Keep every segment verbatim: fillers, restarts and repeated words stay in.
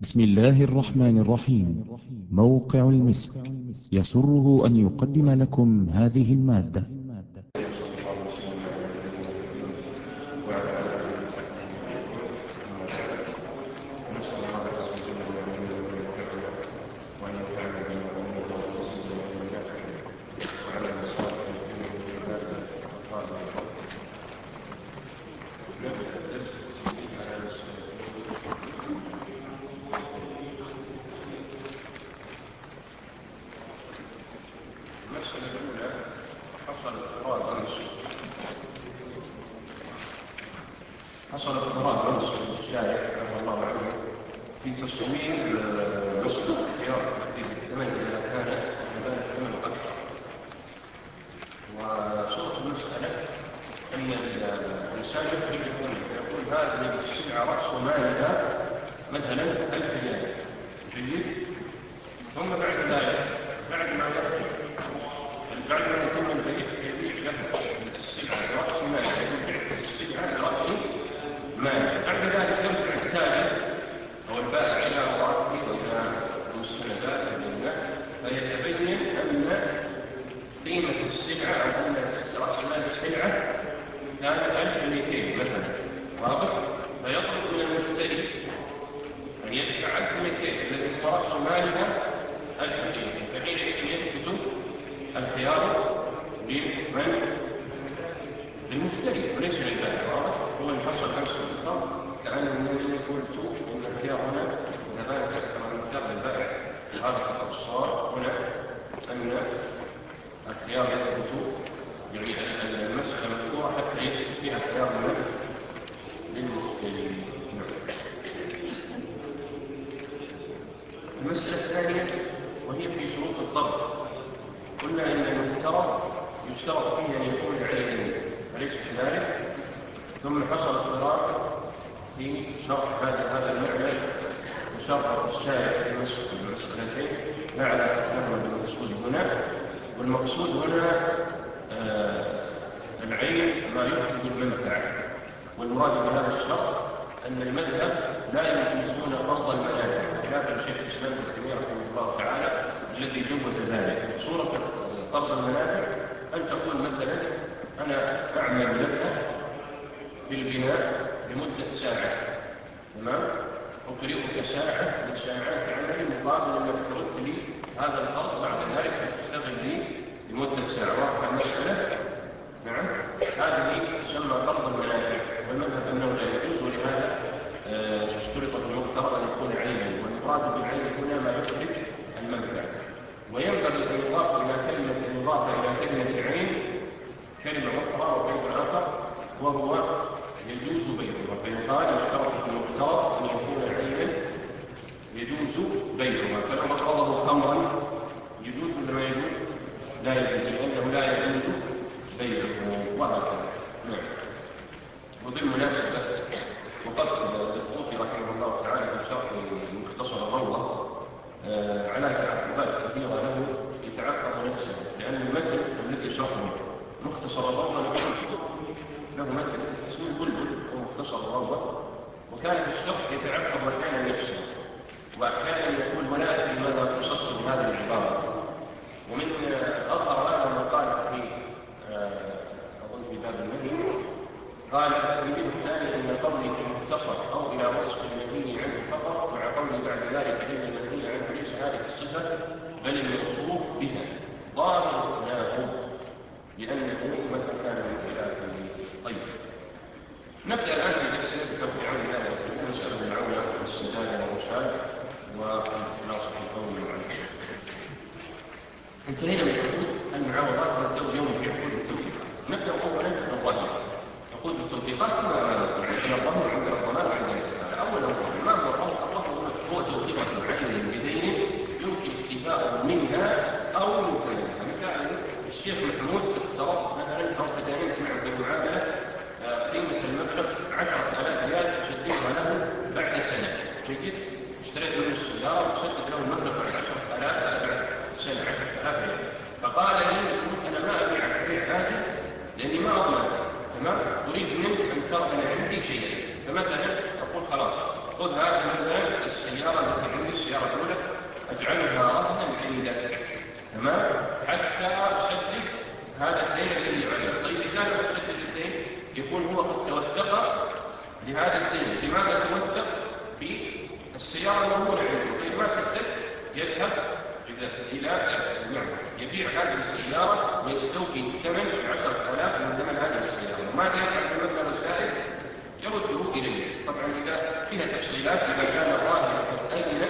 بسم الله الرحمن الرحيم. موقع المسك يسره أن يقدم لكم هذه المادة. المسألة الأولى حصل اضطراب أمس حصل اضطراب أمس للشارع رضي الله عنه في تصميم مسألة اختيار تحديد الثمن إذا كان كذلك الثمن أكثر. وصورة المسألة أن الإنسان يخرج الثمن فيقول هذه السلعة رأس مالها مثلا ألف ريال جيد، ثم بعد ذلك بعد ما يخرج بعد ما يتم البيع يبيع له السلعة برأس مال، يبيع السلعة برأس مال. بعد ذلك يرجع التاجر أو البائع إلى أوراقه وإلى مستندات البينات فيتبين أن قيمة السلعة أو أن رأس مال السلعة كان ألف ومئتين مثلا، واضح؟ فيطلب من المشتري أن يدفع ألف ومئتين الذي هو رأس مالها ألف ومئتين، فحينئذ يثبت الخيار لمن؟ للمشتري وليس للبائع. هو اللي حصل امس بالضبط كأنني قلت ان الخيار هنا كذلك كما الخيار للبائع، هذا خطأ الصواب هنا ان الخيار يثبت، يعني ان المسألة مذكورة حتى يثبت فيها خيار للمشتري. المسألة الثانية وهي في شروط الضبط، قلنا ان المفترض يشترط فيه ان يكون عينا أليس كذلك؟ ثم حصل اضطراب في شرح هذا هذا المعنى وشرح الشارع في المسألتين لا علاقة لهما بالمقصود هنا. والمقصود هنا آه العين ما يفقد المنفعة، والمراد بهذا الشرط أن المذهب لا يجوزون قرض المنافع خلافا لشيخ الإسلام ابن تيمية رحمه الله تعالى الذي جوز ذلك. صورة قرض المنافع أن تقول مثلا أنا أعمل لك في البناء لمدة ساعة، تمام؟ أقرضك ساعة من ساعات عملي مقابل أنك ترد لي هذا القرض بعد ذلك تشتغل لي لمدة ساعة. واضحة المسألة؟ نعم، هذه تسمى قرض المنافع، والمذهب أنه لا يجوز، ولهذا اشترط في المفترض أن يكون عينا، والمراد بالعين هنا ما يخرج المنفعة. وينبغي أن يضاف إلى كلمة الإضافة إلى كلمة عين كلمة أخرى وقيد آخر وهو يجوز بيعها، فيقال يشترط في المفترض أن يكون عينا يجوز بيعها. فلو أقرضه خمرا يجوز ولا ما يجوز؟ لا يجوز، لأنه لا يجوز بيعه وهكذا. نعم. وبالمناسبة وقد الطوفي رحمه الله تعالى في شرح مختصر الروضة آه على تعقبات كثيرة له يتعقب نفسه، لأن المتن الذي شرحه مختصر الروضة له متن اسمه البلبل ومختصر الروضة، وكان في الشرح يتعقب أحيانا نفسه وأحيانا يقول ولا أدري ماذا قصدت بهذه العبارة. ومن أظهر هذا ما قال في آه أظن في باب النبي، قال التلميذ الثاني أن قولي في المختصر أو إلى وصف النبي عنه فقط، مع قولي بعد ذلك إن النبي عنه ليس هذه الصفة بل الموصوف بها ظاهر التناقض لأنه متى كان من خلافه. طيب، نبدأ الآن في درسنا بعون الله وسلم نسأله العون والسداد والرشاد والخلاصة في القول المعلم. انتهينا من حدود المعاوضات نبدأ اليوم في حدود التوفيقات. نبدأ أولا بالظاهر، نقول بالتوفيقات ثم أمانة عندنا الظهر عندنا الضمان عندنا الكفالة. أولا ما هو الظهر؟ الظهر هو توفيقة عين بدين يمكن استيفاؤه منها أو من ثمنها. مثال الشيخ محمود اقترض مثلا أو تداينت معه بالمعاملة قيمة المبلغ عشرة آلاف ريال أسددها له بعد سنة، جيد؟ اشتريت منه السيارة وسدد له المبلغ بعد عشرة آلاف بعد سنة عشرة آلاف ريال، فقال لي أنا ما أبيعك بيع هذه لأني ما أضمن، تمام؟ أريد منك أن ترهن عندي شيئا. فمثلا أقول خلاص خذ هذه مثلا السيارة التي السيارة الأولى أجعلها رهنا عندك، تمام، حتى أسدد هذا الدين الذي عليه. طيب إذا لم أسدد الدين يكون هو قد توثق لهذا الدين. لماذا توثق؟ بالسيارة المرهونة عنده. طيب ما سدد يذهب إلى نعم يبيع هذه السيارة ويستوفي ثمن عشرة آلاف من ثمن هذه السيارة. وماذا يفعل بالمبلغ الزائد؟ يرده إليه. طبعا إذا فيها تفصيلات، إذا كان الراهن قد أذن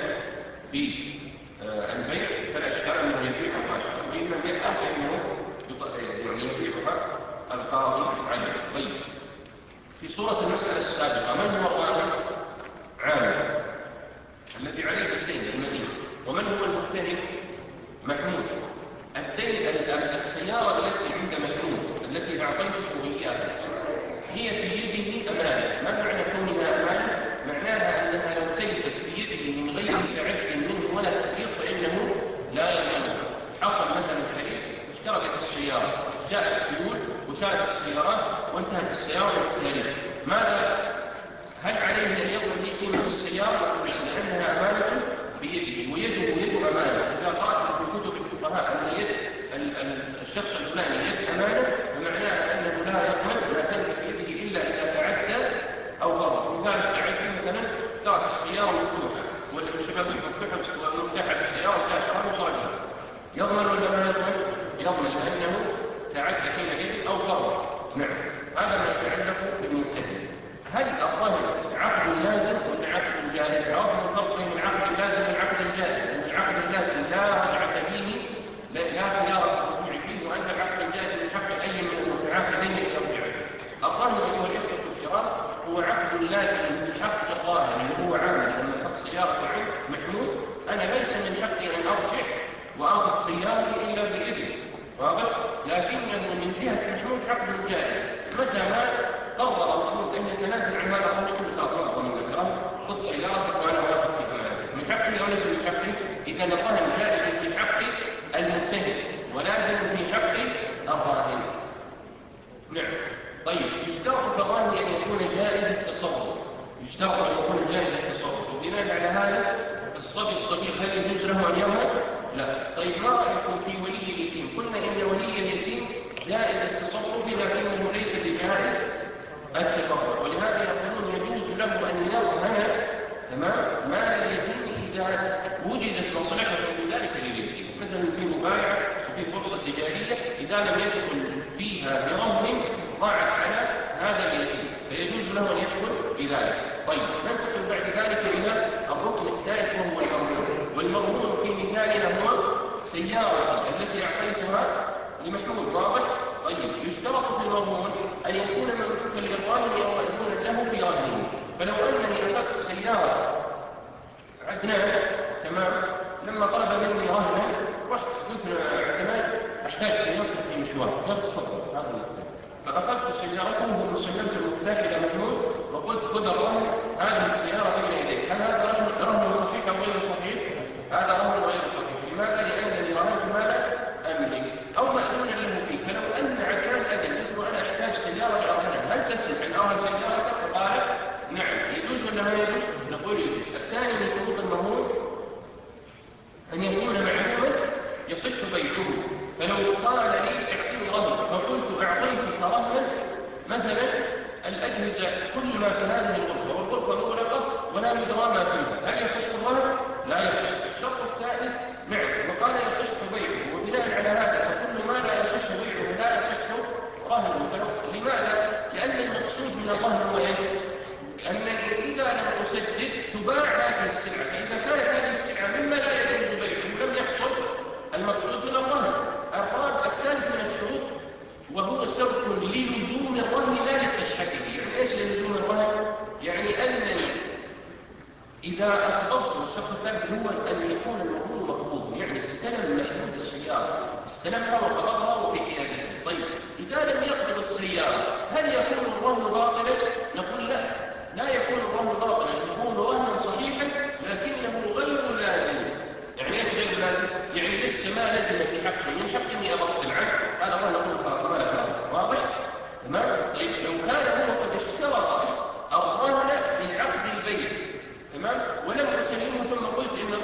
بالبيع فلا إشكال أنه يبيعها مباشرة، وإن لم يأذن فإنه يعني يبيعها القاضي عليه. طيب في صورة المسألة السابقة من هو الراهن؟ عامل الذي عليه الدين المدين. ومن هو المتهم؟ محمود. الدين السيارة التي عند محمود التي أعطيته إياها هي في يده أمانة. ما معنى كونها أمانة؟ معناها أنها لو تلفت في يده من غير تعد منه ولا تفريط فإنه لا يضمنها. حصل مثلا حريق، احترقت السيارة، جاء السيول وشاءت السيارات وانتهت السيارة والتاريخ، ماذا؟ هل عليه أن يضمن في قيمة السيارة؟ لأنها أمانة بيده، ويده يد أمانة. إذا قرأت في كتب الفقهاء أن يد الشخص الفلاني يد أمانة فمعناها أنه لا يضمن ما تلف في يده إلا إذا تعدى أو غلط. مثال تعدي مثلا ترك السيارة مفتوحة والشباب مفتوحة ومفتاحة السيارة وتأخرها وصرفها، يضمن ولا ما يضمن؟ يضمن لأنه تعدى حينئذ أو غلط. نعم، هذا ما يتعلق بالمتهم. هل الظاهر عقد لازم ولا عقد جائز؟ عرفنا الفرق بين العقد اللازم والعقد الجائز، ان العقد اللازم لا رجعة فيه، لا خيار الرجوع فيه، وان العقد الجائز من حق اي من المتعاقدين يرجع. الظاهر ايها الاخوه الكرام هو عقد لازم من حق الظاهر اللي هو عامل لما حق سياره عند محمود، انا ليس من حقي ان ارجع واخذ سيارتي الا باذن، واضح؟ لكنه من جهه محمود عقد جائز. متى ما قرر محمود ان يتنازل عن هذا الامر يقول خلاص ما اظن الكلام، خذ سيارتك وانا واثق في امانتك. من حقي او ليس من حقي؟ اذا الراهن جائز في حق المتهم ولازم في حق الراهن. نعم. طيب يشترط في الراهن ان يكون جائز التصرف، يشترط ان يكون جائز التصرف. وبناء على هذا الصبي الصغير هل يجوز له ان يرهن؟ لا. طيب ما رايكم في ولي اليتيم؟ قلنا ان ولي اليتيم جائز التصرف لكنه ليس بجائز التبرع، ولهذا يقولون يجوز له ان يرهن تمام مال اليتيم اذا وجدت مصلحه في ذلك لليتيم، مثلا في مبايعه وفي فرصه تجاريه اذا لم يدخل فيها برهن ضاعت على هذا اليتيم فيجوز له ان يدخل في ذلك. طيب ننتقل بعد ذلك الى الركن الثالث وهو المرهون. والمرهون في مثالنا هو سيارتي التي اعطيتها لمحمود، واضح؟ طيب يشترط في المرهون ان يكون مملوكا للراهن او مأذونا له في رهنه. فلو انني اخذت سياره عدنان تمام لما طلب مني رهنا رحت قلت له عدنان احتاج سيارتك في مشوار، قال تفضل هذا المفتاح، فاخذت سيارته وسلمت المفتاح الى محمود وقلت خذ الرهن هذه السياره بين يديك. هل هذا رهن رهن صحيح او غير صحيح؟ هذا رهن غير صحيح. لماذا؟ لانني رهنت ماذا املك او مأذونا له فيه. فلو ان عدنان اذن قلت وانا احتاج سياره لارهنها، هل تسمح ان ارهن سيارتك؟ فقال نعم. يجوز ولا ما يجوز؟ نقول يجوز. الثاني من شروط المرهون ان يكون معلوما يصح بيعه. فلو قال لي اعطيني رهن فقلت اعطيتك رهنا مثلا الاجهزه كل ما في هذه الغرفه والغرفه مغلقه ولا يدرى ما فيها، هل يصح الرهن؟ لا يصح. الشرط الثالث نعم، وقال يصح بيعه. وبناء على هذا فكل ما لا يصح بيعه لا يصح رهنه. لماذا؟ لان المقصود من الرهن هو ايش؟ أنني إذا لم أسدد تباع هذه السلعة، فإذا كانت هذه السلعة مما لا يجوز بيعه ولم يحصل المقصود من الرهن. الرابع الثالث من الشروط وهو سبق للزوم الرهن لا لصحته. يعني ايش لزوم الرهن؟ يعني أنني إذا أقبضت، والشرط الثالث هو أن يكون المرهون مقبوض، يعني استلم محمود السيارة، استلمها وقبضها وفي حيازتها. طيب إذا لم يقبض السيارة هل يكون الرهن باطلا؟ نقول لا، لا يكون الرهن باطلا، يكون رهنا صحيحا لكنه غير لازم. يعني ايش غير لازم؟ يعني لسه ما لزم في حقي، من حقي اني ابطل عنه، هذا الرهن نقول خلاص ما له، واضح؟ تمام؟ طيب لو كان هو قد اشترط الرهن في عقد البيع تمام ولم اسلمه ثم قلت ان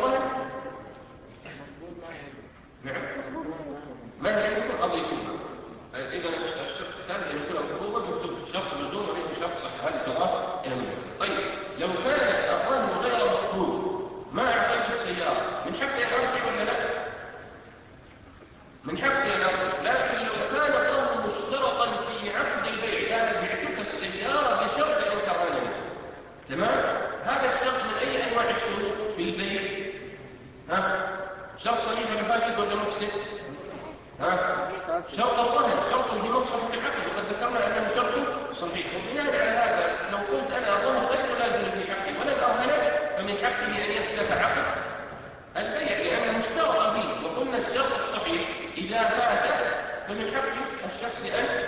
تمام؟ هذا الشرط من أي أنواع الشروط في البيع؟ ها؟ شرط صحيح ولا فاسد ولا مفسد؟ ها؟ شرط الرهن شرط بمصلحة العقد، وقد ذكرنا أنه شرط صحيح. وبناء على هذا لو قلت أنا الرهن غير لازم في حقي ولا الأرهنة، فمن حقه أن يفسخ عقد البيع لأنه اشترط به. وقلنا الشرط الصحيح إذا فات فمن حق الشخص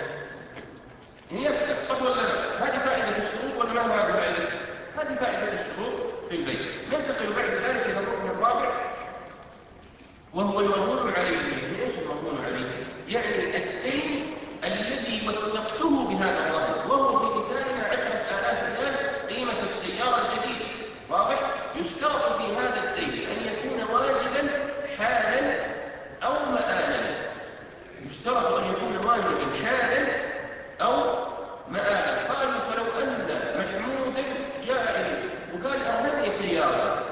أن يفسخ، صح ولا لا؟ هذه فائدة الشروط ولا ما هذه فائدة؟ هذه فائدة الشروط في البيع. ننتقل بعد ذلك إلى الركن الرابع وهو المضمون عليه. يعني ايش المضمون عليه؟ يعني الدين الذي وثقته بهذا الرهن، وهو في مثالنا عشرة آلاف ريال قيمة السيارة الجديدة. واضح؟ يشترط في هذا الدين أن يكون واجبا حالا أو مآلا. يشترط أن يكون واجبا حالا أو مآلا. قالوا فلو أن محمودا جاء وقال أرهني سيارة،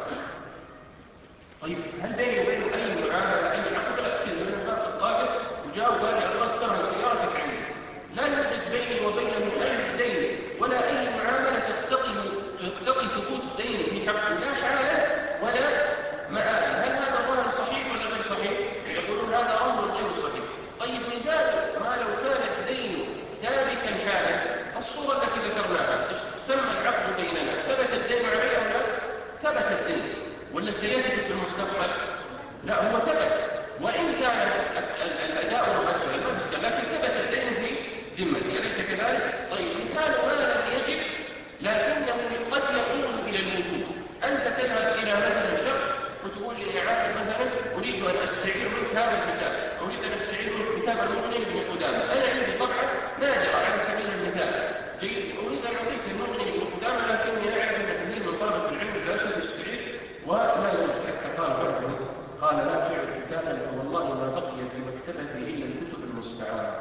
طيب هل بيني وبينه أي معاملة أي عقد؟ لا، كذا من خلق الطاقة وجاء وقال لي أردت ترى سيارتك عندي. لا يوجد بيني وبينه أي دين ولا أي معاملة تقتضي تقتضي ثبوت دين في حقه، لا حالا ولا مآلا. هل هذا الظاهر صحيح ولا غير صحيح؟ يقولون هذا أمر غير صحيح. طيب مثال ما لو كان الدين ثابتا حالا، الصورة التي ذكرناها، تم العقد بيننا، ثبت الدين عليه أو لا؟ ثبت الدين ولا سيثبت في المستقبل؟ لا، هو ثبت، وإن كان الأداء مؤجلا ما بشكل، لكن ثبت الدين في ذمتي، أليس كذلك؟ طيب مثال ما لم يجب لكنه قد يؤول إلى الوجوب. أنت تذهب إلى مثلا شخص وتقول لي يا عالم مثلا أريد أن أستعير منك هذا الكتاب، أريد أن أستعير منك كتاب المغني لابن قدامة، أنا عندي طبعا نادرة على سبيل المثال، جيد، أريد أن أعطيك المغني لابن قدامة، لكني أعرف أن كثير من طلبة العلم لا يشهد يستعير ولا يملك. حتى قال بعضهم قال لا تعر كتابا فوالله ما بقي في مكتبتي إلا الكتب المستعارة.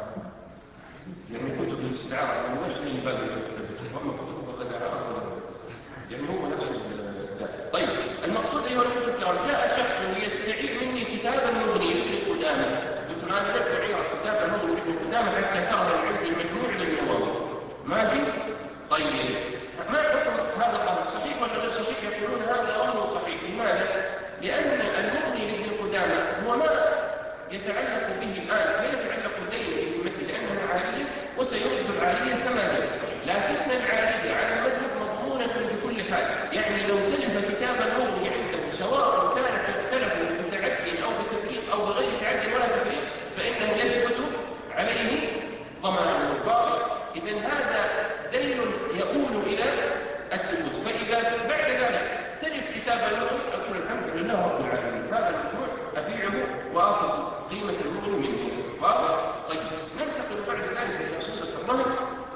يعني كتب الاستعارة يعني مش من باب مكتبتي، وأما كتب فقد أعرفها، يعني هو نفس الداء. طيب المقصود أيها الأخوة الكرام، جاء شخص يستعير مني كتابا مغني لابن قدامة، قلت له أنا لك أعير كتاب المغني لابن قدامة حتى ترى العلم المجموع للنووي، ماشي؟ طيب ما حكم هذا الأمر؟ صحيح ولا غير صحيح؟ يقولون هذا أمر صحيح. لماذا؟ لأن المغني لابن قدامة هو ما يتعلق به الآن، لا يتعلق دين بذمته لأنه عالية وسيرد العالية كما هي، لكن العالية على المذهب مضمونة بكل حال. يعني لو تلف كتاب المغني عنده سواء كانت تختلف بتعد أو بتفريق أو بغير تعد ولا تفريق، فإنه يثبت عليه ضمانه الواضح. إذن هذا دين يؤول إلى الثبوت. فإذا بعد ذلك تلف كتاب المغني أقول الحمد لله رب العالمين، هذا المشروع أبيعه وآخذ قيمة المغني منه. واضح؟ طيب ننتقل بعد ذلك إلى صيغة الرهن.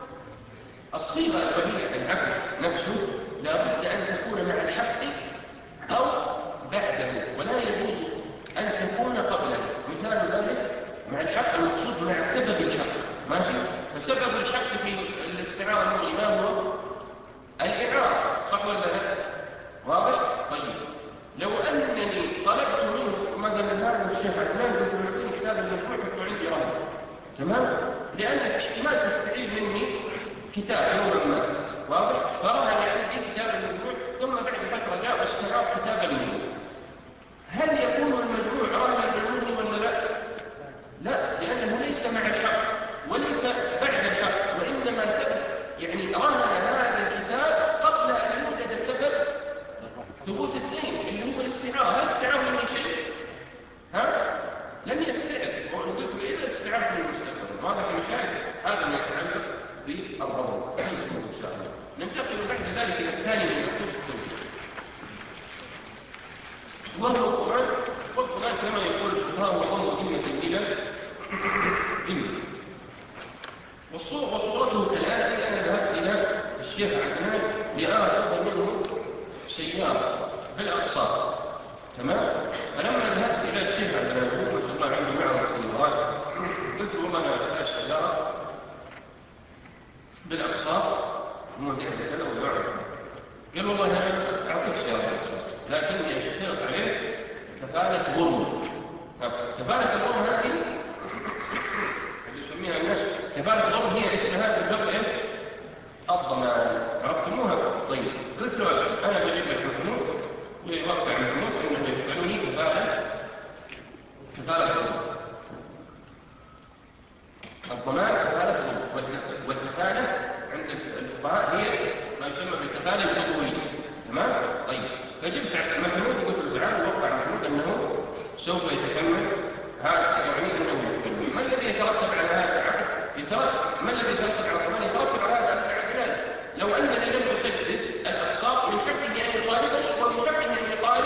الصيغة وهي العقد نفسه لا بد أن تكون مع الحق أو بعده، ولا يجوز أن تكون قبله. مثال ذلك مع الحق المقصود مع سبب الحق، ماشي؟ فسبب الحق في الاستعارة المغني ما هو؟ الإعارة، صح ولا لا؟ واضح؟ طيب لو أنني طلبت منه مثلا هذا الشيخ عدنان قلت له اعطيني كتاب المشروع حطه عندي رهن، تمام؟ لأنك احتمال تستعير مني كتاب يوما ما، واضح؟ فرهن عندي كتاب المشروع ثم بعد فترة جاء واستعار كتاب المغني، هل يكون المشروع رهنا بالمغني ولا لا؟ لا، لأنه ليس مع الحق وليس بعد الحق، وإنما ثبت يعني رهن هذا الكتاب قبل أن يوجد سبب ثبوت الدين اللي هو الاستعارة. هل استعار مني شيء؟ ها؟ لم يستعر، وقلت له إذا استعرت من المستقبل. واضح يا مشاهد؟ هذا ما يتعلق بالرهن إن شاء الله. ننتقل بعد ذلك إلى الثاني من مكتوب التوجيه، وهو القرآن. والقرآن كما يقول الفقهاء هو ضم ذمة إلى ذمة. وصورته كالآتي: أنا ذهبت إلى الشيخ عدنان لآخذ منه سيارة بالأقساط، تمام؟ فلما ذهبت إلى الشيخ عدنان هو ما شاء الله عنده معرض السيارات، قلت له والله أنا أحتاج سيارة بالأقساط موديل كذا ونوع، قال والله أنا أعطيك سيارة بالأقساط لكني أشترط عليه كفالة غرم. كفالة الغرم هذه اللي يسميها الناس كفالة الغرم هي اسمها بالضبط ايش؟ الضمان. عرفتموها؟ طيب قلت سوف يتحمل هذا، يعني أنه ما الذي يترتب على هذا العقد؟ يترتب ما الذي يترتب على الضمان؟ يترتب على هذا العقد. لو أنني لم أسدد الأقساط من حقه أن يطالبني ومن حقه أن يطالب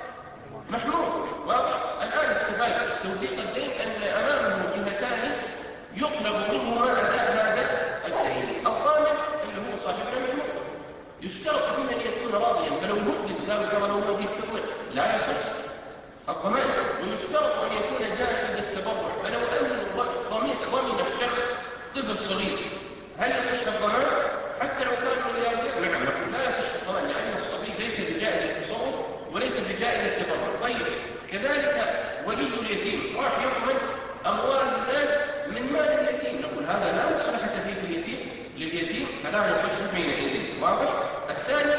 محمود. واضح؟ الآن استفاد توثيق الدين أن أمامه جهتان يطلب منهما أداء هذا الدين. الضامن اللي هو صاحبنا محمود يشترط فيه أن يكون راضيا، فلو مؤمن ذلك ولو ما فيه تضمن لا يصح الضمان. ويشترط أن يكون جائز التبرع، فلو أن ضمن الشخص طفل صغير هل يصح الضمان؟ حتى لو كان ملياردير؟ نعم نقول لا يصح الضمان، لأن الصبي ليس بجائز التصرف وليس بجائز التبرع. طيب كذلك ولي اليتيم راح يضمن أموال الناس من مال اليتيم، نقول هذا لا مصلحة فيه اليتيم لليتيم فلا يصح حينئذ. واضح؟ الثاني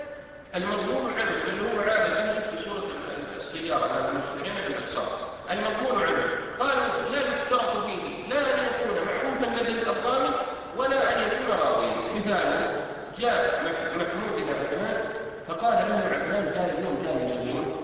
المضمون عنه اللي هو عادة يوجد في سورة السيارة هذا المشترين بالأقساط. المضمون عنه قالوا لا يشترط فيه لا أن يكون معروفا لدى الضامن ولا أن يكون راضيا. مثال جاء محمود إلى عدنان فقال له عدنان كان اليوم جاء يزورون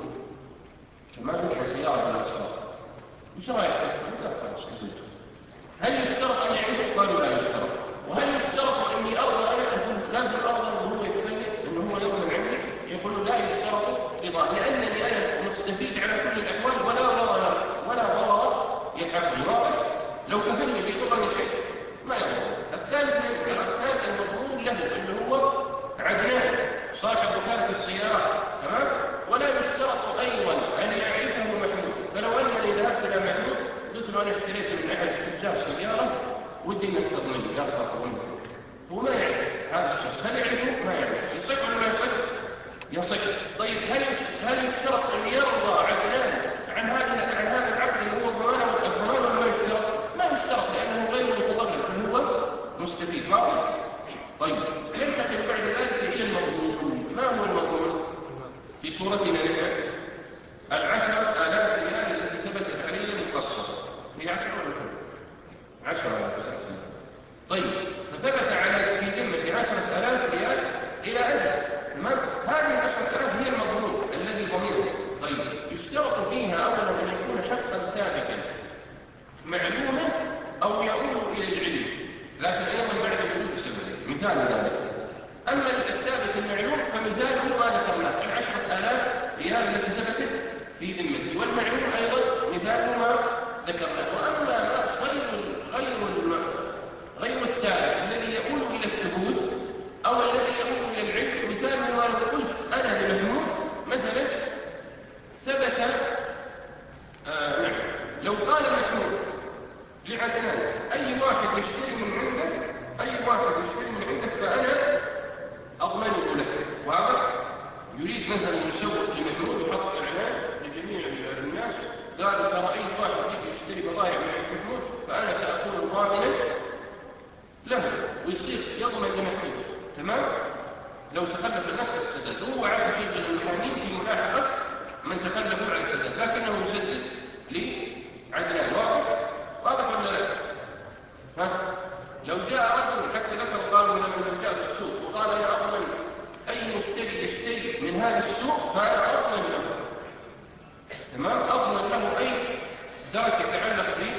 فما بدأ سيارة بالأقساط، وش رأيك؟ قال خلاص قبلته. هل يشترط أن يعرفه؟ قالوا لا يشترط. وهل يشترط أني أرضى أنا أقول لازم أرضى وهو يتبين أنه هو يضمن عندي؟ يقول لا يشترط رضا، لأنني أنا مستفيد على كل الأحوال ولا ضرر ولا ضرر يلحقني. واضح؟ لو كفلني بيضرني شيء ما يضر. الثالث الثالث المضمون له اللي هو عدنان صاحب وكالة السيارات، تمام؟ ولا يشترط أيضا أن يعرفه محمود. فلو أنني ذهبت إلى محمود قلت له أنا اشتريت من أحد تجار سيارة ودي انك تضمني، قال خلاص اضمنك. هو ما يعرف هذا الشخص، هل يعرفه؟ ما يعرف. يصح ولا ما يصح؟ يصح. طيب هل هل يشترط ان يرضى عدنان عن هذا عن هذا العقد اللي هو الضمان الضمان ولا ما يشترط؟ ما يشترط لانه غير متضرر بل هو مستفيد. واضح؟ طيب ننتقل بعد ذلك الى المضمون. ما هو المضمون؟ في سورتنا نحن العشرة آلاف ريال التي ثبتت عليه المقصر هي عشرة ولا كم؟ عشرة آلاف. طيب فثبت على في ذمة عشرة آلاف ريال إلى أجل، تمام؟ هذه العشرة آلاف هي المضمون الذي ضمنه. طيب يشترط فيها أولا أن يكون حقا ثابتا معلوما أو يؤول إلى العلم، لكن أيضا بعد وجود السبب. مثال ذلك أما الثابت المعلوم فمثاله ما ذكرناه العشرة آلاف ريال التي ثبتت في ذمته، والمعلوم أيضا مثاله ما ذكرناه. وأما غير غير غير الثابت الذي يؤول إلى الثبوت أو الذي يؤول إلى العلم، مثال ما لو قلت أنا لمحمود مثلا ثبت آه نعم لو قال محمود لعدنان أي واحد يشتري من عندك أي واحد يشتري من عندك فأنا أضمنه لك. وهذا يريد مثلا يسوق لمحمود ويحط إعلان لجميع الناس قال ترى أي واحد يجي يشتري بضائع من عند محمود فأنا سأكون ضامنا له ويصير يضمن لمحمود، تمام؟ لو تخلف الناس عن السداد هو عاد يشغل المحامين في ملاحقة من تخلفوا عن السداد لكنه يسدد لعدنان. واضح؟ واضح ولا لا؟ ها؟ لو جاء رجل حتى ذكر قالوا لو جاء بالسوق وقال أنا أضمن أي مشتري يشتري من هذا السوق فأنا أضمن له، تمام؟ أضمن له أي درك يتعلق به،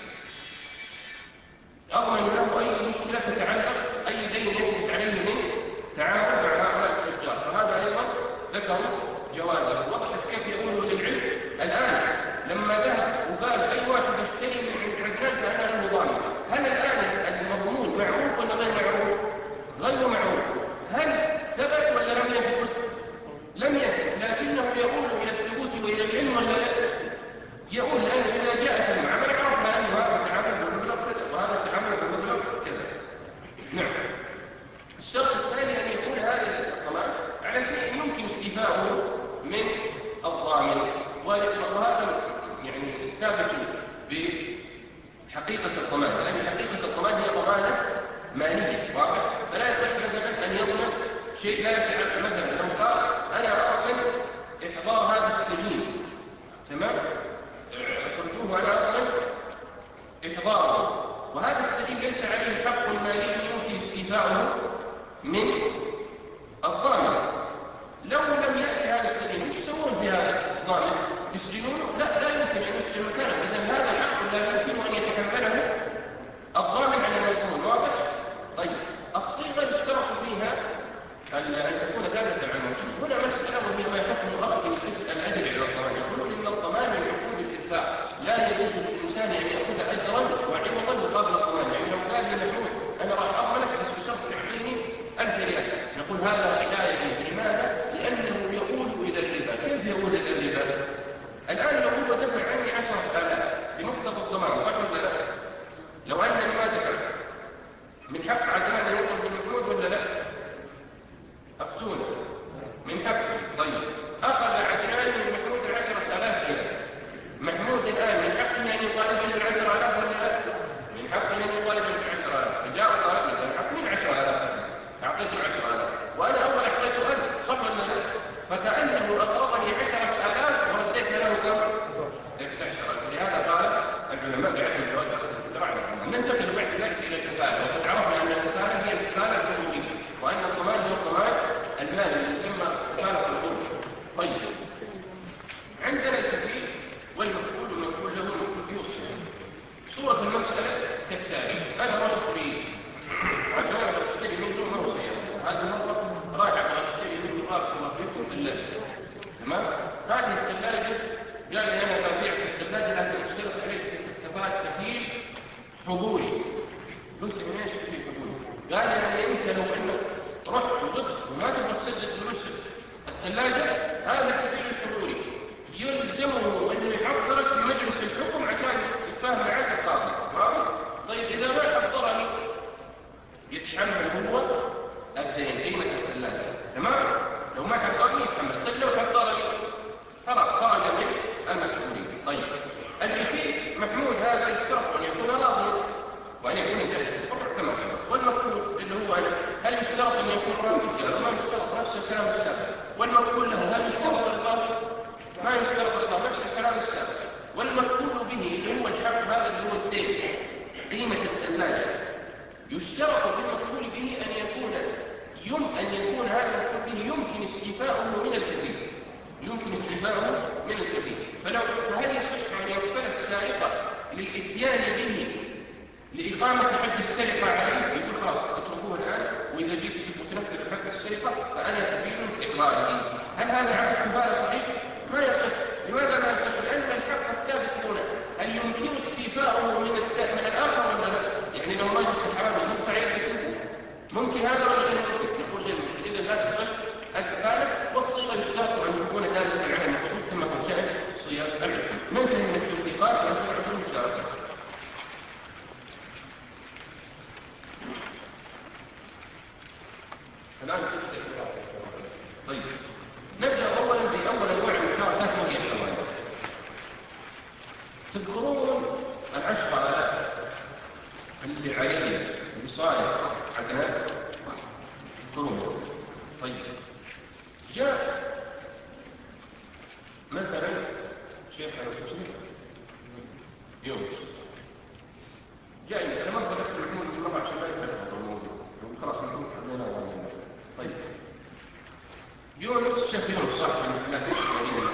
أضمن له أي مشكلة تتعلق أي دين يثبت عليه من تعامل مع هؤلاء التجار، فهذا أيضا ذكروا جوازه. وضحت كيف يقولوا للعلم الآن لما ذهب وقال أي واحد يشتري من عند عدنان فأنا له ضامن. هل الآن المضمون معروف ولا غير معروف؟ غير معروف. هل ثبت ولا لم يثبت؟ لم يثبت، لكنه يقول إلى الثبوت وإلى العلم ولا لا؟ يقول لأن إذا جاءت المعاملة عرفنا أن هذا تعامل بالمبلغ كذا وهذا تعامل بالمبلغ كذا. نعم. الشرط الثاني أن يكون هذا الضمان على شيء يمكن استيفاؤه من الضامن، وهذا يعني ثابت بحقيقة الضمان، لأن حقيقة الضمان هي ضمانة مالية. واضح؟ فلا يصح مثلا أن يضمن شيء لا يتعلق. مثلا لو قال أنا أضمن إحضار هذا السجين، تمام؟ أخرجوه وأنا أضمن إحضاره، وهذا السجين ليس عليه حق مالي يمكن استيفاؤه من الضامن. لو لم يأتي هذا السجين وش يسوون في هذا الضامن؟ يسجنونه؟ لا، لا يمكن أن يسجن مكانه. إذن هذا حق لا يمكن أن يتحمله الضامن على المضمون. واضح؟ طيب الصيغة يشترط فيها أن تكون دالة على المقصود. هنا مسألة وهي ما يحكم أخذ الأجر على الضمان. يقولون إن الضمان من عقود الإنفاق، لا يجوز للإنسان أن يأخذ أجرا وعوضا مقابل الضمان. يعني لو قال لي محمود أنا راح أضمنك بس بشرط تعطيني ألف ريال، نقول هذا لا يجوز. لماذا؟ لأنه يقول إلى الربا. كيف يقول إلى الربا؟ الآن لو هو دفع عني عشرة آلاف بمقتضى الضمان، صح ولا لا؟ لو أنني ما دفعت من حق عدنان أن يطلب من محمود ولا لا؟ أفتونا. من حقه. طيب أخذ عدنان من محمود العشرة آلاف ريال. محمود الآن من حقه أن يطالبني بالعشرة آلاف ولا لا؟ من حقه أن يطالبني بالعشرة آلاف. فجاء وطالبني من حقه من عشرة آلاف، أعطيته العشرة آلاف وأنا أول أعطيته ألف، صح ولا لا؟ فكأنه أقرضني عشرة آلاف ورديت له كم؟ إحدى عشر ألف. لهذا قال العلماء بعدم جواز أخذ الدراع. ننتقل بعد ذلك إلى الكفالة. وقد عرفنا أن الكفالة هي الكفالة الحقوقية، وأن الضمان هو الضمان المالي اللي يسمى كفالة الحقوق. طيب عندنا الكفيل والمكفول، والمكفول له مكفول يوصي. صورة المسألة كالتالي: أنا رحت في عجلة بشتري منه موسيقى، هذا المرة راجع بشتري منه بارك الله فيكم بالله، تمام؟ هذه الثلاجة قال لي أنا ببيع في الثلاجة لكن اشترط عليك كفاءة كفيل حضوري. قلت من ايش كفيل حضوري؟ قال لي يعني أنت لو أنك رحت وضبط وما تبغى تسدد فلوس الثلاجة، هذا كفيل الحضوري يلزمه أنه يحضرك في مجلس الحكم عشان يتفاهم معك القاضي. واضح؟ طيب إذا ما حضرني يتحمل هو الدين، قيمة الثلاجة، تمام؟ لو ما حضرني يتحمل. طيب لو حضرني خلاص خرج من المسؤولية. طيب الكفيل محمود هذا يشترط أن يكون راضيا وأن يكون جالس يتفرع كما سبق. والمقبول اللي هو أنا، هل يشترط أن يكون راضيا ولا ما يشترط؟ نفس الكلام السابق. والمقبول له هل يشترط الرضا؟ ما يشترط الرضا، نفس الكلام السابق. والمقبول به اللي هو الحق هذا اللي هو الدين، قيمة الثلاجة، يشترط بالمقبول به أن يكون يم أن يكون هذا المقبول به يمكن استيفاؤه من الكفيل، يمكن استيفاؤه من الكفيل. فلو هل يصح أن يكفل السارقة للإتيان به لإقامة حد السرقة عليه؟ يقول خلاص اتركوه الآن، وإذا جيت تبغوا تنفذ حد السرقة فأنا كفيل إقراره. هل هذا عقد كفالة صحيح؟ ما يصح. لماذا لا يصح؟ لأن الحق الثابت هنا هل يمكن استيفاؤه من من الآخر ولا لا؟ يعني لو ما جبت الحرام يقطع يدك أنت؟ ممكن هذا ولا غير ممكن؟ يقول غير ممكن. إذا لا تصح الكفالة. والصيغة يشترط أن يكون دالة على المقصود كما هو شأن صيغ الحكم. ننتهي من التوثيقات ونشرع في المشاركة. الآن طيب نبدأ أولا بأول أنواع المشاركات وهي الحوالي. تذكرون العشرة آلاف اللي عليه بصالح عدنان؟ تذكرون؟ طيب جاء مثلا شيخ المسلم يونس، جاء مثلا ما بدأت المحمود من مرة عشان ما يتفضل الموضوع خلاص نحن خلينا وعلينا. طيب يونس، شيخ يونس صاحب المحلات الشهرية،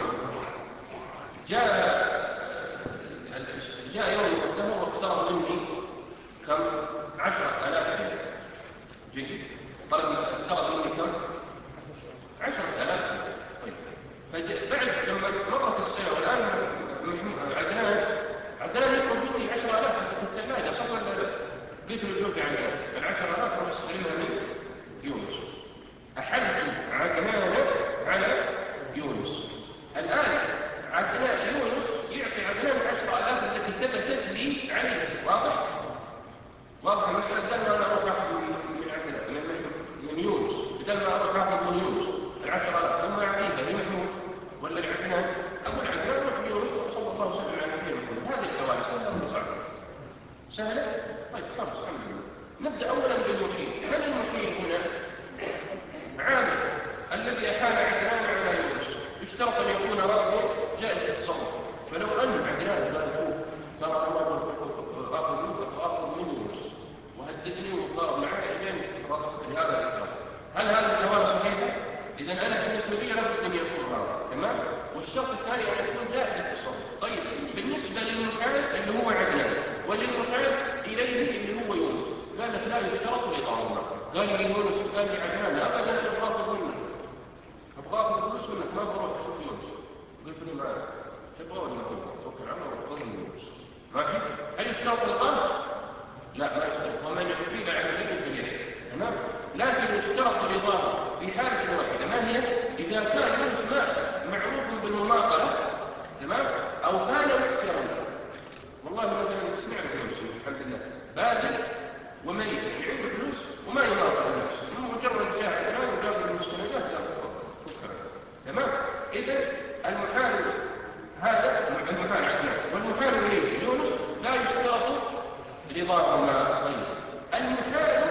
جاء جاء يوم قدمه واقترض مني كم؟ عشرة آلاف ريال. جيد؟ اقترض مني كم؟ عشرة آلاف. طيب فبعد لما مرت السنة والآن عدنان عدنان يطلب مني عشرة آلاف حقة الثلاجة، صح ولا لا؟ قلت له شوف يعني العشرة آلاف هو استلمها من يونس، أحلت عدنان على يونس. الآن عدنان يونس يعطي عدنان العشرة آلاف التي ثبتت لي عليه. واضح؟ واضح المسألة. بدل ما أنا أروح أخذ من عدنان من, من يونس، بدل ما أروح أخذ من يونس العشرة آلاف ثم أعطيها لمحمود ولا لعدنان، أقول عدنان روح ليونس وصلى الله وسلم على نبينا محمد. هذه الحوالي سهلة ولا صعبة؟ سهلة؟ طيب خلاص الحمد لله. نبدأ أولا بالمحيل. من المحيل هنا؟ عامل الذي أحال عدنان على يونس، يشترط أن يكون راضي جائز التصرف. فلو أن عدنان قال شوف ترى أنا آخذ منك وآخذ من يونس وهددني وقال معي إذن رضت بهذا الإكرام، هل هذا الحوالي صحيحة؟ إذن أنا بالنسبة لي لابد أن يكون راضي، تمام؟ والشرط الثاني أن يكون جائز التصرف. طيب بالنسبة للمحال اللي هو عدنان وللمحال إليه اللي هو يونس، قال لك لا يشترط لإطعامنا. قال لي يونس قال لي عدنان أبدا أبغى أخذ منك، أبغى أخذ فلوس منك، ما بروح أشوف يونس، قلت لي معك تبغى ولا ما تبغى؟ توكل على الله وخذ من يونس. ماشي؟ هل يشترط الإطعام؟ لا ما يشترط، ومن يحفيد على ذلك باليد. تمام؟ لكن يشترط رضاه في حالة واحدة، ما هي؟ إذا كان يونس مات معروف بالمماطلة، تمام؟ أو كان مكسرا. والله مثلا نسمع لك يونس الحمد لله بادل وميت، يعني عنده فلوس وما يماطل الناس، مجرد جاء عدنان وجاب المستندات لا تفكر. تمام؟ إذا المحال هذا المحال عدنان والمحال إليه يونس لا يشترط رضاهما. طيب المحال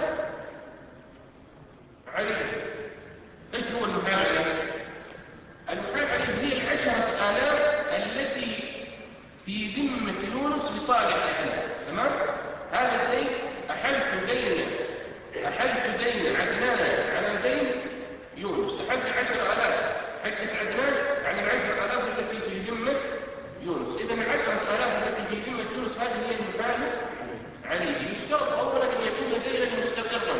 عليه ايش هو المحال عليه؟ المحال عليه هي العشرة آلاف التي في ذمة يونس لصالح عدنان. تمام؟ هذا الدين أحلت دين أحلت دين عدنان على دين يونس، أحلت عشرة آلاف حقة عدنان على العشرة آلاف التي في ذمة يونس. إذا العشرة آلاف التي في ذمة يونس هذه هي المحال عليه. يشترط أولا أن يكون دينا مستقرا،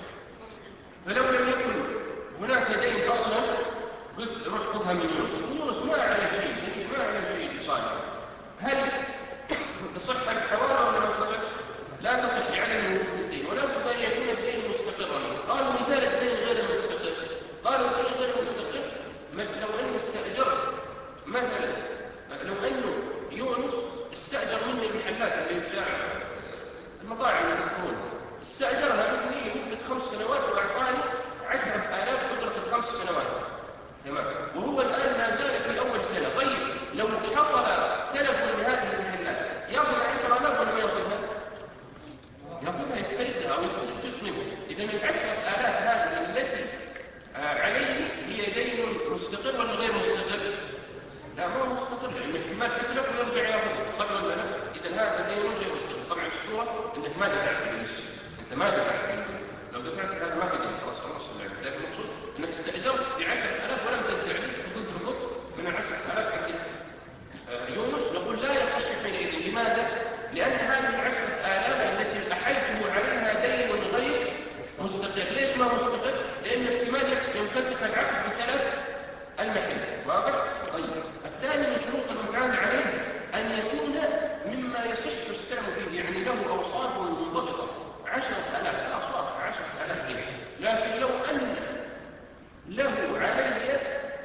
فلو لم يكن هناك دين أصلا قلت روح خذها من يونس، يونس ما على شيء، ما على شيء لصالحه، هل تصح الحوالة ولا لا تصح؟ لا تصح لعدم وجود الدين، ولا بد أن يكون الدين مستقرا. قالوا مثال الدين غير المستقر، قالوا الدين غير المستقر لو أن استأجرت مثلا، لو أنه يونس استأجر مني المحلات اللي بتاع المطاعم اللي تكون استأجرها مني لمدة خمس سنوات وأعطاني عشرة آلاف أجرة الخمس سنوات. تمام؟ وهو الآن ما زال في أول سنة. طيب لو حصل تلف من هذه المحلات يأخذ عشرة آلاف ولا ما يأخذها؟ يأخذها، يستردها أو يسترد جزء منها. إذا العشرة آلاف هذه التي عليه هي دين مستقر ولا غير مستقر؟ لا ما هو مستقر، لأن احتمال تتلف ويرجع يأخذها، صح ولا لا؟ إذا هذا دين غير مستقر. طبعا الصورة أنك ما دفعت لنفسك، أنت ما دفعت لنفسك، لو دفعت هذا ما تدين خلاص خلاص اللعبة. لكن المقصود أنك استأجرت بعشرة آلاف ولم تدفع لي وكنت رفضت من العشرة آلاف حق يونس، نقول لا يصح حينئذ. لماذا؟ لأن هذه العشرة آلاف التي أحلته عليها دين غير مستقر. ليش ما مستقر؟ لأن احتمال ينفسخ العقد بثلاث المحل. واضح؟ طيب الثاني من شروط المحال عليه أن يكون مما يصح السلم فيه، يعني له أوصاف منضبطة. عشرة آلاف أصوات عشرة آلاف جنيه، لكن لو أن له علي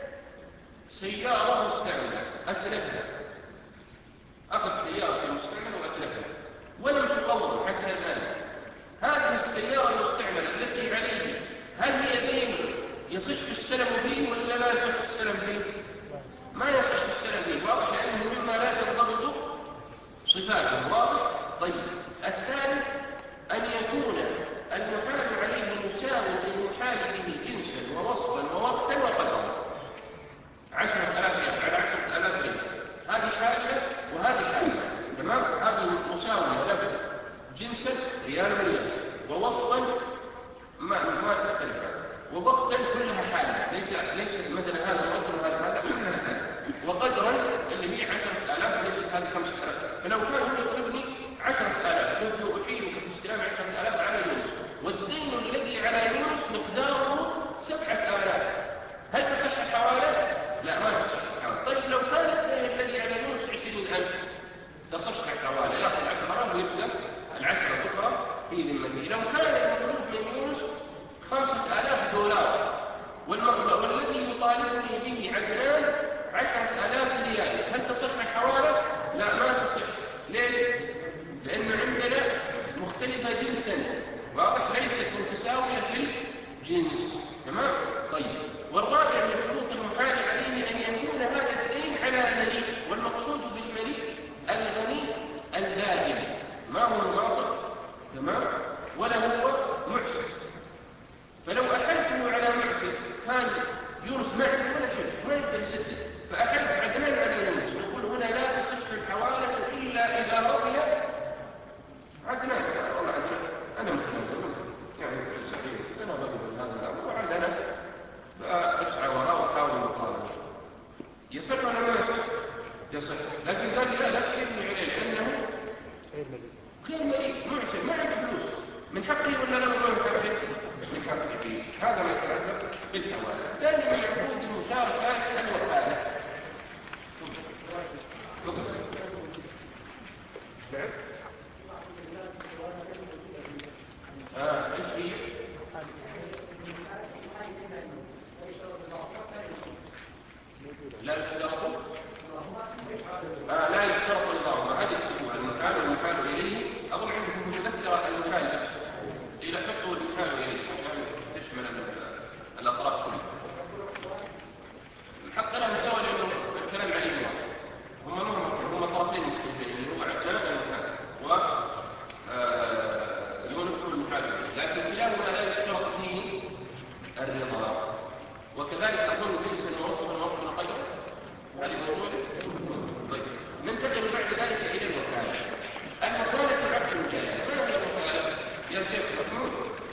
سيارة مستعملة أتلفها، أخذ سيارة مستعملة وأتلفها ولم تقوم حتى الآن، هذه السيارة المستعملة التي عليه هل هي دين يصح السلم به ولا لا يصح السلم به؟ ما يصح السلم به. واضح؟ لأنه مما لا تنضبط صفاته. واضح؟ طيب الثالث أن يكون المحال عليه مساوي للمحال به جنسا ووصفا ووقتا وقدرا. عشرة آلاف على عشرة آلاف ريال، هذه حالة وهذه حالة. تمام؟ هذه مساوية له جنسا ريال ريال، ووصفا ما ما تختلف، ووقتا كلها حالة، ليس ليس مثلا هذا وقدر هذا هذا كلها حالة، وقدرا اللي هي عشرة آلاف ليست هذه خمسة آلاف. فلو كان هو يطلبني عشرة آلاف قلت له أحيلك باستلام عشرة آلاف على يونس، والدين الذي على يونس مقداره سبعة آلاف، هل تصح الحوالة؟ لا ما تصح الحوالة. طيب لو كان الدين الذي على يونس عشرين ألف تصح الحوالة، يأخذ عشرة آلاف ويبقى العشرة الأخرى في ذمته. لو كان المطلوب من يونس خمسة آلاف دولار والذي يطالبني به عدنان عشرة آلاف ريال، هل تصح الحوالة؟ لا ما تصح. ليش؟ لأن عندنا مختلفة جنسا، واضح؟ ليست متساوية في الجنس. تمام؟ طيب والرابع من شروط المحال عليه أن يكون هذا الدين على مليء، والمقصود بالمليء الغني الدائم، ما هو الماضي، تمام؟ ولا هو معسر. فلو أحلته على معسر كان يونس ما عنده ولا شيء، ما يقدر يسدد، فأحلت عدنان على يونس، نقول هنا لا تصح الحوالة إلا إذا رضي عدنان. والله عدنان أنا متنازل يعني متعسرين، أنا رضي بهذا الأمر وعدنا أسعى وراء وحاول المقابلة. يصح ما يصح؟ يصح. لكن قال لا لا تجبني عليه لأنه غير مريض معسر ما عنده فلوس، من حقه ولا لا؟ من حقه؟ من حقه. هذا ما يتعلق بالحوالة. ثاني من عقود المشاركات الوكالة. نعم. آه ايش هي؟ لا يشترط آه لا يشترط الإضافة. هذه تكتبها المحال والمحال إليه. أظن عندكم متذكرة المحال بس إلى حطوا المحال إليه عشان تشمل الأطراف كلها. حتى لا نسوي لأنه الكلام عليه واحد. هم هم هم طرفين مختلفين اللي هو عدنان المحال و آه يونس المحال إليه، لكن كلاهما لا يشترط فيه الرضا. وكذلك أظن جنسا ووصفا ووقفا قدر هذه موجودة. طيب ننتقل بعد ذلك إلى الوكالة. الوكالة عقد جائز. ما هي الوكالة؟ يا شيخ محمود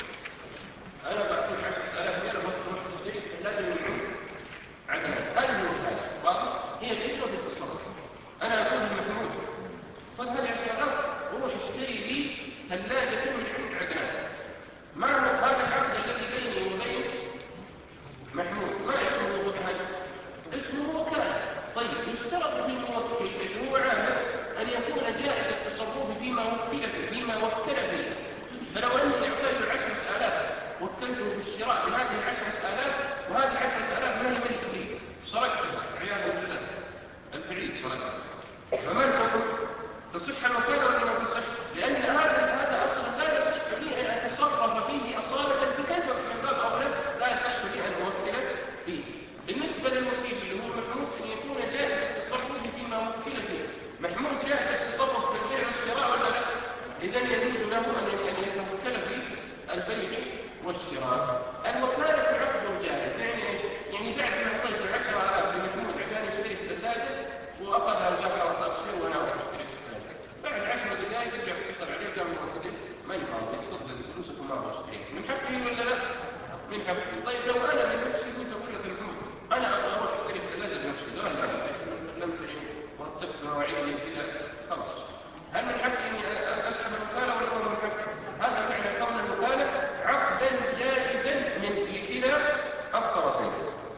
أنا بعطيك عشرة آلاف ريال وتروح تشتري ثلاجة من عند عدنان. هذه الوكالة واضح؟ هي الإجرة في التصرف. أنا أقول لمحمود خذ هذه عشرة آلاف وروح اشتري لي ثلاجة من عند عدنان. ما هذا العقد الذي بيني وبين محمود ما اسمه وكالة؟ اسمه وكالة. طيب يشترط في الموكل اللي هو عامل أن يكون جائز التصرف فيما وكل فيه فيما وكل فيه. فلو أني أعطيت العشرة آلاف وكلته بالشراء بهذه العشرة آلاف وهذه العشرة آلاف ما هي ملك لي سرقتها عياذا بالله البعيد سرقتها، فما الحكم؟ تصح الوكالة ولا ما تصح؟ لأن هذا هذا أصلا لا يصح لي أن أتصرف فيه أصالة بكيف من باب أولى لا يصح لي أن أوكل فيه. بالنسبة للوكيل اللي هو محمود أن يكون جائز التصرف فيما وكل فيه. محمود جائز التصرف في البيع والشراء ولا لا؟ إذا يجوز له أن يتوكل في البيع والشراء. الوكالة عقد جائز. يعني ايش؟ يعني بعد ما أعطيت العشرة آلاف لمحمود عشان يشتري الثلاجة وأخذها وقال خلاص أبشر وأنا أروح أشتري الثلاجة. بعد عشر دقائق يرجع يتصل عليه قال المرتب ما يفاوض تفضل فلوسك وما أروح أشتري. من حقه ولا لا؟ من حقه. طيب لو أنا من نفسي كنت أقول لك محمود أنا أبغى أروح أشتري الثلاجة بنفسي، لا لا كلمتني ورتبت مواعيدي كذا خلاص، هل من حقي إني أسحب الوكالة ولا من حقي؟ هذا معنى كون الوكالة عقدا جائزا من لكلا الطرفين.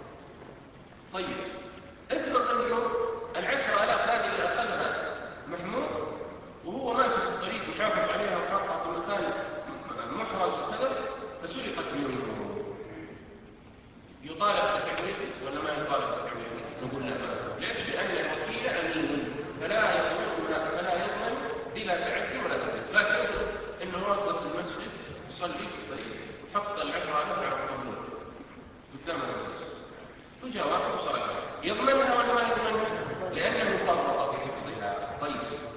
طيب افرض انه العشرة آلاف هذه اللي أخذها محمود وهو ماشي في الطريق وشافت عليها وحاطها في مكان محرز وكذا فسرقت منه، يطالب بتعويضه ولا ما يطالب بتعويضه؟ نقول لا. ليش؟ لأن الوكيل أمين فلا يضمن فلا يضمن بلا تعدي ولا تبديل. لكن يقول انه وقف المسجد يصلي في الطريق وحط العشرة آلاف على الطابور قدام المسجد وجاء واحد وسرقها، يضمنها ولا ما يضمنها؟ لأنه فرط في حفظها. طيب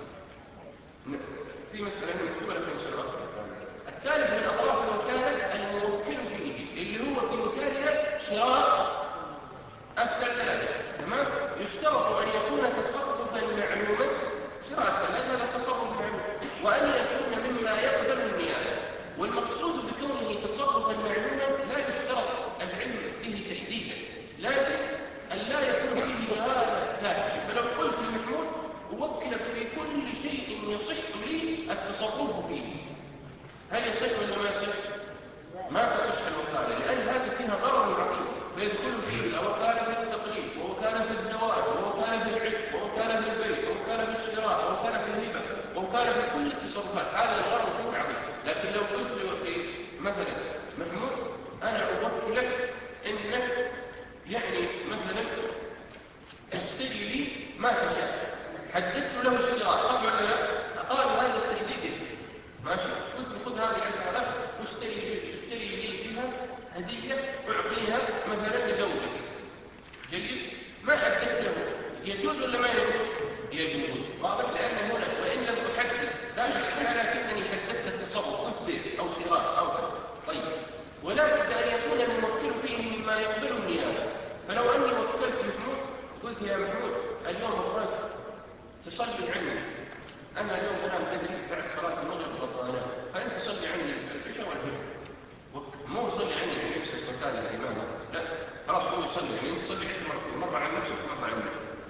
في مسألة مكتوبة لكم سنوات. الثالث من أطراف الوكالة الموكل فيه اللي هو في وكالة شراء الثلاجة. تمام؟ يشترط أن يكون تصرفا معلوما. شراء الثلاجة هذا تصرف معلوم، وأن يكون مما يقبل النيابة. والمقصود بكونه تصرفا معلوما لا يشترط العلم به تحديدا، لكن أن لا يكون فيه جهالة فاحشة. فلو قلت لمحمود أوكلك في كل شيء يصح لي التصرف فيه، هل يصح ولا ما يصح؟ ما تصح الوكالة، لأن هذه فيها ضرر عظيم فيدخل فيه وكالة في التقليد ووكالة في الزواج ووكالة في العتق ووكالة في البيت ووكالة في الشراء ووكالة في الهبة ووكالة في كل التصرفات. هذا ضرر عظيم. لكن لو قلت لوكيل مثلا محمود أنا أوكلك إنك يعني مثلا تشتري لي ما تشاء، حددت له الشراء صح ولا لا؟ قال هذا التحديد ماشي، قلت خذ هذه العشرة آلاف واشتري لي اشتري لي بها هدية أعطيها مثلا لزوجتي. جيد؟ ما حددت له، يجوز ولا ما يجوز؟ يجوز. واضح؟ لأن هنا وإن لم أحدد لا أشكال لكنني حددت التصرف قلت بيع أو شراء أو كذا. طيب ولا بد أن يكون الموكل فيه مما يقبل النيابة. فلو أني وكلت محمود قلت يا محمود اليوم أبغاك تصلي عني، أنا اليوم أنام بدري بعد صلاة المغرب وأبغى فأنت صلي عني العشاء والفجر، مو صلي عني بنفسك مكان الإمام، لا خلاص هو يصلي يعني تصلي عشر مرتين، مرة عن نفسك ومرة عنك.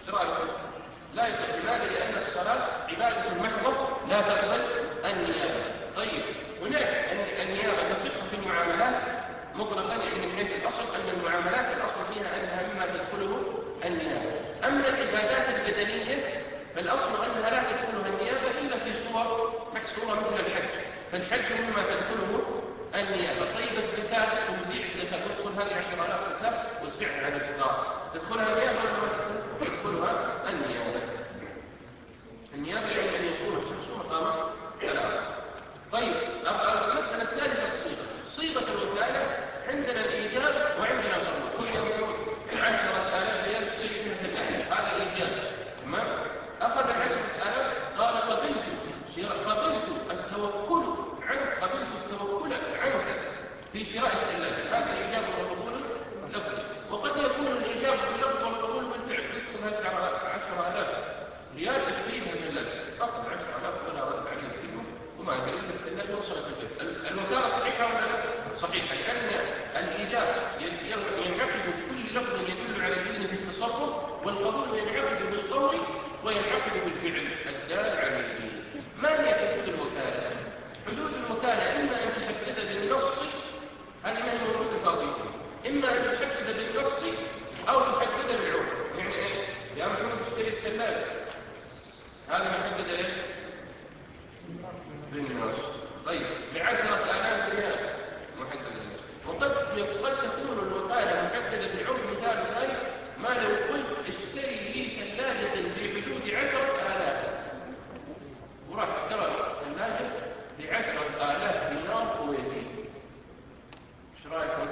ايش رايكم؟ لا يصح. لماذا؟ لان الصلاه عباده محضه لا تقبل النيابه. طيب هناك النيابه تصح في المعاملات مطلقا، يعني من حيث الاصل ان المعاملات الاصل فيها انها مما تدخله النيابه. اما العبادات البدنيه فالاصل انها لا تدخلها النيابه الا في صور محصوره مثل الحج، فالحج مما تدخله النيابه. طيب الزكاه، توزيع الزكاه تدخل هذه عشر آلاف زكاه وزعها على الفقراء، تدخلها النيابه ولا ما تدخل؟ تدخلها النيابه. النيابه يعني ان يكون الشخص مقام ثلاثه. طيب المساله الثالثه الصيغه. صيغه الوكاله عندنا الايجاب وعندنا القبول. عشرة آلاف ريال اشتري منها ثلاثة، هذا إيجاب. تمام؟ أخذ عشرة آلاف قال قبلت قبلت التوكل عنك، قبلت التوكل عنك في شراء الثلاجة، هذا إيجاب وقبول لفظي. وقد يكون الإيجاب باللفظ والقبول بالفعل. يدخل عشرة آلاف ريال اشتري منها ثلاجة، أخذ عشرة آلاف ولا رد عليه كله وما أدري إلا الثلاجة وصلت البيت. الوكالة صحيحة ولا لا؟ صحيحة، لأن الإيجاب ينعقد بكل لفظ يدل على الإذن في التصرف، والقبول ينعقد بالقول وينعقد بالفعل الدال عليه. ما هي حدود الوكالة؟ حدود الوكالة إما أن تحدد بالنص، هذه ما هي موجودة فاضيكم، إما أن تحدد بالنص أو تحدد بالعرف. يعني إيش؟ يا محمود اشتري الثلاجة، هذا محدد إيش؟ بالنص. طيب بعشرة آلاف ريال محدد. وقد قد تكون الوكالة محددة بالعرف. مثال ذلك ما لو قلت اشتري لي ثلاجة بحدود عشرة آلاف، وراح اشترى ثلاجة بعشرة آلاف دينار كويتي، ايش رايكم؟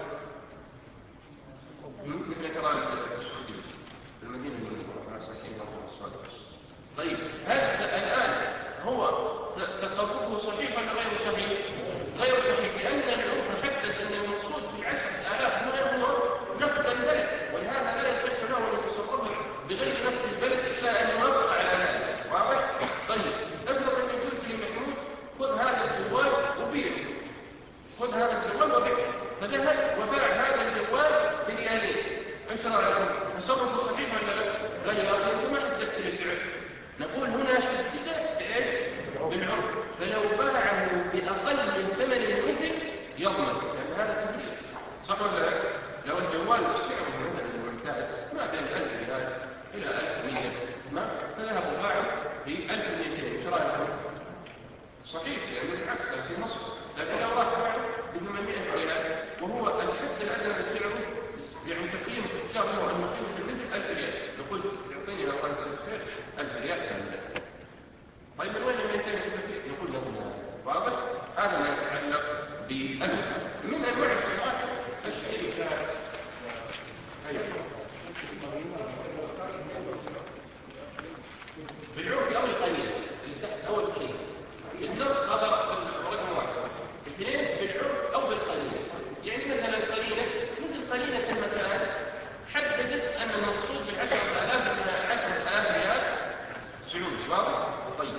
مثل كلام السعودية في المدينة المنورة مع ساكنين الله الصالح. طيب هذا الآن هو تصرفه صحيح ولا غير صحيح؟ غير صحيح، لأن العرف حدد أن المقصود بالعشرة آلاف هنا هو نقد البلد، ولهذا لا يصح له أن يتصرف بغير نقد البلد إلا أن ينص على ذلك. واضح؟ طيب افرض أن قلت لمحمود خذ هذا الجوال وبيعه، خذ هذا الجوال وبيعه، فذهب وباع هذا الجوال بريالين، ايش رأيكم؟ تصرف صحيح ولا لا؟ غير أنت ما حددت لي سعر. نقول هنا حدد بإيش؟ بالعرف. فلو باعه بأقل من ثمن المثل يضمن، لأن هذا تفريط. صح ولا لا؟ لو الجوال سعره مثلا المعتاد ما بين ألف ريال إلى ألف ومئة، ما فذهب وباعه ب ألف ومئتين، ايش رأيكم؟ صحيح، لأنه بالعكس في مصر. لكن لو راح باعه ب ثمانمئة ريال وهو الحد الأدنى لسعره، يعني تقييم التجار هو أن قيمة المثل ألف ريال، نقول تعطيني أقل سعر ألف ريال كاملة. طيب من وين المئتين نقول له واضح؟ هذا ما يتعلق بالوكالة. من انواع الشركات الشركات بالعرف او القليل اللي تحت او القليل. النص صدر رقم واحد. اثنين بالعرف او بالقليل. يعني مثلا القليله مثل قليله المكان حددت ان المقصود بالعشرة آلاف من عشرة آلاف ريال سعودي. واضح؟ طيب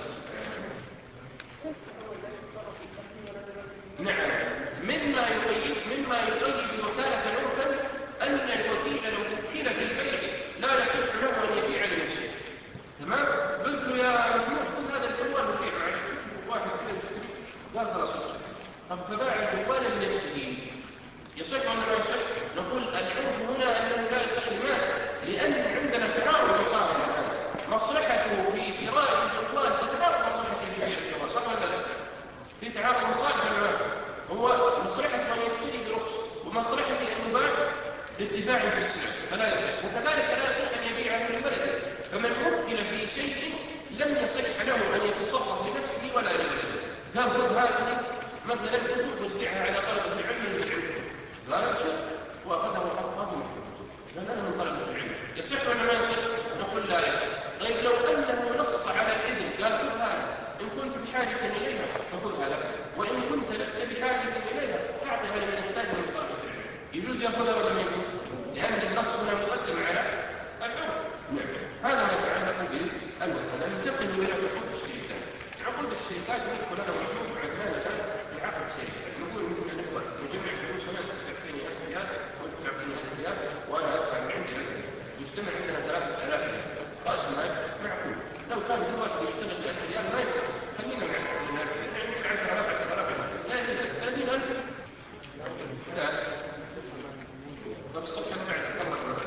نعم. مما يقيد مما يقيد الوكالة عرفا أن الوكيل لو وكل في البيع لا يصح له أن يبيع لنفسه. تمام؟ قلت له يا محمود خذ هذا الجوال وبيع عليك، شوف واحد كذا يشتري، قال خلاص يصح. طب فباع الجوال لنفسه يصح ولا ما يصح؟ نقول العرف هنا أنه لا يصح. لماذا؟ لأن عندنا تعارض مصالح الآن، مصلحته في شراء الجوال تتعارض مصلحته في بيع الجوال، صح ولا لا؟ في تعارض مصالح ولا لا؟ هو مصلحة من يشتري برخص ومصلحة أن يباع بارتفاع في السعر، فلا يصح. وكذلك لا يصح أن يبيعه لبلده. فمن وكل في شيء لم يصح له أن يتصرف لنفسه ولا لبلده. قال خذ هذه مثلا كتب وزعها على طلبة العلم ويزعمهم، قال يصح وأخذها وحطها بمحكمته، قال أنا من طلبة العلم. يصح ولا ما يصح؟ نقول لا يصح. طيب لو أنه نص على الإذن قال خذ هذا، إن كنت بحاجة إليها فخذها لك، وإن كنت لست بحاجة إليها فاعطها لمن يحتاج من طلبة العلم. يجوز يأخذها ولا ما يجوز؟ لأن النص هنا مقدم على العرف. نعم. هذا ما يتعلق بالوكالة. ننتقل إلى عقود الشركات. عقود الشركات ندخل لنا وجود عندنا الآن في عقد شركة. نقول نقول نقول نجمع فلوسنا تعطيني ألف ريال وأنت تعطيني ألف ريال وأنا أدفع من عندي ألف ريال، يجتمع عندنا ثلاثة آلاف ريال. رأس مال معقول. لو كان كل واحد يشتغل بألف ريال ما يكفي، خلينا نعرف من ألف يعني من عشرة آلاف عشرة آلاف ثلاثين ألف لا طب الصفحة بعد كم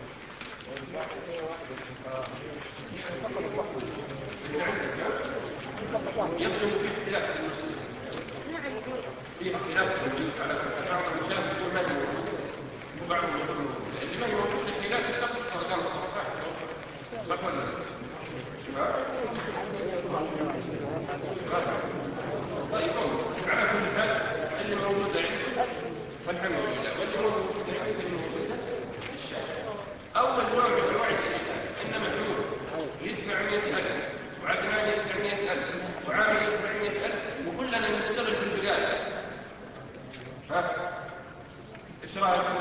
يبدو في اختلاف في المسلم في اختلاف في المسلم على بعض المشاهد يقول ما هي موجودة وبعض يقول موجودة اللي ما هي موجودة في لا تسقط فرقان الصفحات صح ولا لا؟ طيب على كل حال اللي موجودة عندكم فالحمد لله واللي موجودة عندكم اللي موجودة الشاشة. أول نوع من أنواع الشركات إن محمود يدفع مئة ألف وعدنان يدفع مئة ألف وعامل يدفع مئة ألف وكلنا نشتغل في البلاد. ها إيش رأيكم؟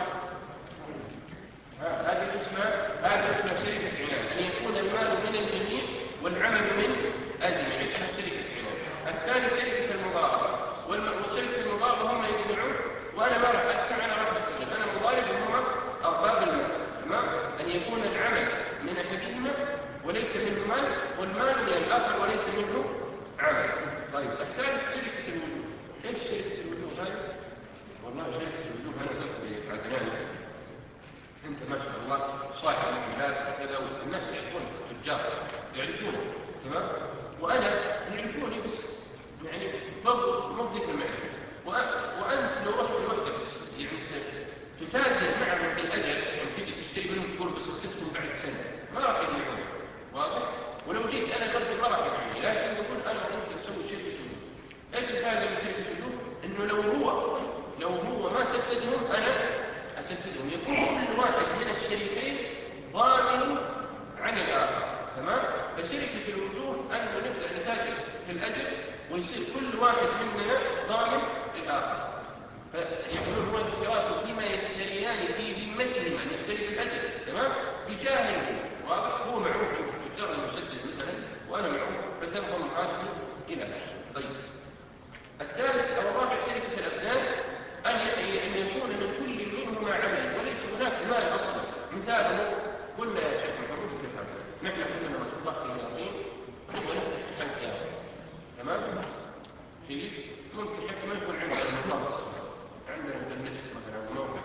هذا اسمه هذا اسمه شركة عنان، أن يكون المال من الجميع والعمل من الجميع، اسمها شركة عنان. الثاني شركة المضاربة، وشركة المضاربة هم يدفعون وأنا ما راح أدفع، أنا راح أشتغل، أنا مضارب وهم أرباب المال. تمام؟ أن يكون العمل من أحدهما وليس منه مال، والمال من الآخر وليس منه عمل. طيب الثالث شركة الوجوه. إيش شركة الوجوه هذه؟ والله شركة الوجوه أنا قلت لعدنان أنت ما شاء الله صاحب المحلات وكذا والناس يعرفون التجار يعرفونه تمام؟ وأنا يعرفوني بس يعني برضو مضيق المعرفة. وأنت لو رحت لوحدك يعني تتاجر معهم بالأجل يعني تجي تشتري منهم تقول بس تدخل بعد سنة ما راح يبيعون واضح؟ ولو جيت أنا برضو ما راح يبيعني، لكن يقول أنا ممكن أسوي شركة الوجوه. إيش الفائدة من شركة الوجوه؟ إنه لو هو لو هو ما سددهم أنا أسددهم، يكون كل واحد من الشريكين ضامن عن الآخر. تمام؟ فشركة الوجوه أنه نبدأ نتاجر في الأجر ويصير كل واحد مننا ضامن للآخر، فيكون هو اشتراك فيما يشتريان في ذمتهما، نشتري بالأجر تمام؟ بجاهه واضح، هو معروف التجار المسدد مثلا وأنا معروف فتنضم هذه إلى طيب. الثالث أو الرابع شركة الأبدان، أن أن يكون من كل منهما عمل وليس هناك مال أصلا. مثاله قلنا يا شيخ محمود وشيخ عبد نحن كلنا ما شاء الله خيارين نبغى نفتح محل خيار تمام؟ جيد؟ ممكن حتى ما يكون عندنا المقام أصلا، عندنا انترنت مثلا موقع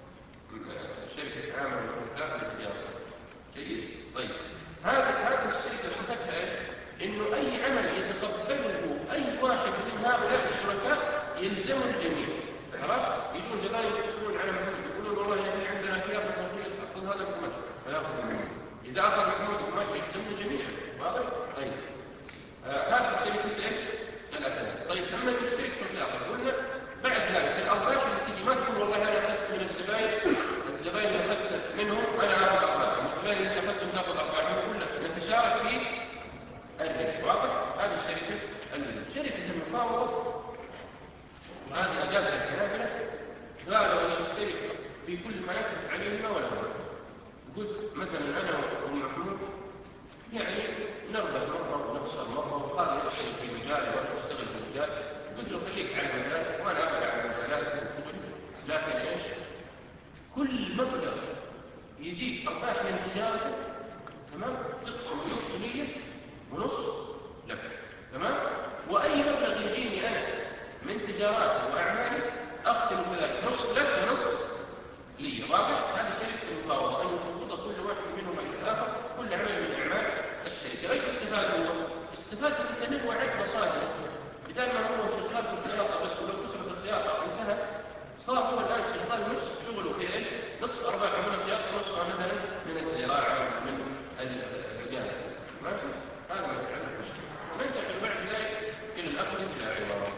شركة عامة وشركات للخيار. جيد؟ طيب هذا هذه الشركة صفتها ايش؟ إنه أي عمل يتقبله أي واحد من هؤلاء الشركاء يلزم الجميع. خلاص؟ يجون زبائن يتصلون على محمود يقولون والله يعني عندنا خيار بالتوفيق أخذ هذا القماش فيأخذ منه. إذا أخذ محمود القماش يلزم الجميع. واضح؟ طيب آه هذه الشركة ايش؟ الأبدان. طيب لما نشترك في الخيار قلنا بعد ذلك الأرباح اللي تجي ما تقول والله أنا أخذت من الزبائن الزبائن اللي أخذت منهم أنا أخذ أرباحهم، والزبائن اللي أخذتهم تأخذ أرباحهم، كلها نتشارك في الربح. واضح؟ هذه شركة الربح. شركة المفاوضة وهذه أجازة الكلام قالوا يشترك في كل ما يخلف عليهما ولا هو. قلت مثلا أنا ومحمود يعني نربح مرة ونخسر مرة، وقال يشتغل في مجال وأنا أشتغل في مجال، قلت له خليك على المجال وأنا أبدأ على مجالات وشغل، لكن إيش؟ كل مبلغ يجيك أرباح من تجارتك تمام؟ تقسم نص لي ونص لك تمام؟ وأي مبلغ يجيني أنا من تجاراتي وأعمالي أقسم كذلك نص لك ونص لي. واضح؟ هذه شركة المفاوضة، أن يفوض كل واحد منهم إلى الآخر كل عمل من أعمال الشركة. إيش استفاد هو؟ استفاد من تنوع مصادر، بدل ما هو شغال في الخياطة بس ولو كسرت الخياطة انتهى، صار هو الآن شغال نصف شغله في إيش؟ نصف أرباحه من الخياطة ونصف مثلا من الزراعة ومن الرجال. ماشي؟ هذا ما يتعلق بالشيء. ننتقل بعد ذلك إلى الأخذ بالعبارة.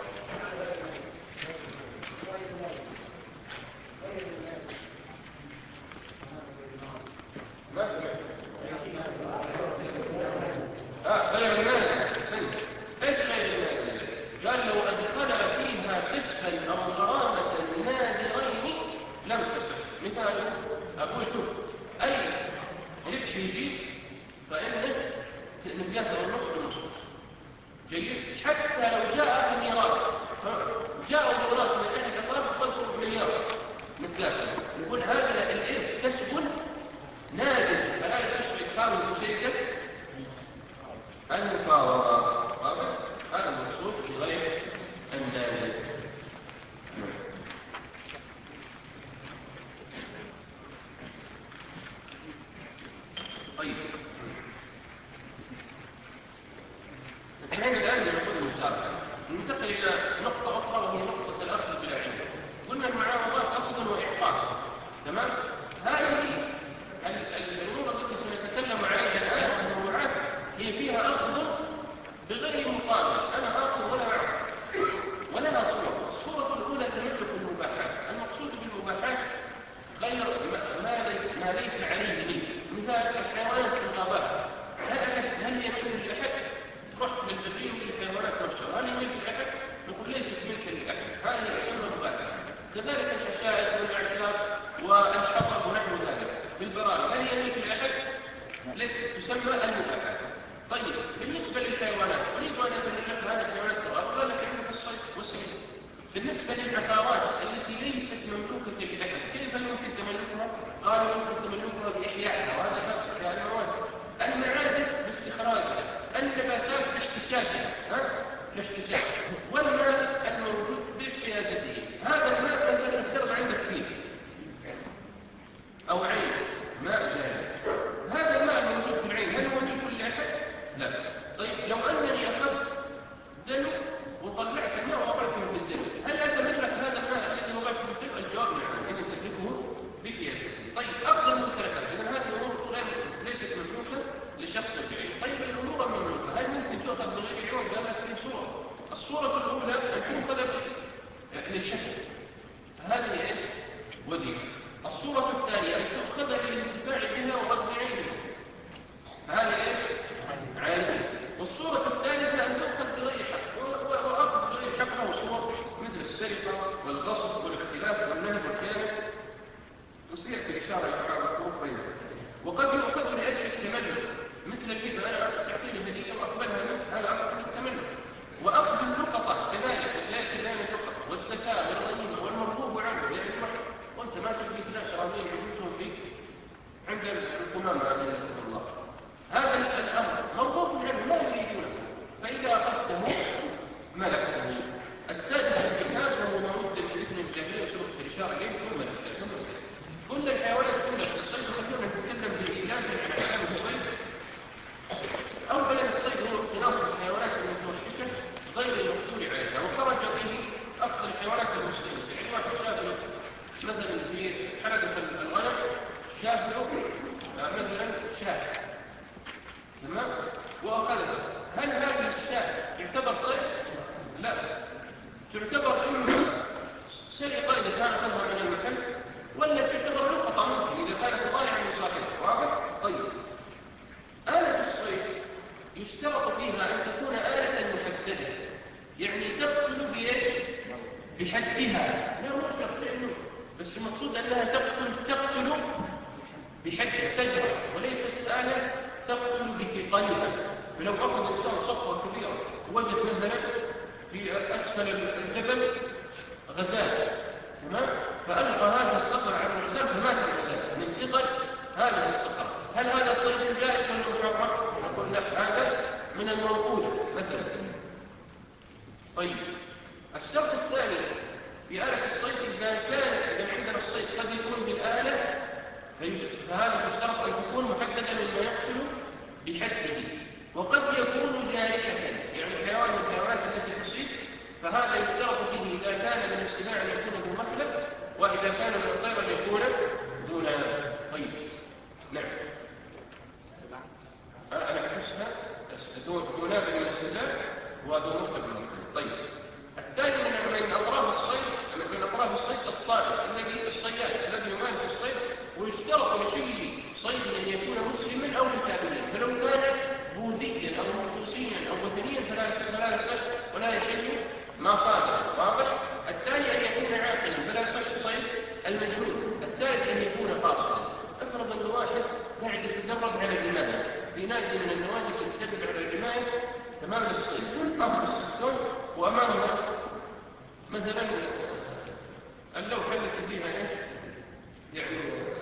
ما سمعت؟ آه غير النازل. سنت. إيش غير النازل؟ قال لو أدخل فيها كسبا أو غرامة نادرين لم تصح. مثال أقول شوف أي ربح يجي فإنه نقياسه النص بالنص. جيد؟ حتى لو جاء بميراث جاء بميراث من أحد أفراد فقلت بمليار نقياسه، نقول هذا الإرث كسب نادر فلا يصح إدخاله في شركة سابقا. ننتقل إلى نقطة أخرى وهي نقطة الأخذ بلا علم. قلنا المعاوضات أخذ وإعطاء، تمام؟ هذه الأمور التي سنتكلم عليها الآن والموضوعات هي فيها أخذ بغير مقابل، أنا آخذ ولا أعطي، ولها صورة. الصورة الأولى تملك المباحات. المقصود بالمباحات غير ما ليس ما ليس عليه منه. مثال الحيوانات في الغابات، هل هل هي ملك لأحد؟ رحت للبرية وللحيوانات والشجر، هل هي ملك لأحد؟ نقول ليست ملكا لأحد، هذه تسمى مباحة. كذلك الحشائش والأعشاب والحطب ونحو ذلك في البراري، هل هي ملك لأحد؟ ليست، تسمى المباحات. طيب بالنسبة للحيوانات، أريد أن أتملك هذه الحيوانات قال لك عندك الصيد والسلم. بالنسبة للعقارات التي ليست مملوكة لأحد، كيف يمكن تملكها؟ قالوا يمكن تملكها بإحيائها، وهذا حق إحياء المواد. المعادن باستخراجها، النباتات باحتشاشها، ها؟ الاحتشاش، والماء الموجود بقياسته. هذا الماء الذي نفترض عندك فيه أو عين ماء جاري، هذا الماء الموجود في العين هل هو ملك لأحد؟ لا. طيب لو أنني أخذت دلو وطلعت الماء ووضعته في الدلو، هل أتملك هذا الماء الذي وضعته في الدلو؟ الجواب نعم، إن تملكه بقياسه. طيب أفضل الممتلكات، إذا هذه الأمور ليست مملوكة لشخص بعيد. طيب الأمور المملوكة هل ممكن تؤخذ بغير عوض؟ قال لك في صورة. الصورة الأولى أن تؤخذ للشكل، هذه إيش؟ وديعة. الصورة الثانية أن تؤخذ للانتفاع بها وغض عينها، هذا إيش؟ عين. والصورة الثالثة أن تؤخذ بغير حق، وأخذ بغير حق له صور مثل السرقة والغصب والاختلاس والنهب والخيانة، وسيأتي الإشارة إلى بعض الحروف بينها. وقد يؤخذ لأجل التملك مثل الهبة، أنا تعطيني هدية وأقبلها منك، هذا أخذ التملك. وأخذ اللقطة كذلك، وسيأتي بيان اللقطة والزكاة والغنيمة والمرغوب عنه، يعني الوحي وأنت ما تبقي ناس راضين يعيشون فيك عند القمامة هذه الله، هذا الأمر مرغوب عنه لا يريدونه، فإذا أخذته ملكته. السادس الجهاز وهو ما مقدم في ابن الجاهلية وسبقت الإشارة إليه ثم ملكته. كل الحيوانات كلها في الصيد، وخلونا نتكلم بإيجاز عن أحكام الصيد. أولا الصيد هو اقتناص الحيوانات المتوحشة غير المقدور عليها، وخرج به أفضل الحيوانات المسلمة. يعني واحد شاف مثلا في حلقة الغنم شاف له مثلا شاة، تمام، وأخذها، هل هذه الشاة يعتبر صيد؟ لا، تعتبر إما سرقة إذا كانت تظهر من المحل، ولا تعتبر لقطة ممكن إذا كانت ضائعة من صاحبها. واضح؟ طيب آلة الصيد يشترط فيها أن تكون آلة محددة، يعني تقتل بإيش؟ بحدها، لا مو شرط علم، بس المقصود أنها تقتل تقتل بحد تجرى، وليست آلة تقتل بثقلها. فلو أخذ إنسان صفوة كبيرة وجد مثلا في أسفل الجبل غزال، تمام، فألقى هذا الصخر على الغزال فمات الغزال من ثقل هذه الصخر، هل هذا صيد جائز ولا محرم؟ نقول لا، هذا من الموجود مثلا. طيب الشرط الثاني في آلة الصيد إذا كانت إذا عندنا الصيد قد يكون بالآلة، فهذا يشترط أن تكون محددة مما يقتل بحده، وقد يكون جارحة، يعني الحيوان من الحيوانات التي تصيد، فهذا يشترط فيه إذا كان من السباع أن يكون ذو مخلب، وإذا كان من الطير أن يكون ذو ناب. طيب نعم، أنا أحسها ذو ناب من السباع وذو مخلب من الطير. طيب الثاني من من أطراف الصيد، من أطراف الصيد الصائد الذي الصياد الذي يمارس الصيد، ويشترط لكل صيد أن يكون مسلما أو كتابيا، فلو كان بوذيا أو مقدسيا أو وثنيا فلا فلا يصح ولا يحل ما صاد. واضح؟ الثاني أن يكون عاقلا فلا يصح صيد المجنون. الثالث أن يكون قاصدا. أفرض أن واحد قاعد يتدرب على الرماية في نادي من النوادي تتدرب على الرماية تمام الصيد، أخذ السكون وأمامها مثلا اللوحة التي فيها ايش؟ يعني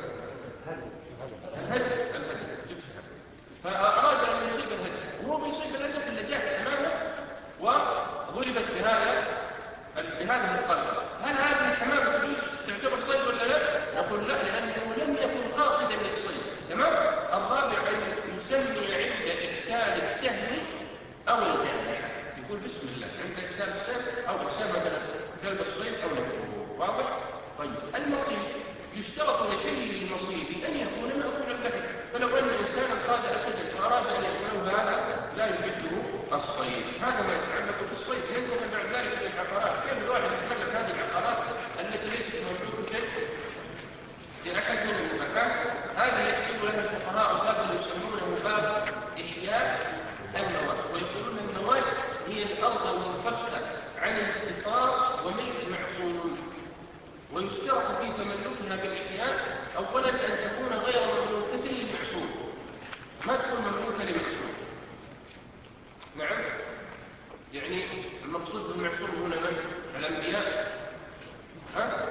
الهدف الهدف جبتها، فأراد أن يصيب الهدف، وهو بيصيب الهدف اللي جاء أمامه وضربت بهذا بهذه الطلقة، هل هذه الحمامة تجوز تعتبر صيد ولا لا؟ نقول لا، لأنه لم يكن قاصدا للصيد. تمام. الرابع أن يسمي عند إرسال السهم أو الجارحة، يقول بسم الله عند إرسال السيف أو إرسال مثلا كلب الصيد أو نحوه. واضح؟ طيب المصيد يشترط لحل المصيد أن يكون مأكولا اللحم، فلو أن إنسانا صاد أسدا فأراد أن يأكله هذا لا يحله الصيد. هذا ما يتعلق بالصيد. ينتهي بعد ذلك للعقارات. كيف الواحد يتملك هذه العقارات التي ليست موجودة في أحد من المكان؟ هذه يكتب لها الفقهاء باب يسمونه باب إحياء النواة، ويقولون النواة هي الأرض المنفكة عن الاختصاص وملك معصوم، ويشترط في تملكها بالإحياء أولا أن تكون غير مملوكة للمعصوم، ما تكون مملوكة لمعصوم. نعم، يعني المقصود بالمعصوم هنا من؟ الأنبياء؟ ها؟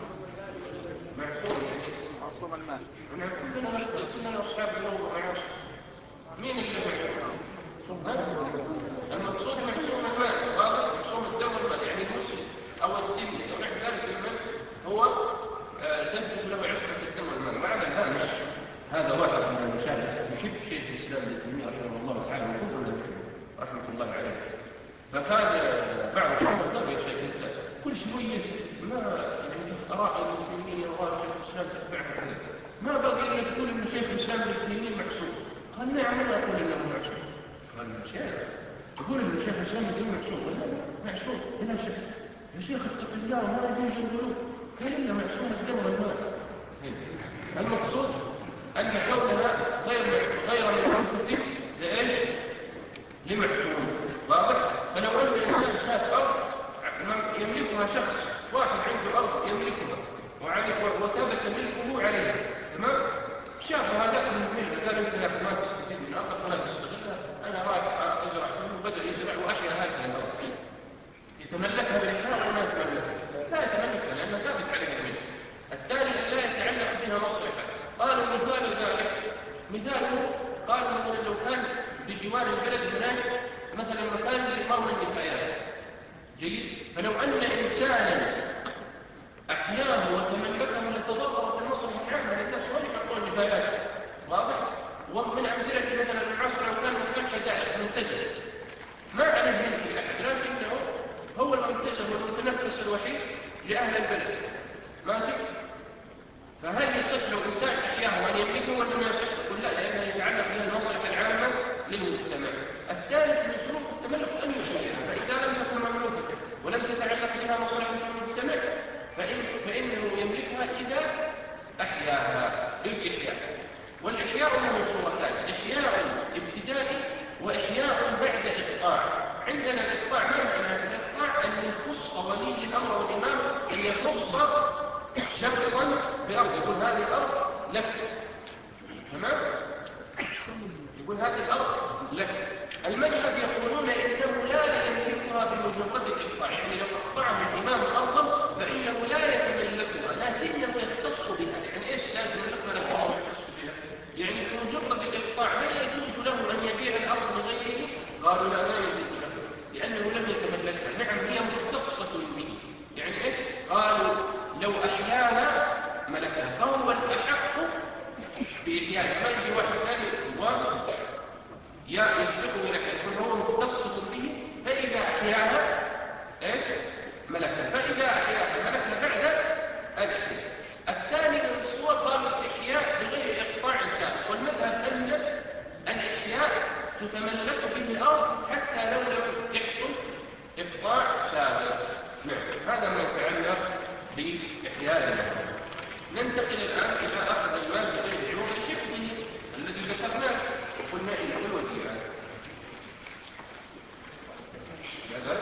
معصوم يعني معصوم المال. نعم، كلنا كلنا أصحاب النور وعاش. مين اللي معصوم؟ المقصود معصوم المال، واضح؟ معصوم الدم والمال، يعني المسلم أو الذمي أو نحو ذلك ممن هو تثبت له عصمة الدم والمال. معنى الهامش هذا واحد من المشايخ يحب شيخ الإسلام ابن تيمية رحمه الله تعالى وكلنا رحمة الله عليه، فكان بعض الطلاب يا شيخ انت كل شوية ما يعني آراء ابن تيمية وآراء شيخ الإسلام تدفعها كذا، ما بقي إلا تقول إن شيخ الإسلام ابن تيمية معصوم. قال نعم أنا أقول إنه معصوم. قال يا شيخ تقول إن شيخ الإسلام ابن تيمية معصوم؟ قال لا معصوم بلا شك يا شيخ اتق الله وما يجوز الغلو. قال إلا معصوم الدم والمال. المقصود أن كونها غير غير مملوكة لإيش؟ لمعصوم. واضح؟ فلو أن الإنسان شاف أرض يملكها شخص واحد عنده أرض يملكها وثبت ملكه عليها، تمام؟ شاف هذا الملك قال أنت يا أخي ما تستفيد من أرضك ولا تستغلها، أنا رايح أزرع فيه وبدأ يزرع وأحيا هذه الأرض. يتملكها بالإحياء ولا يتملكها؟ لا يتملكها لأنها ثابت عليها الملك. الثاني أن لا يتعلق بها مصلحة. قالوا مثال ذلك مثاله قالوا مثلا لو كان بجوار البلد هناك مثلا مكان لمرمى النفايات، جيد، فلو أن إنسانا أحياه وتملكه لتضرر بالمصلحة العامة للناس ولا يحطون النفايات. واضح؟ ومن أمثلة مثلا العصر لو كان مكان حدائق منتزه ما عليه ملك لأحد، لكنه هو المنتزه والمتنفس الوحيد لأهل البلد، ماشي؟ فهل يصح لو إنسان أحياه وأن يملكه ولا ما يصح؟ يقول لا، لأنه يتعلق بها المصلحة العامة للمجتمع. الثالث من شروط التملك أن يشركها، فإذا لم تكن مملوكة ولم تتعلق بها مصلحة المجتمع فإن فإنه يملكها إذا أحياها بالإحياء. والإحياء له صورتان: إحياء ابتدائي وإحياء بعد إقطاع. عندنا الإقطاع ما معنى الإقطاع؟ أن يخص ولي الأمر والإمام أن يخص شخصا بأرض، يقول هذه الأرض لك، تمام؟ يقول هذه الأرض لك. المذهب يقولون إنه لا يملكها بمجرد الإقطاع، يعني لو أقطعه الإمام أرضا فإنه لا يتملكها لكنه يختص بها. يعني إيش لا يتملكها لكنه يختص بها؟ يعني بمجرد الإقطاع لا يجوز له أن يبيع الأرض لغيره. قالوا لا، لا يجوز له لأنه لم يتملكها. نعم هي مختصة به. يعني إيش؟ قالوا لو أحياها ملكها فهو الأحق بإحياء. ما يجي واحد ثاني يا يسبقه إلى أن يكون هو مختص به، فإذا أحياها إيش؟ ملكها. فإذا أحياها ملكها بعد الإحياء. الثاني من الصور قالوا الإحياء بغير إقطاع سابق، والمذهب أن الإحياء تتملك به الأرض حتى لو لم يحصل إقطاع سابق. نعم، هذا ما يتعلق بإحياء الأرض. ننتقل الآن إلى أخذ المال بغير عوض حفظه الذي ذكرناه وقلنا إنه الوديعة. هذا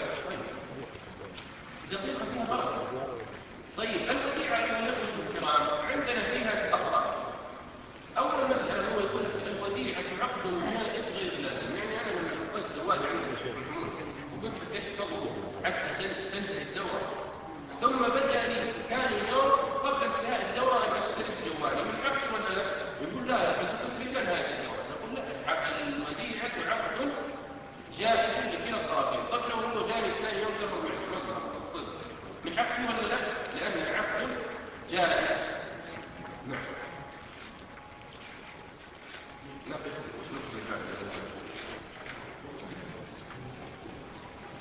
دقيقة فيها غلط. طيب الوديعة أيها الأخوة الكرام عندنا فيها أقرار. أول مسألة هو يقول الوديعة عقد جائز غير لازم. يعني أنا لما حطيت زواج عند الشيخ محمود وقلت احفظه حتى تنتهي الدورة، ثم بدأ لي ثاني يوم قبل انتهاء الدورة أن أستلف جوالي، من حقي ولا لا؟ يقول لا يا أخي كنت في نهاية الدورة. نقول لا، الوديعة عقد جائز لكلا الطرفين. طب لو هو جاني ثاني يوم قبل ما يحصل من حقي ولا لا؟ لأنه عقد جائز. نعم. نقف ونكمل بعد.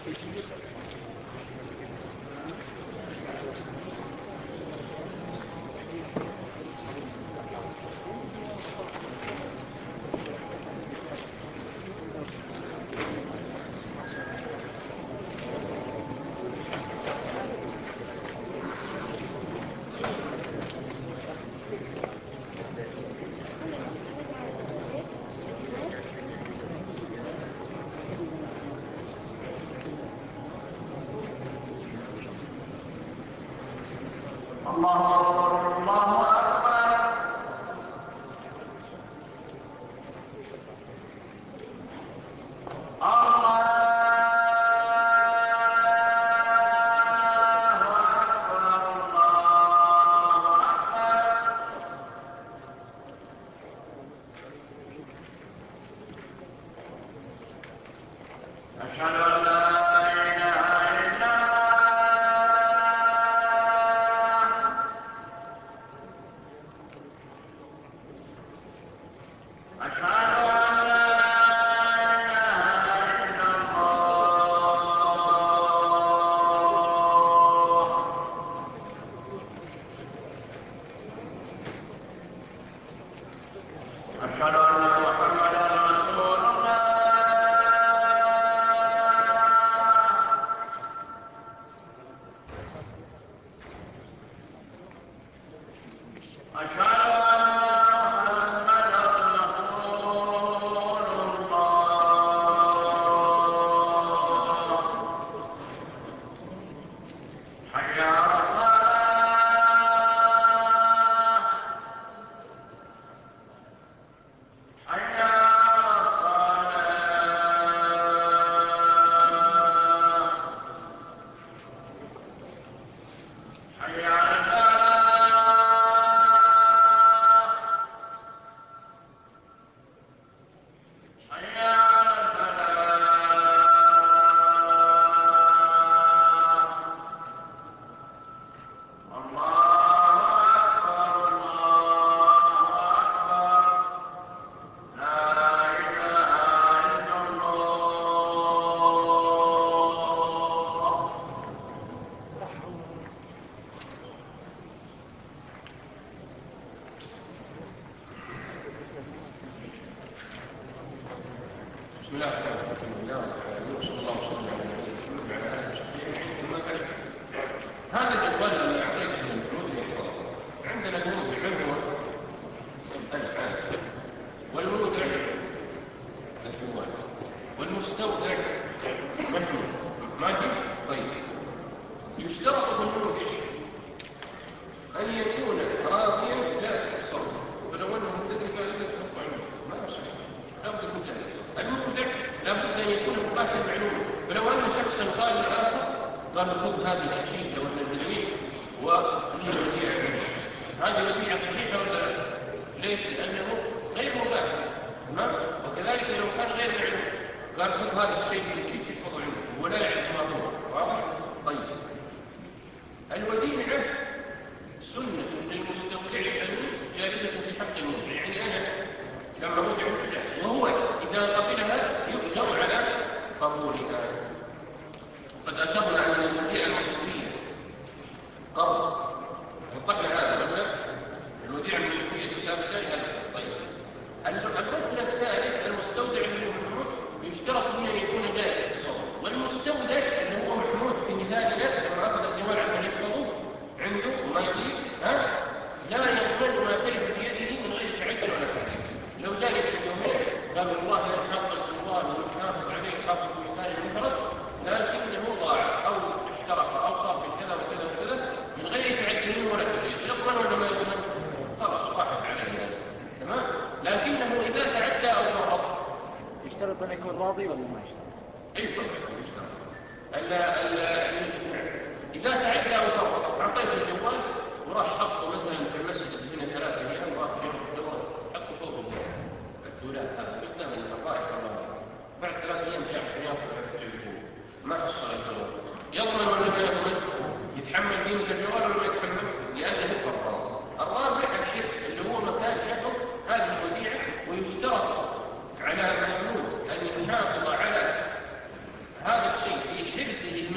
على محمود أن يحافظ على هذا الشيء في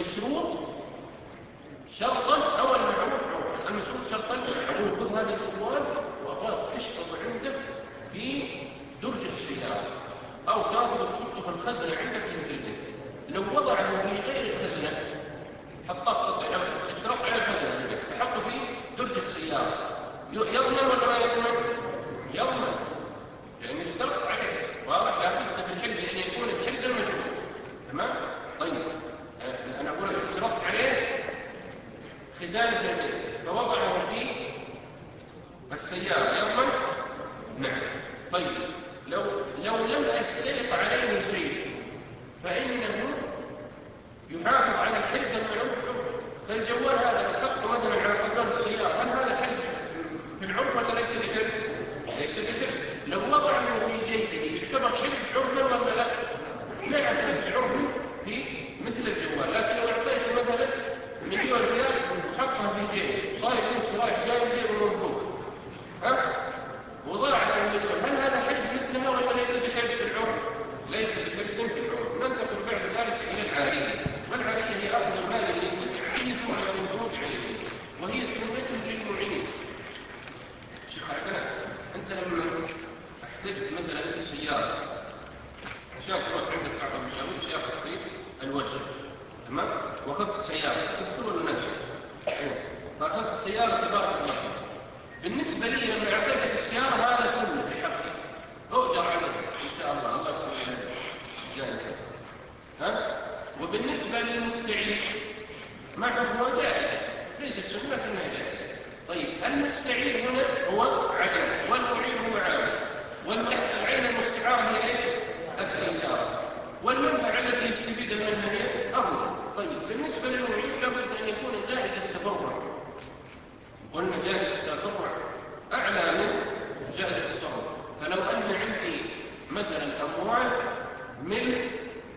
المشروط شرطا أو المعروف عرفا. المشروط شرطا أقول خذ هذه الأموال وأبغاك تشتغل عندك في درج السيارة أو تاخذ تحطه في الخزنة عندك في البيت. لو وضعه في غير الخزنة حطه في اشترط على الخزنة عندك فحطه في درج السيارة يضمن ولا ما يضمن؟ يضمن لأن اشترط عليه واضح. لابد في الحجز أن يكون الحجز المشروط. تمام؟ طيب أنا أقول اشترط عليه خزانة البيت فوضعه في السيارة يضمن؟ نعم. طيب لو لو لم أشترط عليه شيء فإنه يحافظ على الحجز المعروف عرفا. فالجوال هذا لو حطه مثلا على قضبان السيارة هل هذا الحجز في العرف ولا ليس بحجز؟ ليس بحجز. لو وضعه في جيبه يعتبر حجز عرفا ولا لا؟ لا حجز عرفا في مثل الجوال. لكن لو اعطيته مثلا مليون ريال وحطها في جيبه صاير يمشي رايح جاي جيبه منفوخ ها وضاعت المليون هل هذا حجز مثلها ولا ليس بحجز في العرف؟ ليس بحجز في العرف. ننتقل بعد ذلك الى العاريه. والعاريه هي اخذ المال الذي يعيث على الوجود عليه وهي سنه للمعين. شيخ عبد انت لما احتجت مثلا سياره عشان تروح عندك بعض المشاوير سياره تقريب الوجه تمام واخذت سياره تذكر الناس فاخذت سياره تبارك الله بالنسبه لي لما اعطيتك السياره هذا سنه بحقي اؤجر عليه ان شاء الله الله يكون جانب ها. وبالنسبه للمستعير ما حكمه جائز ليست سنه لكنها جائزه. طيب المستعير هنا هو عدل والمعين هو عامل والعين المستعار هي ايش؟ السياره والمنفعه التي يستفيد منها هي افضل. طيب بالنسبه للمعين لابد ان يكون جائز التبرع. قلنا جائز التبرع اعلى من جائز التصرف. فلو ان عندي مثلا اموال ملك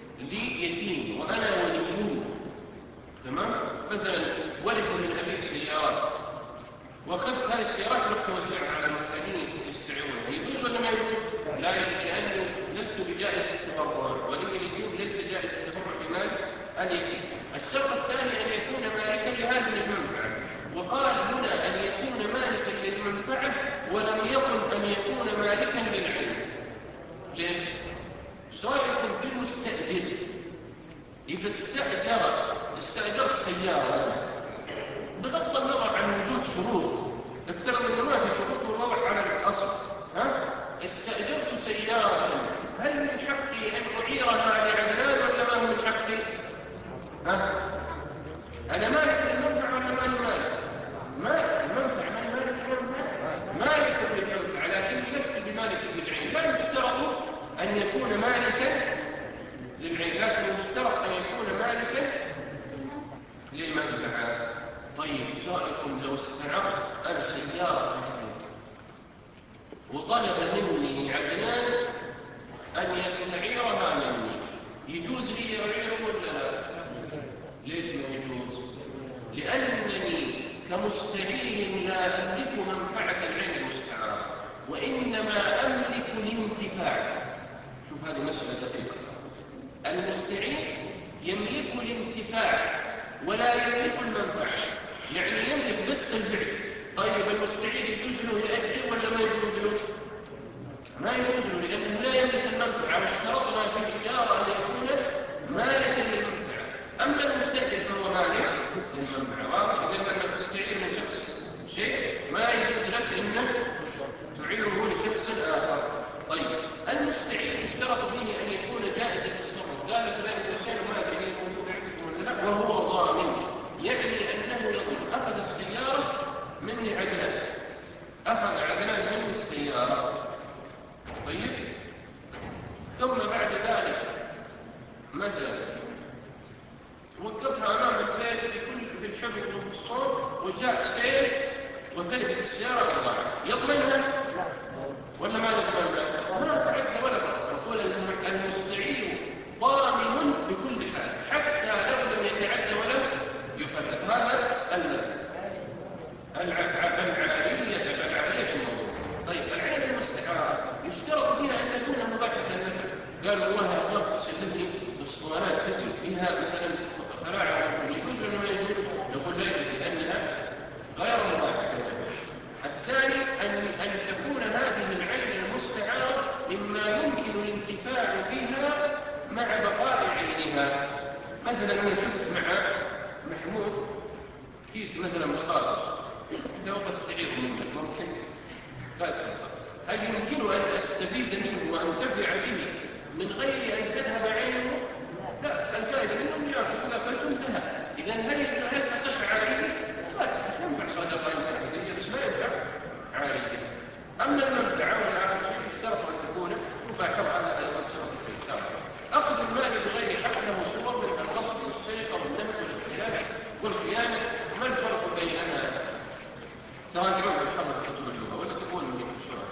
ليتيم وانا وليه تمام مثلا ولد من ابيك سيارات واخذت هذه السيارات وتوزعها على المحتاجين يستعيرونها يجوز ولا ما يجوز؟ لا يجوز لاني لست بجائز التبرع ولي اليتيم ليس جائز التبرع بمال اليتيم. الشرط الثاني ان يكون مالكا لهذه المنفعه وقال هنا ان يكون مالكا للمنفعه ولم يقل ان يكون مالكا للعلم. ليش؟ شرايكم بالمستاجر اذا استاجر استاجرت سياره بغض النظر عن وجود شروط افترض انه ما في شروط ووضع على الاصل ها استاجرت سياره هل من حقي ان اعيرها لعدنان ولا ما هو من حقي؟ ها انا مالك للمنفعه ولا مالي مالك؟ مالك المنفعه مالي مالك للمنفعه مالك للمنفعه لكني لست بمالك للعين. لا يشترط ان يكون مالكا للعين لكن يشترط ان يكون مالكا للمنفعه. طيب سائلكم لو استعرت انا سياره وطلب مني عدنان ان يستعيرها مني يجوز لي اعيره ولا لا؟ ليش ما يجوز؟ لانني كمستعير لا املك منفعه العين المستعاره وانما املك الانتفاع. شوف هذه مساله دقيقه. المستعير يملك الانتفاع ولا يملك المنفعه يعني يملك بس الفعل. طيب المستعير يجوز له يأجر ولا ما يجوز له؟ ما يجوز له لأنه لا يملك المنفعة واشترطنا في الإجارة أن يكون مالكا للمنفعة. أما المستأجر فهو مالك للمنفعة. واضح إذا لما تستعير من شخص شيء ما يجوز لك أنك تعيره لشخص آخر. طيب المستعير يشترط به أن يكون جائز التصرف. قال فلان الإنسان ما أدري أن يكون عندكم ولا لا وهو ضامن يعني أنه يقول أخذ السيارة مني عدنان أخذ عدنان مني السيارة. طيب ثم بعد ذلك مثلا وقفها أمام البيت بكل في الحفظ وفي الصوت وجاء سيل وتركت السيارة وضاعت يضمنها ولا ما يضمنها؟ ما تعد ولا نقول المستعير ضامن بكل حال حتى لو لم يتعدى ولم يكلف. هذا العارية العارية الموضوع. طيب العين المستعارة يشترط فيها أن تكون مباحة النفع. قالوا والله أبغاك تسلمني اسطوانات فيديو فيها مثلا فلا أعلم يجوز ولا ما يجوز؟ نقول لا يجوز لأنها غير مباحة. الثاني أن أن تكون هذه العين المستعارة مما يمكن الانتفاع بها مع بقاء عينها. مثلا أنا شفت مع محمود كيس مثلا بطاطس، أنت وقت تستعير منه ممكن لا تفضل، هل يمكن أن أستفيد منه وأنتفع به من غير أن تذهب عينه؟ لا، الفائدة منه أن يأكل أكلت انتهى. إذا هل هل تصح عاريه؟ لا تصح، ينفع صدقة ينفع هدية بس ما ينفع عاريه. أما المنفعة والآخر شيء اشترط أن تكون مباحة، وهذا أيضا سبب في الكتاب. أخذ المال بغير حق له صور من الغصب والسرقة والنهب والاختلاف والخيانة. ما الفرق بيننا؟ تراجعون إن شاء الله في كتب اللغة ولا تكون من بسرعة؟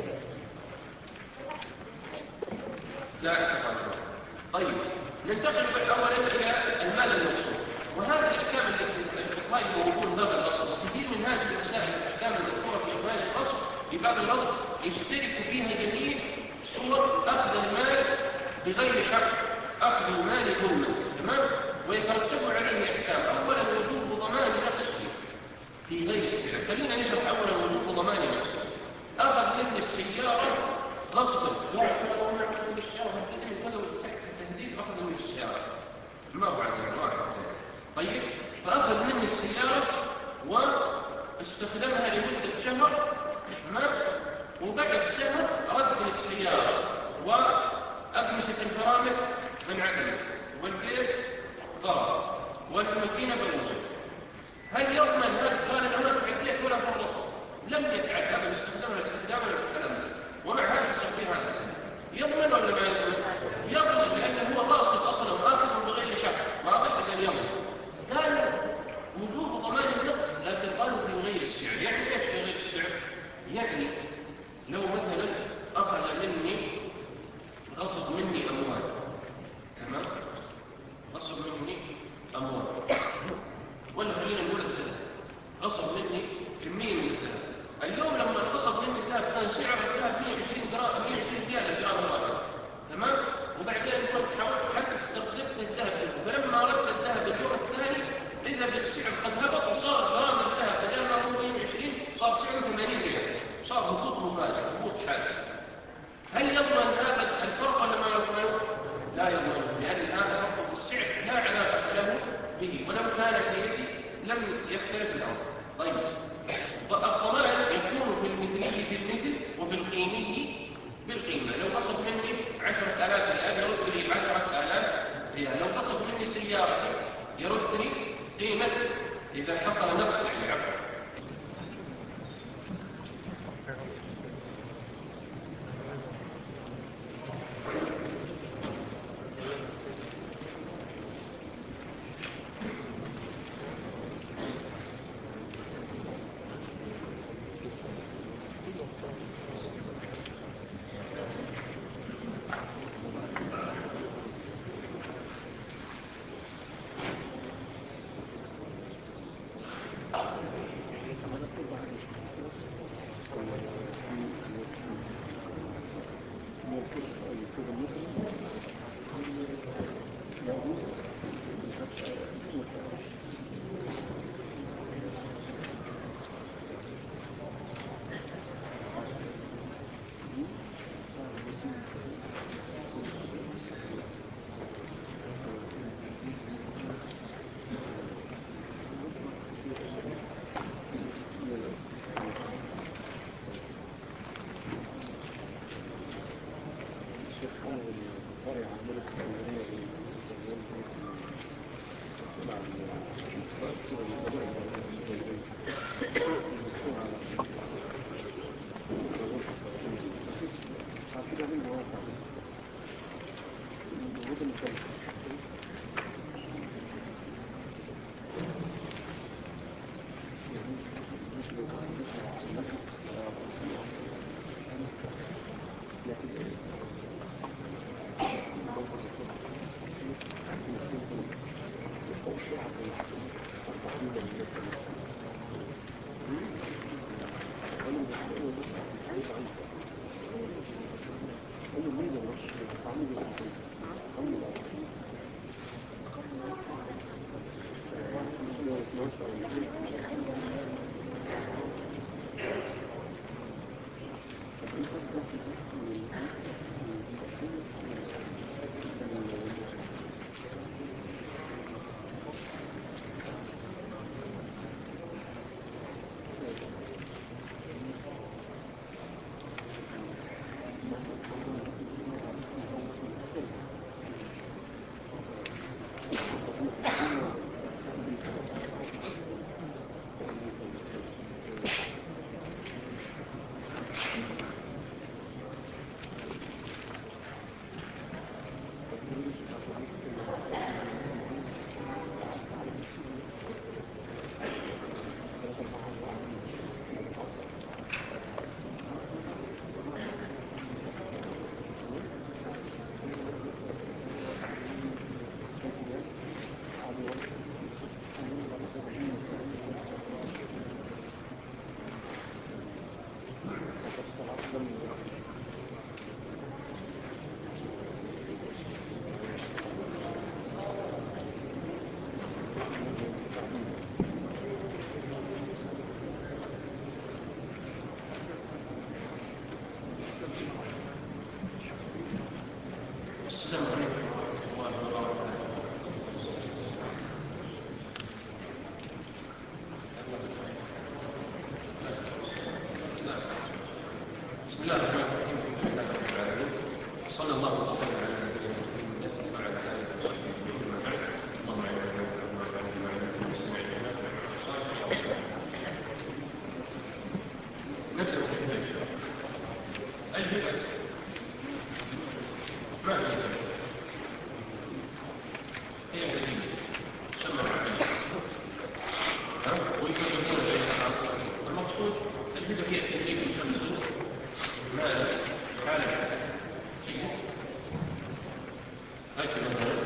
لا أحسن. طيب ننتقل أولا إلى المال الموصول، وهذا الأحكام التي الفقهاء يقولون باب الغصب، وكثير من هذه المسائل الأحكام المذكورة في مال الغصب في باب الغصب يشترك فيها جميع صور أخذ المال بغير حق، أخذ المال ظلما، تمام؟ ويترتب عليه أحكام. أولا وجوب ضمان نقصه في غير السعر. خلينا نشرح أولا وجوب ضمان نقصه. أخذ مني السيارة غصبا، لا أخذ من السيارة ولو تحت التهديد أخذ من السيارة، ما هو عندنا واحد. طيب فأخذ مني السيارة واستخدمها لمدة شهر، تمام؟ وبعد شهر رد السيارة وأقمشة الفرامل من عدمه والبيت ضرب والماكينة بوجه. هل يضمن هذا؟ قال أنا ما تعديت ولا فرطت، لم يتعد أبدا، استخدامها استخداما للكلام ده، ومع هذا يسوي هذا. يضمن ولا ما يضمن؟ يضمن، لأنه هو قاصد أصلا وآخذ بغير حق، واضح أن يضمن. قال وجوب ضمان النقص، لكن قالوا في غير السعر. يعني ايش في غير السعر؟ يعني لو مثلا أخذ مني غصب مني أموال، تمام؟ غصب مني أموال، ولا خلينا نقول الذهب، غصب مني كمية من الذهب. اليوم لما غصب مني الذهب كان سعر الذهب مئة وعشرين جرام، مئة وعشرين ريال الجرام الواحد، تمام؟ وبعدين كنت حاولت حتى استرددت الذهب منه، فلما أردت الذهب اليوم الثاني إذا بالسعر قد هبط وصار جرام الذهب بدل ما هو مئة وعشرين صار سعره ثمانين ريال، صار هبوط مفاجئ، هبوط حادث. هل يضمن هذا الفرق ولا ما يضمن؟ لا يضمن، لأن هذا فرق بالسعر لا علاقة له به، ولو كان في يدي لم يختلف الأمر. طيب الضمان يكون في المثلي بالمثل وفي القيمي بالقيمة. لو قصد مني عشرة آلاف ريال يرد لي عشرة آلاف ريال، لو قصد مني سيارتي يرد لي قيمة إذا حصل نقص يعني عفوا. السلام عليكم ورحمة الله وبركاته. بسم الله الرحمن الرحيم. الحمد لله رب العالمين. صلى الله وسلم على نبينا محمد وعلى آله وصحبه أجمعين. أما بعد، اللهم علمنا ما ينفعنا وانفعنا بما علمتنا وزدنا علما نافعا وصالحا. نبدأ بالهبة إن شاء الله. الهبة ما هي الهبة؟ هي هدية تسمى العقيدة، ويكتبون بينها. المقصود الهبة هي تهديد شمس مال حالة فيه أجل مثلا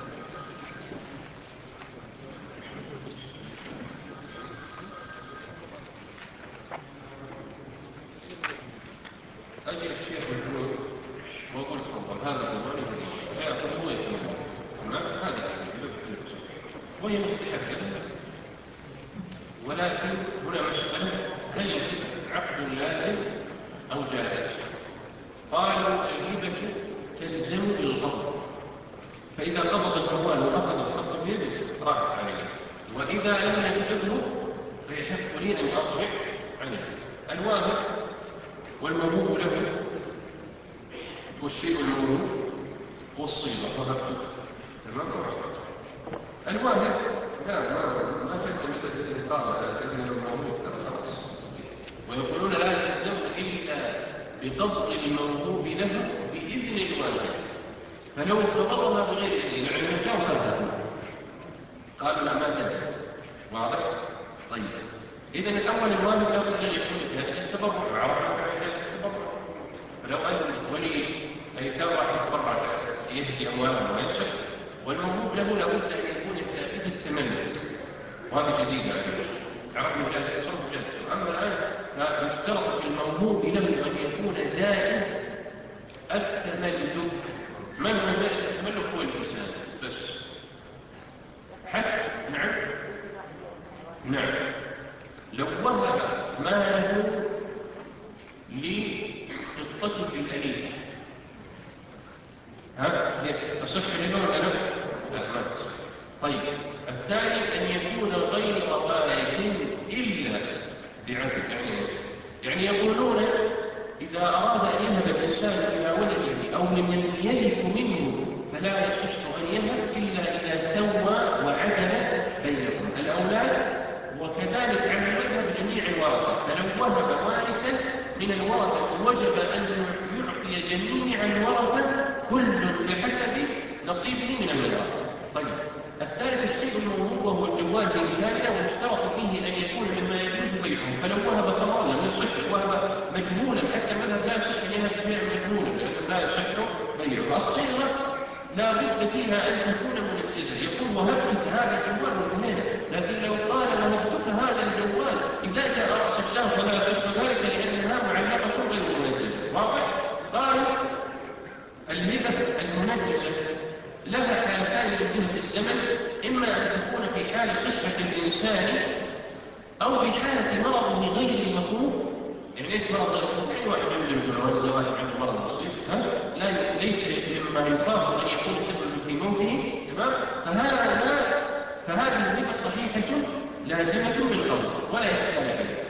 أجل الشيخ يقول وأقول تفضل هذا زمان هدية فيأخذ هو يتمنى تمام. هذا وهي مستحبة، ولكن هنا مسألة هل الهبة عقد لازم أو جائز؟ قالوا الهبة تلزم بالقبض، فإذا قبض الجوال وأخذ القبض بيده راحت عليه، وإذا لم يقبضه فيحق لي أن أرجع عنه. الواهب والموهوب له والشيء الموهوب والصيغة وهبته تمام. الواهب لا ما ما تلزم بالقبض لأنه الموهوب خلاص، ويقولون لا تلزم إلا بقبض الموهوب له بإذن الواهب، فلو قبضها بغير إذن يعني رجعوا خذها قالوا لا ما تلزم. واضح؟ طيب إذن الأول الواهب لا بد أن يكون جائز التبرع، وعرفنا جائز التبرع. فلو أن ولي أيتام راح يتبرع يهدي أمواله ما يصح، والموهوب له لابد أن يكون جائز التملك، وهذا جديد عليه. عرفنا جائز التصرف جائز. أما الآن فيشترط في الموهوب له أن يكون جائز التملك. من هو جائز التملك؟ هو الإنسان بس. حتى نعم نعم لو وهب ماله لقطته الأليفة ها تصح الهبة ولا لا؟ لا ما تصح. طيب الثاني أن يكون غير وارث إلا بعدل. يعني ايش؟ يعني يقولون إذا أراد أن يهب الإنسان إلى ولده أو لمن يرث منه فلا يصح أن يهب إلا إذا سوى وعدل بينهم الأولاد، وكذلك عن مذهب جميع الورثة. فلو وهب وارثا من الورثة وجب أن يعطي جميع الورثة كل بحسب نصيبه من الميراث. طيب الثالث الشيء الموهوب وهو الجوال بإمكانه، واشترط فيه أن يكون مما يجوز بيعه. فلو وهب خمرا لم يصح، وهب مجهولا حتى المذهب لا يصح أن يهب شيئا مجهولا لأنه لا يصح بيعه. الصيغة لا بد فيها أن تكون منجزة. يقول وهبتك هذا الجوال وانتهينا، لكن لو قال وهبتك هذا الجوال إذا جاء رأس الشهر فلا يصح ذلك لأنها معلقة غير منجزة. واضح؟ قالوا الهبة المنجزة لها حالتان من جهة الزمن، إما أن تكون في حال صحة الإنسان أو في حالة مرضه غير المخوف. يعني ليس مرض غير المخوف يعني واحد عنده الجلوانزة، واحد عنده مرض بسيط لا ليس مما يخاف أن يكون سبب في موته تمام. فهذا فهذه الهبة صحيحة لازمة بالقول ولا إشكال فيها.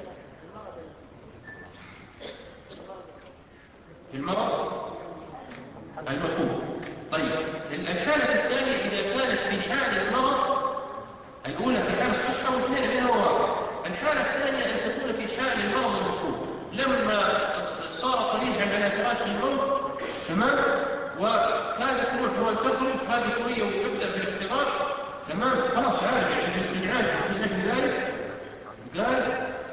في المرض المخوف. طيب الحالة الثانية إذا كانت في حال المرض، الأولى في حال الصحة والثانية منها واقع. الحالة الثانية أن تكون في حال المرض المخوف، لما صار قريبا على فراش الموت تمام، وكانت تروح وتخرج هذه شوية وتبدأ بالاحتضار تمام، خلاص عارف يعني الإنعاش في نجم ذلك، قال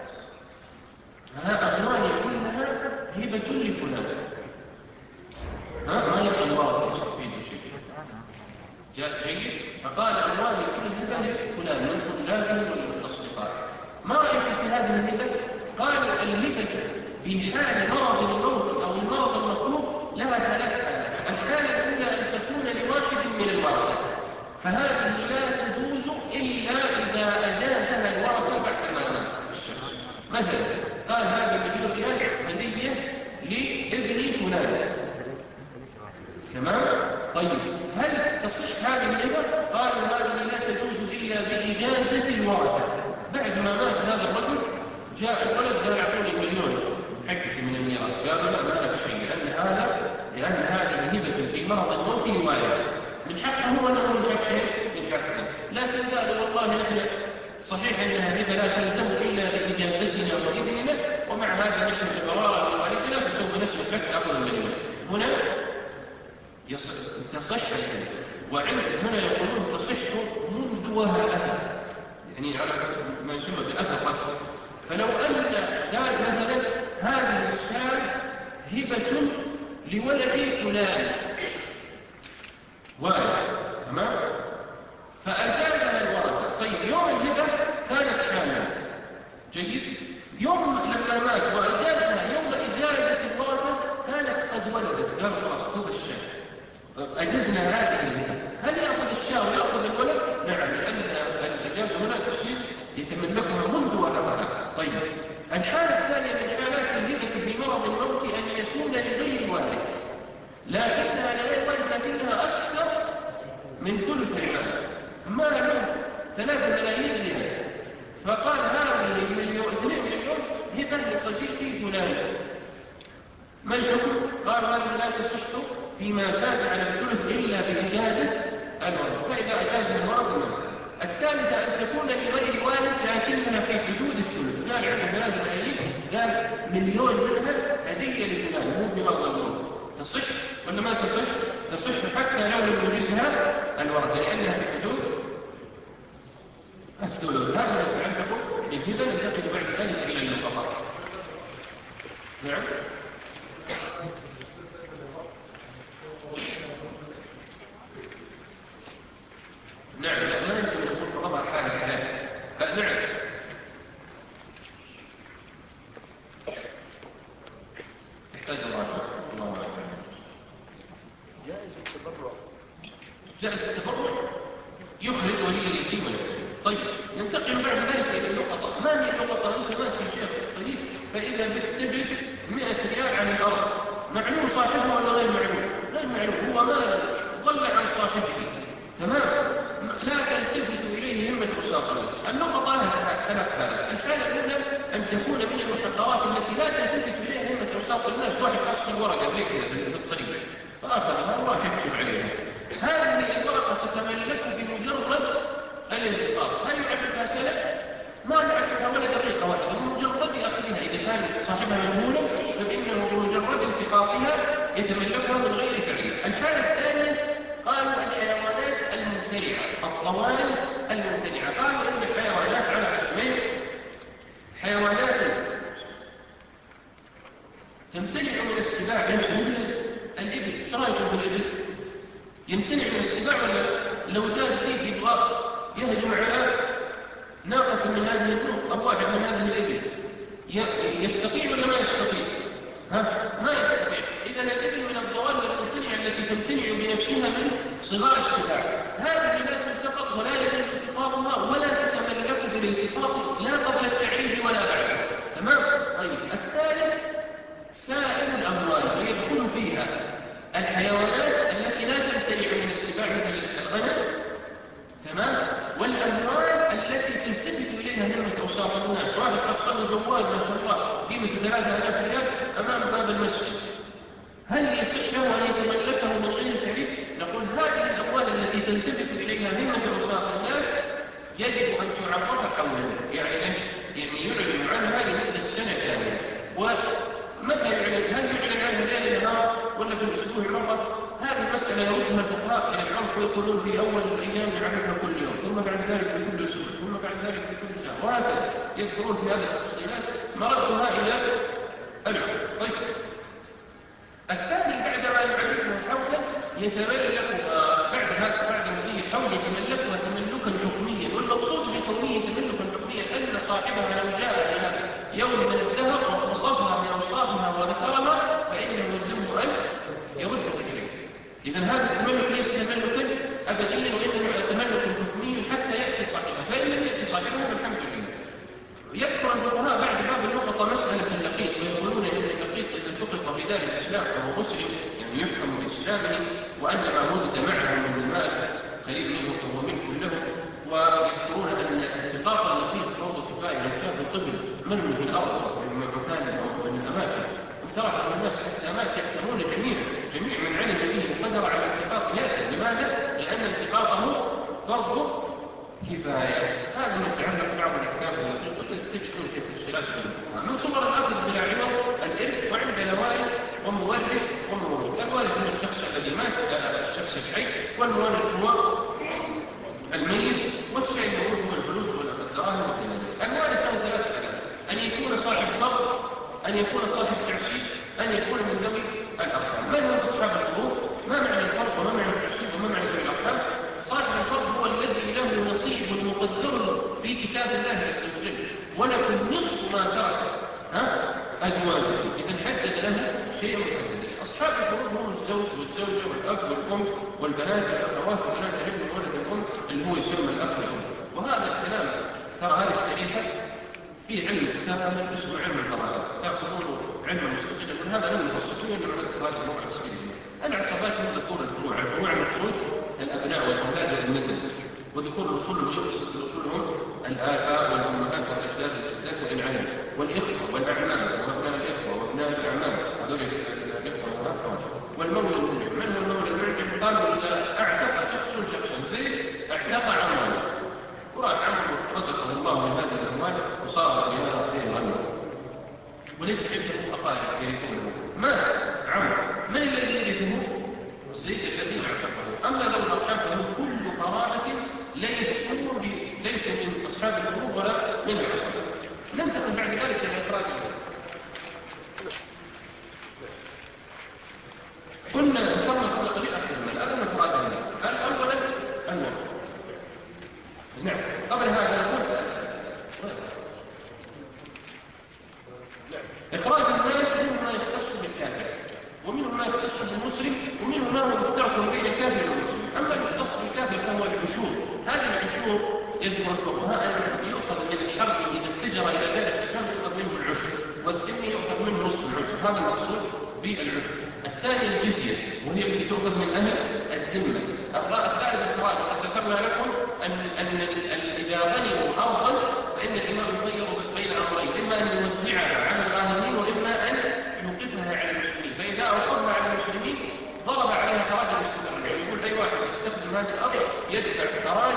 ها أغواني كلها هبة لفلان. ها ما يبقى الوارث يستفيد شيء جاء جيد. فقال أغواني كل هبة لفلان من طلابه والأصدقاء. ما رأيك في هذه الهبة؟ قالوا الهبة في حال مرض الموت أو المرض المخوف لها ثلاث حالات. الحالة الأولى أن تكون لواحد من الورثة، فهذه لا تجوز إلا إذا أجازها الورثة بعد ما مات الشخص. مثلا قال هذا مليون ريال هدية لابن فلان تمام؟ طيب هل تصح هذه الهبة؟ قالوا هذه لا تجوز إلا بإجازة الورثة. بعد ما مات هذا الرجل جاء الولد قال اعطوني مليون حقك من الميراث، قالوا لا ما لك شيء، لأن هذا لأن هذه هبة في مرض الموت لوالده، من حقه ولا من حق شيء؟ من حقه. لكن قالوا والله نحن صحيح أنها هبة لا تلزم إلا بإجازتنا وإذننا، ومع هذا نحن بقرار لوالدنا فسوف نسمح لك تأخذ المليون. هنا تصح الهبة، وعند هنا يقولون تصح منذ وهبها، يعني على ما يسمى بأثر رجل. فلو أن قال مثلا هذه الشاة هبة لولد فلان والد، تمام؟ فأجازها الورثة. طيب يوم الهبة كانت حامل، جيد، يوم لما مات وأجازها يوم إجازة الورثة كانت قد ولدت، قالوا خلاص خذ الشاة، أجزنا هذه الهبة. هل يأخذ الشاة ويأخذ الولد؟ نعم، لأن الإجازة هنا تصير يتملكها منذ وهبها. طيب الحالة الثانية من حالات الهبة في مرض الموت أن يكون لغير وارث، لكنها لغير وارث لكنها أكثر من ثلث المال، ما له ثلاثة ملايين ريال، فقال هذه المليون اثنين مليون هبة لصديقي فلان، ما الحكم؟ قال هذه لا تصح فيما زاد على الثلث إلا بإجازة الورثة، فإذا أجاز الورثة منها. الثالثة أن تكون لغير والد لكنها في حدود الثلث، قال عنده ثلاثة ملايين، قال مليون منها هدية لفلان مو في مرض الموت، تصح ولا ما تصح؟ تصح حتى لو لم يجزها الورثة لأنها في حدود الثلث. هذا ما يتعلق بالهبة. ننتقل بعد ذلك إلى النقطة. نعم. نعم، لا ما يمكن أن نقول طبعا حالة حالة. نعم. يحتاج الراجع. الله أعلم. جائز التبرع. جائز التبرع يخرج ولي اليتيم واليتيم. طيب ننتقل بعد ذلك إلى النقطة. ما هي النقطة؟ أنت ما في شيء في الطريق فإذا بتجد مئة ريال عن الأرض، معلوم صاحبه ولا غير معلوم؟ غير معلوم، هو مال ضل عن صاحبه، تمام؟ لا تلتفت إليه همة عصاة الناس. النقطة لها ثلاث حالات. الحالة الأولى أن تكون من المحقرات التي لا تلتفت إليها همة عصاة الناس. واحد حصل ورقة زي كذا في الطريق فأخذها الله يكتب عليها، هذه الورقة تتملك بمجرد الالتقاط. هل يعرفها سنة؟ ما يعرفها ولا دقيقة واحدة، بمجرد أخذها. إذا كان صاحبها مجهولا فإنه بمجرد التقاطها يتملكها من غير تعريف. الحالة الثانية قالوا الحيوانات الممتنعة، الطوال الممتنعة. قالوا إن الحيوانات على قسمين: حيوانات تمتنع من السباع يمشي مثل الإبل. ايش رايكم في الإبل؟ يمتنع من السباع ولا لو جاء ذيب يبغى يهجم على ناقة من هذه النوق أو واحد من هذه الإبل يستطيع ولا ما يستطيع؟ ها؟ ما يستطيع. إذا الإبل من الضوال الممتنعة التي تمتنع بنفسها من صغار السباع، هذه لا تلتقط ولا يجوز التقاطها ولا تتملك بالالتقاط لا قبل التعريف ولا بعده، تمام؟ طيب الثالث سائر الأموال ويدخل فيها الحيوانات التي لا تمتنع من السباع مثل الغنم، تمام؟ والأموال التي تلتفت إليها همة أوساط الناس. واحد حصل جوال ما شاء الله قيمة ثلاثة آلاف ريال أمام باب المسجد، هل يصح له أن يتملكه من غير تعريف؟ نقول هذه الأموال التي تلتفت إليها همة أوساط الناس يجب أن تعرف حولا، يعني يعني يعلن عنها لمدة سنة كاملة. ومتى يعلن؟ هل يعلن عنها ليل نهار ولا في الأسبوع مرة؟ هذه مسألة يردها الفقهاء إلى العرف ويقولون في أول الأيام نعرفها كل يوم، ثم بعد ذلك في كل أسبوع، ثم بعد ذلك في كل شهر، وهكذا يذكرون في هذه التفصيلات مردها إلى العرف. طيب الثاني بعدما يعرفها حولا يتملكها بعد هذا بعد مضي الحول يتملكها تملكا حكميا. والمقصود بكونه تملكا حكميا أن صاحبها لو جاء إلى يوم من الدهر ووصفها بأوصافها وذكرها فإنه يلزمه أن يردها إليه. إذا هذا التملك ليس تملكا أبديا وإنما تملك حكمي حتى يأتي صاحبها، فإن لم يأتي صاحبها فالحمد لله. يذكر الفقهاء بعد باب النقطة مسألة اللقيط، ويقولون إن اللقيط إذا التقط في دار الإسلام وهو مسلم يعني يفهم بإسلامه وأن ما وجد معه من المال قريب منه فهو ملك له، ويذكرون أن التقاط النقيض فرض كفاية لو شاف الطفل مرمي في الأرض من مكان أو من الأماكن وترك أن الناس حتى مات يأثمون جميعا، جميع من علم به وقدر على التقاط يأثم. لماذا؟ لأن التقاطه فرض كفاية. هذا ما يتعلق بعض الأحكام التي تجدون في تفسيرات من صور الأخذ بلا عوض الإرث وعند الوارث ومورث ومورث. الوارث هو الشخص الذي مات، الشخص الحي، والمورث هو الميت، والشيء الموجود هو الفلوس والدراهم والدنانير. الوارث له ثلاث حالات: أن يكون صاحب فرض، أن يكون صاحب تعصيب، أن يكون من ذوي الأرحام. من هم أصحاب الفروض؟ ما معنى الفرض وما معنى التعصيب وما معنى ذوي الأرحام؟ صاحب الفرض هو الذي له نصيب مقدر في كتاب الله عز وجل، ولكم نصف ما ترك ها أزواجه، إذا حدد له شيء محدد. أصحاب الفروض هم الزوج والزوجة والأب والأم والبنات والأخوات وبنات الابن وولد الأم اللي هو يسمى الأخ والأم. وهذا الكلام ترى هذه الشريحة في علم كامل اسمه علم الفرائض، تأخذونه علم مستقلا، وهذا لم يبسطون من هذا النوع السبيل. العصبات هم ذكور الفروع، الفروع المقصود الأبناء والأولاد والنسل، وذكور الأصول يقصد بأصولهم الآباء والأمهات والأجداد والجدات وإن علم، والإخوة والأعمام وأبناء الإخوة وأبناء الأعمام هذول الإخوة والأخوات، والمولى المنعم. من هو المولى المنعم؟ قالوا إذا اعتق شخص شخصا زيد اعتق عمه، وراح عمه رزقه الله من هذه الأموال وصار غير غنى وليس عنده أقارب يرثونه، مات عمه، من الذي يرثه؟ زيد الذي اعتقه. أما لو رحمته كل قرابة ليسوا ليسوا من أصحاب الفروض ولا من العصبة. ننتقل بعد ذلك إلى إفراد المال. قلنا ذكرنا قبل قليل أخذ المال، هذا من إفراد المال. الأول المال. نعم، قبل هذا نقول إخراج المال منه ما يختص بالكافر ومنه ما يختص بالمسلم ومنه ما هو مشترك بين الكافر والمسلم. أما المختص بالكافر فهو العشور. هذه العشور يذكر الفقهاء أن يؤخذ من الحرب إذا اتجر إلى غير الإسلام يؤخذ منه العشر، والذمي يؤخذ منه نصف العشر. هذا المقصود بالعشر. الثاني الجزية وهي التي تؤخذ من أهل الذمة. الثالث الفرائض. وقد ذكرنا لكم أن أن إذا غنموا أرضا فإن الإمام يخير بين أمرين: إما أن يوزعها على الغانمين وإما أن يوقفها على المسلمين. فإذا أوقفها على المسلمين ضرب عليها خراجا مستمرا، يعني يقول أي واحد يستخدم هذه الأرض يدفع خراج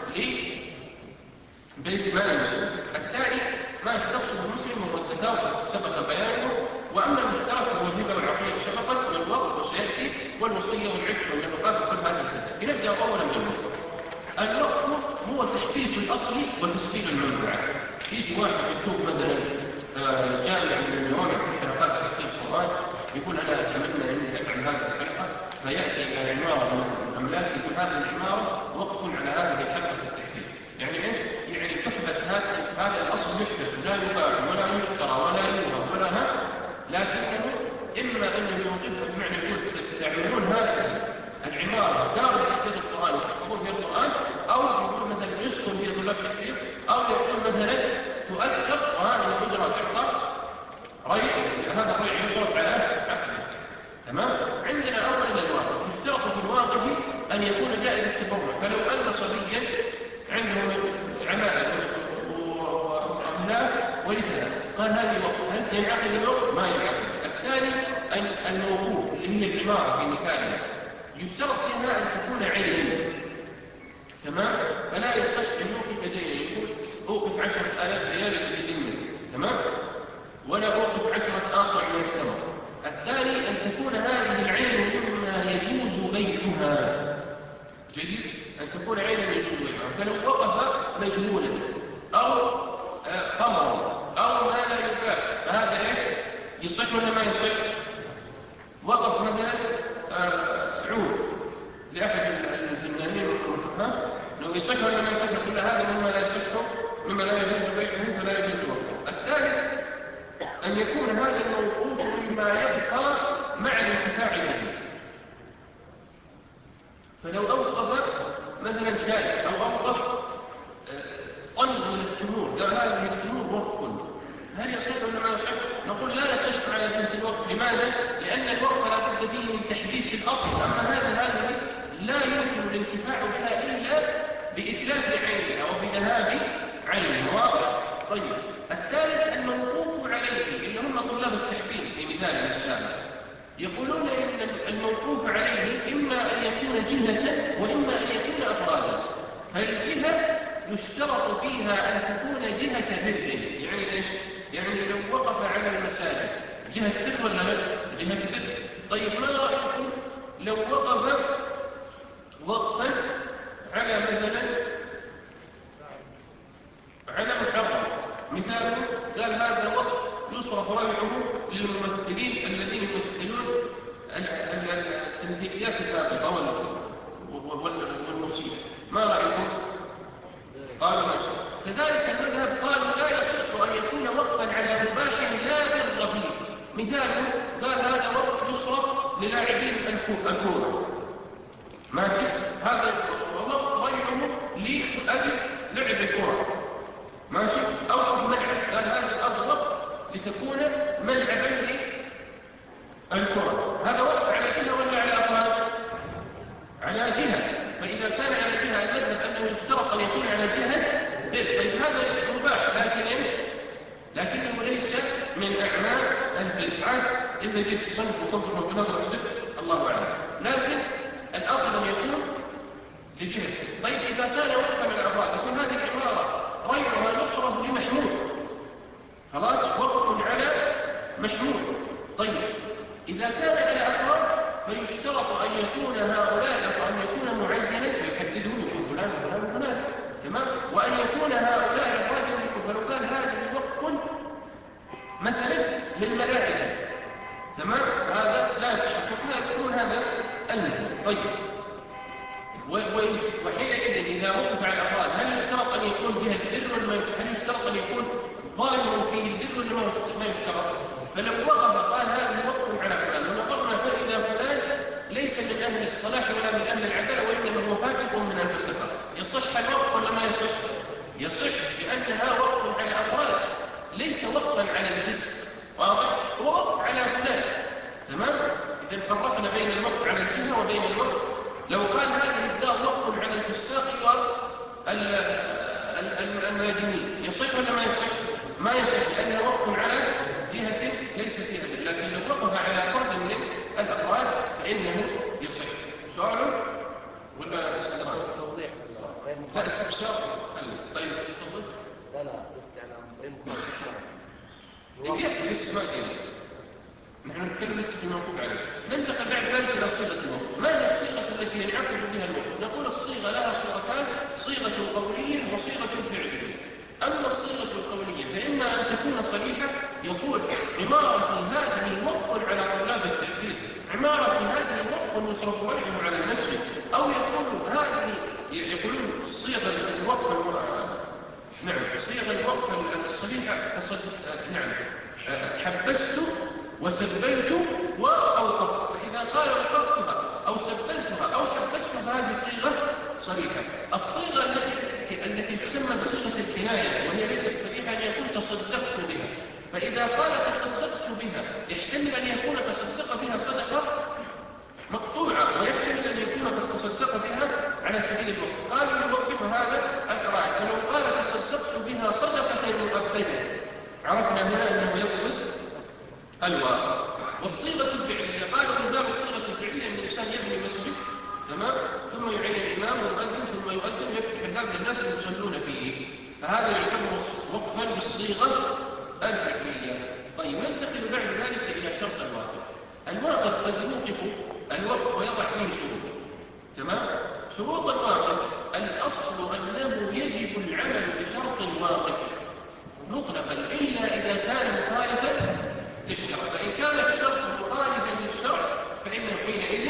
لبيت مال المسلمين. الثاني ما يختص بالمسلم وهو الزكاة سبق بيانه. وأما المشترك هو الهبة والعطية سبقت والوقف وسيأتي والوصية والعتق والنفقات وكل هذه الزكاة. نبدأ أولا بالوقف. الوقف هو تخفيف الأصل وتسقيط المنفعة. يجي واحد يشوف مثلا جامع من الجوامع في حلقات تخفيف القرآن يقول أنا أتمنى أني أفعل هذه الحلقة، فيأتي إلى عمارة من الأملاك يقول هذه العمارة وقف على هذه الحلقة التخفيف. يعني إيش؟ يعني تحبس هذا هذا الأصل يحبس لا يباع ولا يشترى ولا يوهب ولا ها، لكنه إما أنه يوقفها بمعنى يقول تعملون هذه العمارة دار لحفظ القرآن وتحفظون فيها القرآن، أو يقول مثلا يسكن فيها طلاب التحفيظ، أو يقول مثلا تؤجر وهذه الأجرة تعطى ريع، هذا الريع يصرف على عقله. تمام؟ عندنا أولا الواقف. يشترط في الواقف أن يكون جائز التبرع. فلو أن صبيا عنده عمائل وأبناء ورثها قال هذه وقف، هل ينعقد الوقف؟ ما ينعقد. الثاني أن الموقوف اللي هي العمارة في مثالها يشترط فيها أن تكون عينا. تمام؟ فلا يصح أن يوقف دينا، يقول أوقف عشرة آلاف ريال في ذمه، تمام؟ ولا أوقف عشرة آصع من التمر. الثاني أن تكون هذه العين مما يجوز بيعها. جيد؟ أن تكون عينا يجوز بيعها. فلو وقف مجهولا أو خمرا أو ما لا يباع فهذا إيش؟ يصح ولا ما يصح؟ وقف مثلا عود لأحد الفنانين ها؟ لو يصح ولا ما يصح؟ كل هذا مما لا يصح مما لا يجوز بيعه فلا يجوز وقفه. الثالث أن يكون هذا الموقوف مما يبقى مع الانتفاع به. فلو أوقف مثلا شاي أو أوقف طن من التمور قال هذه التمور وقف، هل يصح ولا ما يصح؟ نقول لا يصح على جهة الوقف. لماذا؟ لأن الوقف لا بد فيه من تحديث الأصل، أما هذا هذه لا يمكن الانتفاع بها إلا بإتلاف عينها وبذهاب عينها. واضح؟ طيب، الثالث الموقوف عليه اللي هم طلاب التحديث في مثال السابق، يقولون إن الموقوف عليه إما أن يكون جهة وإما أن يكون أفرادا. فالجهة يشترط فيها أن تكون جهة بر. يعني إيش؟ يعني لو وقف على المساجد جهة بر ولا لا؟ جهة بر. طيب، ما رأيكم لو وقف وقفا على مثلا على محرم؟ مثاله قال هذا وقف يصرف ربعه للممثلين الذين يمثلون التمثيليات الهابطة والموسيقى. ما رأيكم؟ قالوا ما يصح. كذلك المذهب قالوا لا يصح أن يكون وقفا على مباح لا بر فيه. مثاله قال هذا وقف يصرف للاعبين الكورة، ماشي، هذا وقف ريعه لأجل لعب الكرة، ماشي، أو ملعب، قال هذا الأرض وقف لتكون ملعبا للكرة. هذا وقف على جهة ولا على أفراد؟ على جهة. فإذا كان على جهة المذهب أنه يشترط أن يكون على جهة بر. طيب، هذا مباح لكن ايش؟ لكنه ليس من أعمال البدعة إذا جئت تصنف وتنظر بنظرة البدع، الله أعلم. لكن الأصل أن يكون لجهة. طيب، إذا كان وقفا على الأفراد يكون هذه العبارة غيرها يصرف لمحمول، خلاص وقف على محمول. طيب، إذا كان على أفراد فيشترط أن يكون هؤلاء أن يكون معينا فيحددون يكون فلان وفلان وفلان، تمام، وأن يكون هؤلاء أفراد فلو قال هذا وقف مثلا للملائكة، تمام، هذا لا يصح. يكون هذا المثل. طيب، وحينئذ إذا وقف على الأفراد هل يشترط أن يكون جهة البر ولا ما يشترط؟ هل يشترط أن يكون ظاهر فيه البر ولا ما يشترط؟ فلو وقف قال هذا وقف على فلان ونظرنا فإذا فلان ليس من أهل الصلاح ولا من أهل العدالة وإنما هو فاسق من الفسقة، يصح الوقف ولا ما يصح؟ يصح، لأنها وقف على أفراد ليس وقفا على الرزق. واضح؟ هو وقف على فلان، تمام. إذا فرقنا بين الوقف على الجهة وبين الوقف. لو قال هذه الدار وقف على الفساق والمهاجمين يصح ولا ما يصح؟ ما يصح، لأنه وقف على جهة ليس فيها بر. لكن لو وقف على فرد من الأفراد فإنه يصح. سؤال ولا استدراك؟ توضيح غير مخالف. لا، استفسار. طيب، تفضل. لا لا استعلام غير مخالف. يكفي لسه ما جينا، نحن نتكلم لسه في الموقوف عليه. ننتقل بعد ذلك إلى صيغة الوقف. ما هي الصيغة التي ينعقد بها الوقف؟ نقول الصيغة لها صورتان، صيغة قولية وصيغة فعلية. أما الصيغة القولية فإما أن تكون صريحة، يقول عمارة هذه وقف على طلاب التحديد، عمارة هذه وقف يصرف رجعه على المسجد، أو يقول هذه يقولون صيغة الوقف نعم صيغة الوقف الصريحة نعم حبست وسبلت وأوقفت. فإذا قال وقفتها أو سبلتها أو حبستها هذه صيغة صريحة. الصيغة التي التي تسمى بصيغة الكناية وهي ليست صريحة أن يكون تصدقت بها. فإذا قال تصدقت بها يحتمل أن يكون تصدق بها صدقة مقطوعة ويحتمل أن يكون قد تصدق بها على سبيل الوقف. قال يوقف هذا القراءة. فلو قال تصدقت بها صدقة مؤبدة عرفنا هنا أنه يقصد الواقع. والصيغة الفعلية قالوا من باب الصيغة الفعلية أن الإنسان يبني مسجد، تمام، ثم يعين الإمام ويؤذن ثم يؤذن ويفتح الباب للناس اللي يصلون فيه، فهذا يعتبر وقفا بالصيغة الفعلية. طيب، ننتقل بعد ذلك إلى شرط الواقف. الواقف قد يوقف الوقف ويضع فيه شروط، تمام. شروط الواقف الأصل أنه يجب العمل بشرط الواقف مطلقا إلا إذا كان مخالفا للشرع. فإن كان الشرط مخالفا للشرع فإنه حينئذ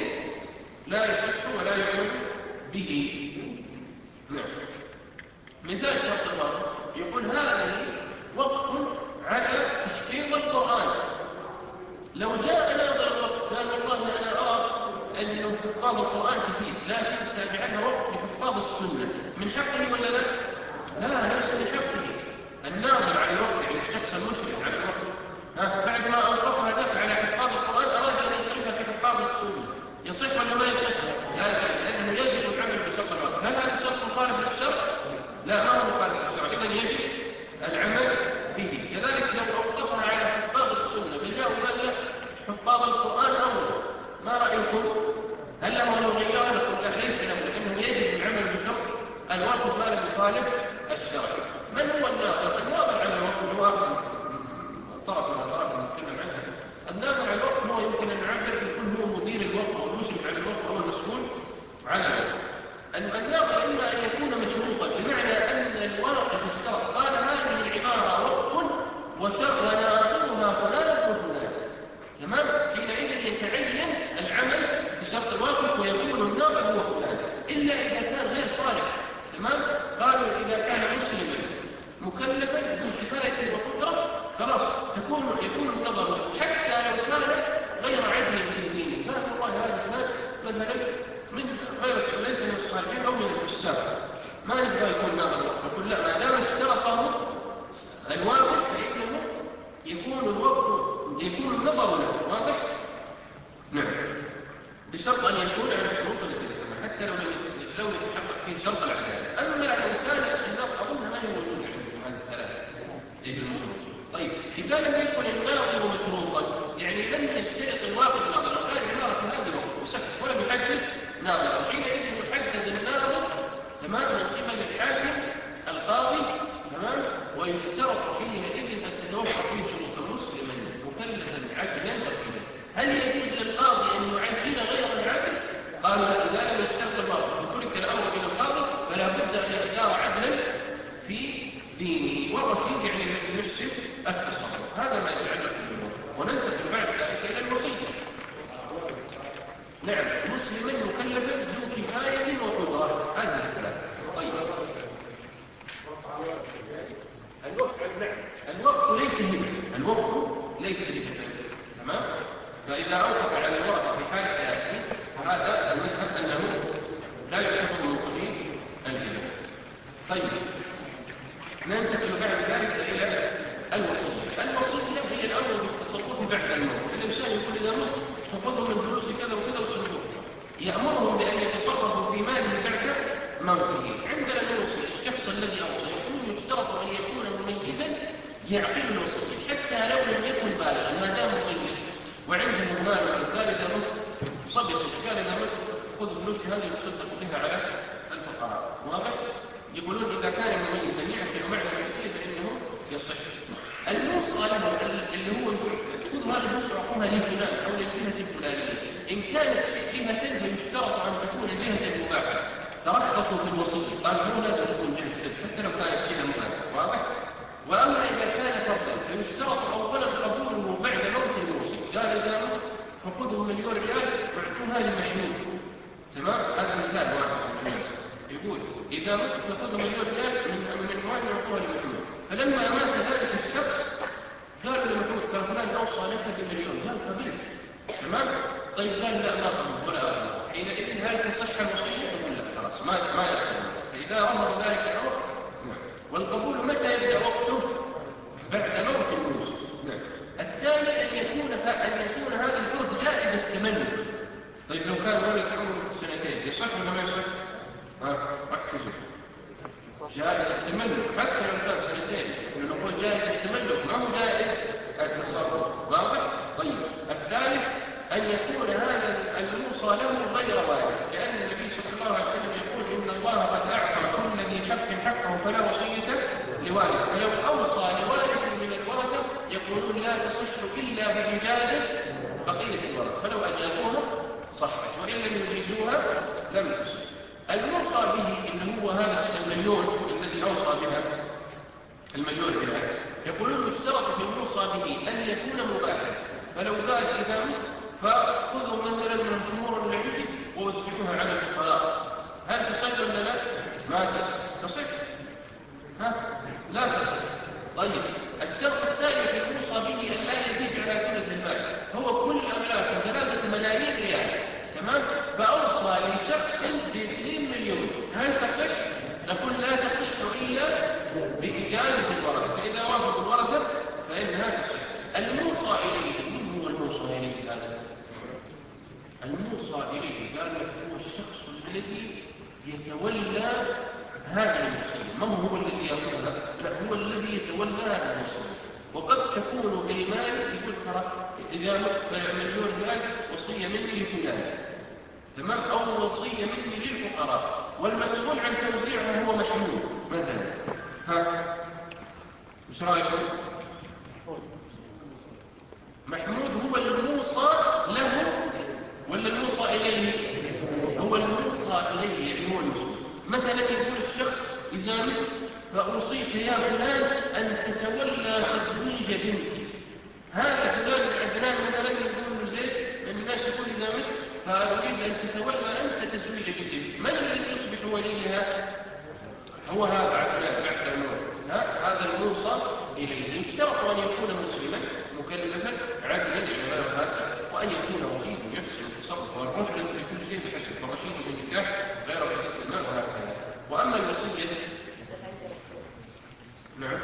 لا يصح ولا يعمل به. نعم. مثال شرط الواقف يقول هذا وقف على تحفيظ القرآن. لو جاء ناظر الوقف قال والله أنا أرى أن حفاظ القرآن كثير لكن سابعها وقف لحفاظ السنة، من حقه ولا لا؟ لا، ليس من حقه. الناظر على الوقت، يعني الشخص المشرف على الوقت، ها بعد ما أوقفها ذاك على حفاظ القرآن أراد أن يصرفها في حفاظ السنة، يصح ولا ما يصح؟ لا يصح، لأنه يجب العمل بشرط الوقت. هل هذا شرط مخالف للشرع؟ لا، ما هو مخالف للشرع، إذن يجب العمل به. كذلك لو أوقفها على حفاظ السنة فجاء وقال له حفاظ القرآن أولى، ما رأيكم؟ هل له أن يغيرها؟ نقول لا، ليس له، لأنه يجب العمل بشرط الوقت ما لم يخالف الشرع. من هو الناظر؟ الناظر على الوقت هو طرف من الأطراف نتكلم عنها. الناظر على الوقت هو يمكن أن نعبر بأنه هو مدير الوقت أو المشرف على الوقت أو المسؤول على الوقت. الناظر إما أن يكون مشروطا، بمعنى أن الواقف اشترط، قال هذه العبارة وقف وناظرها فلان وفلان، تمام؟ حينئذ يتعين العمل بشرط الواقف ويكون الناظر هو فلان، إلا إذا كان غير صالح، تمام؟ قالوا إذا كان مسلما مكلفا بكفاية وقدرة خلاص تكون يكون النظر حتى لو كان غير عدل في دينه. قال والله هذا فلان مثلا من غير ليس من الصالحين أو من الفساق، ما نبغى يكون ناظر الوقت، نقول لا، ما دام اشترطه الواقف فإنه يكون الوقت يكون النظر له واضح. نعم، بشرط أن يكون على الشروط التي ذكرنا، حتى لو لو يتحقق فيه شرط العدالة. أما لو كان النظر أظن ما هي موجودة عندهم هذه الثلاثة إيه المشروط. طيب إذا لم يكن الناظر مشروطا، يعني لم يشترط الواقف ناظرا، قال عبارة هذه وقف وسكت ولم يحدد ناظرا، حينئذ يحدد الناظر تمام من قبل الحاكم القاضي، تمام؟ ويشترط حينئذ أن تتوفر فيه شروط مسلما مكلفا عدلا رشيدا. هل يجوز للقاضي أن يعين غير العدل؟ قالوا لا، إذا لم يشترط الواقف وترك الأمر إلى القاضي فلا بد أن يختار عدلا في دينه، والرشيد يعني الذي يحسن التصرف. هذا ما يتعلق بالوقف. وننتقل بعد ذلك إلى الوصية. نعم، مسلما مكلفا ذو كفاية وقدرة، هذه الثلاثة. طيب الوقف، نعم، الوقف ليس هبة، الوقف ليس هبة، تمام؟ فإذا أوقف على الوقف في حال حياته فهذا المذهب أنه لا يعتبر من قبيل الهبة. طيب ننتقل بعد ذلك إلى الوصية. الوصية هي الأمر بالتصرف بعد الموت. الإنسان يقول إذا مت فخذوا من فلوس كذا وكذا وسلوه، يأمرهم بأن يتصرفوا في ماله بعد موته. عندنا الوصية، الشخص الذي أوصى يكون يشترط أن يكون مميزا يعقل الوصية، حتى لو لم يكن بالغا ما دام مميز وعنده مال، قال إذا مت صبي قال إذا مت خذوا فلوس هذه وتصدق بها على الفقراء، واضح؟ يقولون إذا كان مميزا يعقل معنى الوصية فإنه يصح. الموصى له اللي هو خذوا هذه الفلوس وأعطوها لفلان أو للجهة الفلانية، إن كانت جهة فيشترط أن تكون جهة مباحة، ترخصوا في الوصية، قال مو لازم تكون جهة حتى لو كانت جهة مباحة، واضح؟ وأما إذا كان فرضا فيشترط أولا قبوله بعد موت الموصي، قال إذا مت فخذوا مليون ريال واعطوها للمحمود، تمام؟ هذا مثال واحد من الناس يقول إذا مت فخذوا مليون ريال من من وين واعطوها للمحمود، فلما مات ذلك الشخص قالوا للمحمود كان فلان أوصى لك بمليون، قال قبلت، تمام؟ طيب قال لا ما قبل ولا أقبل، حينئذ هل تصح الوصية؟ يقول لا، خلاص ما ما يقبل. فإذا رفض ذلك الأمر، والقبول متى يبدأ وقته؟ بعد موت الموصي. نعم. الثاني أن يكون أن يكون هذا الفرد جائز التملك. طيب لو كان ولد عمره سنتين يصح ولا ما يصح؟ ها ركزوا. جائز التملك حتى لو كان سنتين، نقول جائز التملك ما هو جائز التصرف، واضح؟ طيب الثالث أن يكون هذا الموصى له غير وارث، لأن النبي صلى الله عليه وسلم يقول إن الله قد أعطى كل ذي حق حقه فلا وصية لوارث، فلو أوصى لوارث من الورثة يقولون لا تصح إلا بإجازة بقية الورثة، فلو أجازوها صحت وإن لم يجيزوها لم تصح. الموصى به اللي هو هذا المليون الذي أوصى بها المليون ريال، يقولون يشترط في الموصى به أن يكون مباحا، فلو قال إذا مت فخذوا مثلا من الخمور اللي عندي ووزعوها على الفقراء، هل تصح ولا لا؟ ما تصح. تصح؟ ها؟ لا تصح. طيب الشرط الثاني في الموصى به أن لا يزيد على ثلث المال، هو كل أملاكه ثلاثة ملايين ريال، تمام؟ فأوصى لشخص باثنين مليون، هل تصح؟ نقول لا تصح إلا بإجازة الورثة، فإذا وافقوا الورثة فإنها تصح. الموصى إليه، من هو الموصى إليه هذا؟ الموصى إليه قال لك هو الشخص الذي يتولى هذه الوصية. ما هو الذي يأخذها؟ لا، هو الذي يتولى هذه الوصية. وقد تكون بالمال، يقول ترى إذا مت فمليون ريال وصية مني لفلان، تمام، أو وصية مني للفقراء، والمسؤول عن توزيعها هو محمود مثلا. ها وش رأيكم؟ محمود هو الموصى له ولا الموصى إليه؟ هو الموصى إليه، يعني هو المسؤول. مثلا يقول الشخص إذا مت فأوصيك يا فلان أن تتولى تزويج بنتي. هذا فلان عدنان مثلا يقول له زيد من الناس يقول إذا مت فأريد أن تتولى أنت تزويج بنتي. من الذي يصبح وليها؟ هو هذا عدنان بعد الموت. هذا الموصى إليه. يشترط أن يكون مسلما مكلفا عادلا غير فاسق، وأن يكون رشيدا يحسن التصرف، والرشد في كل شيء بحسب، فرشيد في النكاح غير رشيد في المال وهكذا. وأما الوصية نعم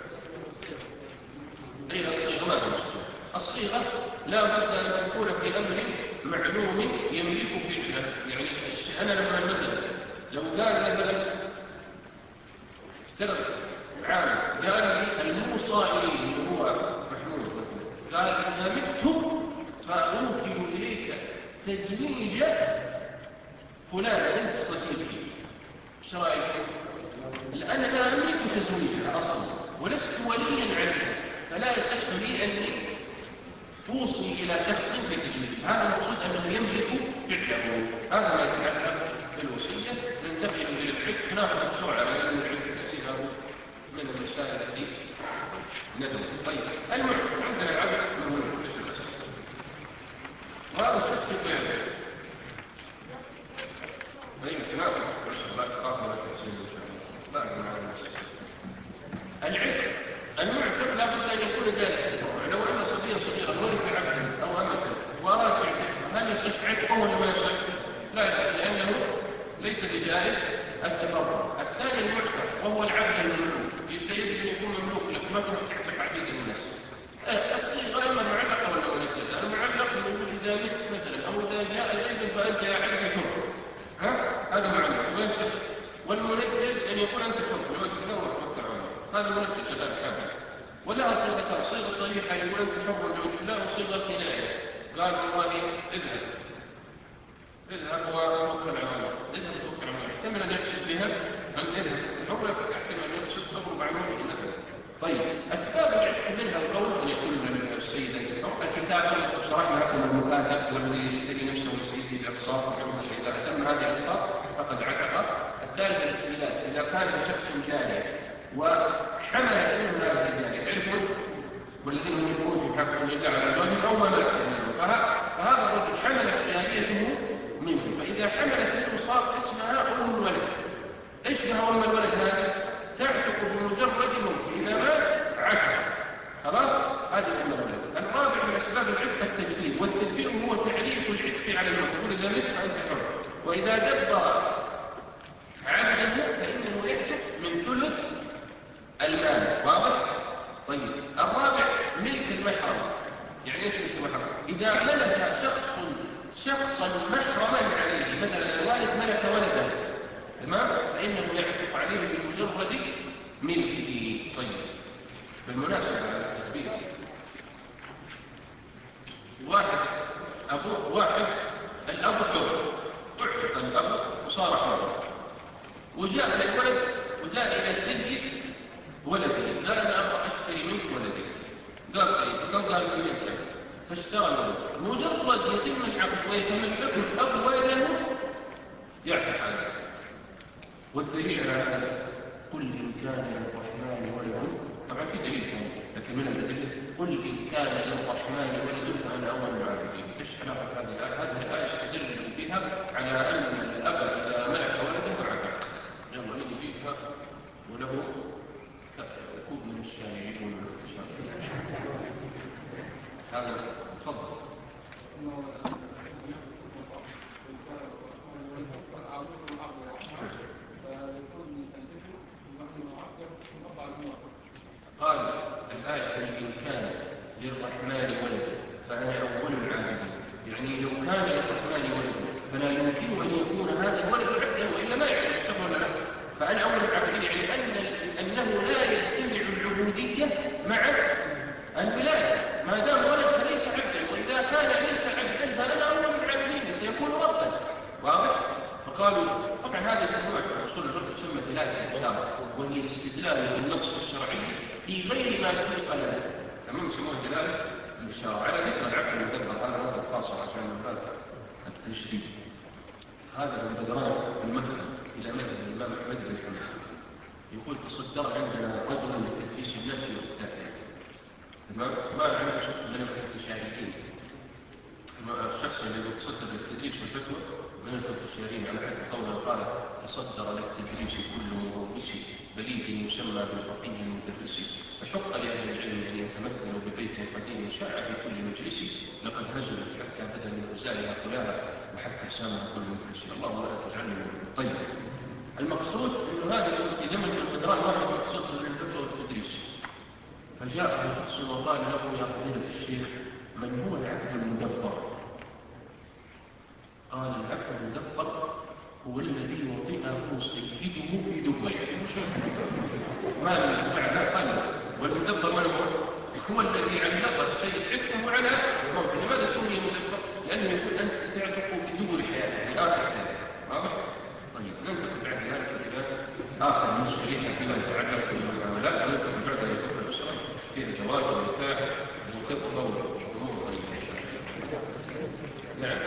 أي الصيغة ما في مشكلة. الصيغة لا بد أن تكون في أمر معلوم يملك فعله. يعني أنا لما مثلا لو قال مثلا افترض عام قال لي الموصى إليه هو محمود مثلا، قال إذا مت فأوكل إليك تزويج فلان بنت صديقي، ايش رايكم؟ الآن لا أملك تزويجها أصلا ولست وليا عليها، فلا يصح لي أني توصي إلى شخص بتزويجها. هذا المقصود أنه يملك فعله. هذا ما يتعلق بالوصية. ننتقل إلى العتق، ناخذ بسرعة لأن العتق كثير من المسائل التي ندرس. طيب المعتق عندنا العبد مهم كل شخص، وهذا الشخص يقول أي سنة لا تقاطع ولا تحسين إن شاء الله. لا أقول على الناس العتق. المعتق لا بد أن يكون جائزا. لو أن صبيا صغيرا ولد بعبد أو أمة وأراد يعتقها، هل يصح عتقه ولا ما يصح؟ لا يصح، لأنه ليس بجائز التبرع. الثاني المعتق وهو العبد المملوك، يجب أن يكون مملوك لك، ما تروح تعتق عبيد الناس. الصيغة إما معلقة ولا منجزة. المعلق يقول إذا مت مثلا، أو إذا جاء زيد فأنت يا عبد حر، ها هذا معلق ويصح. والمنجز أن يكون أنت حر لوجه الله وتوكل على الله، هذا منجز غير كامل. ولها صيغتان، صيغة صريحة يقول أنت حر لوجه الله، وصيغة كناية قال والله اذهب اذهب وتوكل على الله، اذهب وتوكل على الله. يحتمل أن يقصد بها أن اذهب حر، يحتمل أن يقصد تضرب عن وجه مثلا. طيب أسباب العتق منها القول أن يكون السيد الكتاب شرحنا لكم المكاتب والذي يشتري نفسه وسيده بأقساط، إذا أتم هذه الأقساط فقد عتق. الثالث الاستهلاك، إذا كان شخص جاري وحملت منه هذه الجارية، تعرفون والذين هم يقولون في حق أن يدع على أزواجهم أو ما ملك منه، فهذا الرجل حملت جاريته منه، فإذا حملت منه صار اسمها أم الولد. إيش بها أم الولد هذه؟ تعتق بمجرد موته، إذا مات عتق خلاص، هذه أم الولد. الرابع من أسباب العتق التدبير، والتدبير هو تعريف العتق على المفعول، إذا مت فأنت حر. وإذا دبر عبده فإنه يعتق من ثلث المال. واضح؟ طيب الرابع ملك المحرم. يعني ايش ملك المحرم؟ إذا ملك شخص شخصا محرما عليه، مثلا الوالد ملك ولدا، تمام، فإنه يعتق عليه بمجرد ملكه. طيب بالمناسبة على التدبير، واحد أبو واحد الأب حر، اعتق الأب وصار حر، وجاء للولد وجاء إلى سيد ولده قال أنا أبغى أشتري منك ولدي، قال طيب، قال قال لي منك، فاشترى الولد. مجرد يتم العقد ويتملك الأب ولده يعتق عليه. والدليل على هذا قل إن كان للرحمن ولد، طبعا في دليل ثاني لكن من الأدلة قل إن كان للرحمن ولد فأنا أول العابدين. ايش علاقة هذه الآية؟ هذه الآية يستدل بها على أن الأب إذا ملك ولده عتق. يلا نجي فيها وله كوب من الشاي يجون إن شاء الله. هذا تفضل. فيكون طبعا هذا يسمونه في اصول الفقه تسمى دلاله الاشاره، وهي الاستدلال بالنص الشرعي في غير ما سبق له. تمام، يسمونه دلاله الاشاره. على ذكر العقد المدبر، هذا نقطه خاصه عشان باب التشريع. هذا المدبران في المدخل الى مذهب الامام احمد بن حنبل يقول تصدر عندنا رجل لتدريس الناس وافتائهم. تمام، ما عنده شك من المتشاركين. الشخص الذي يتصدر للتدريس والفتوى من المتشاركين على حد قوله قال تصدر للتدريس كل مدرس بليد يسمى بالفقيه المدرس، فحق لاهل العلم ان يتمثلوا ببيت قديم شاع في كل مجلس، لقد هزلت حتى بدا من غزالها كلها وحتى سامها كل مجلس. اللهم لا تجعلني منهم. طيب، المقصود انه هذا في زمن القدران واحد يتصدر للفتوى والتدريس، فجاء شخص وقال له يا فضيلة الشيخ من هو العبد المدبر؟ قال العبد المدبر هو الذي وطئه سيده في دبر. ما بعد قال والمدبر من هو؟ هو الذي علق السيد عتقه على موته. لماذا سمي مدبر؟ لأنه يقول أنت تعتق بدبر حياتك في آخر حياتك. واضح؟ طيب، ننتقل بعد ذلك إلى آخر مشكلة فيما يتعلق بالمعاملات. ننتقل بعد ذلك إلى الأسرة فيها زواج ونكاح وخطبة وأمور طيبة. نعم.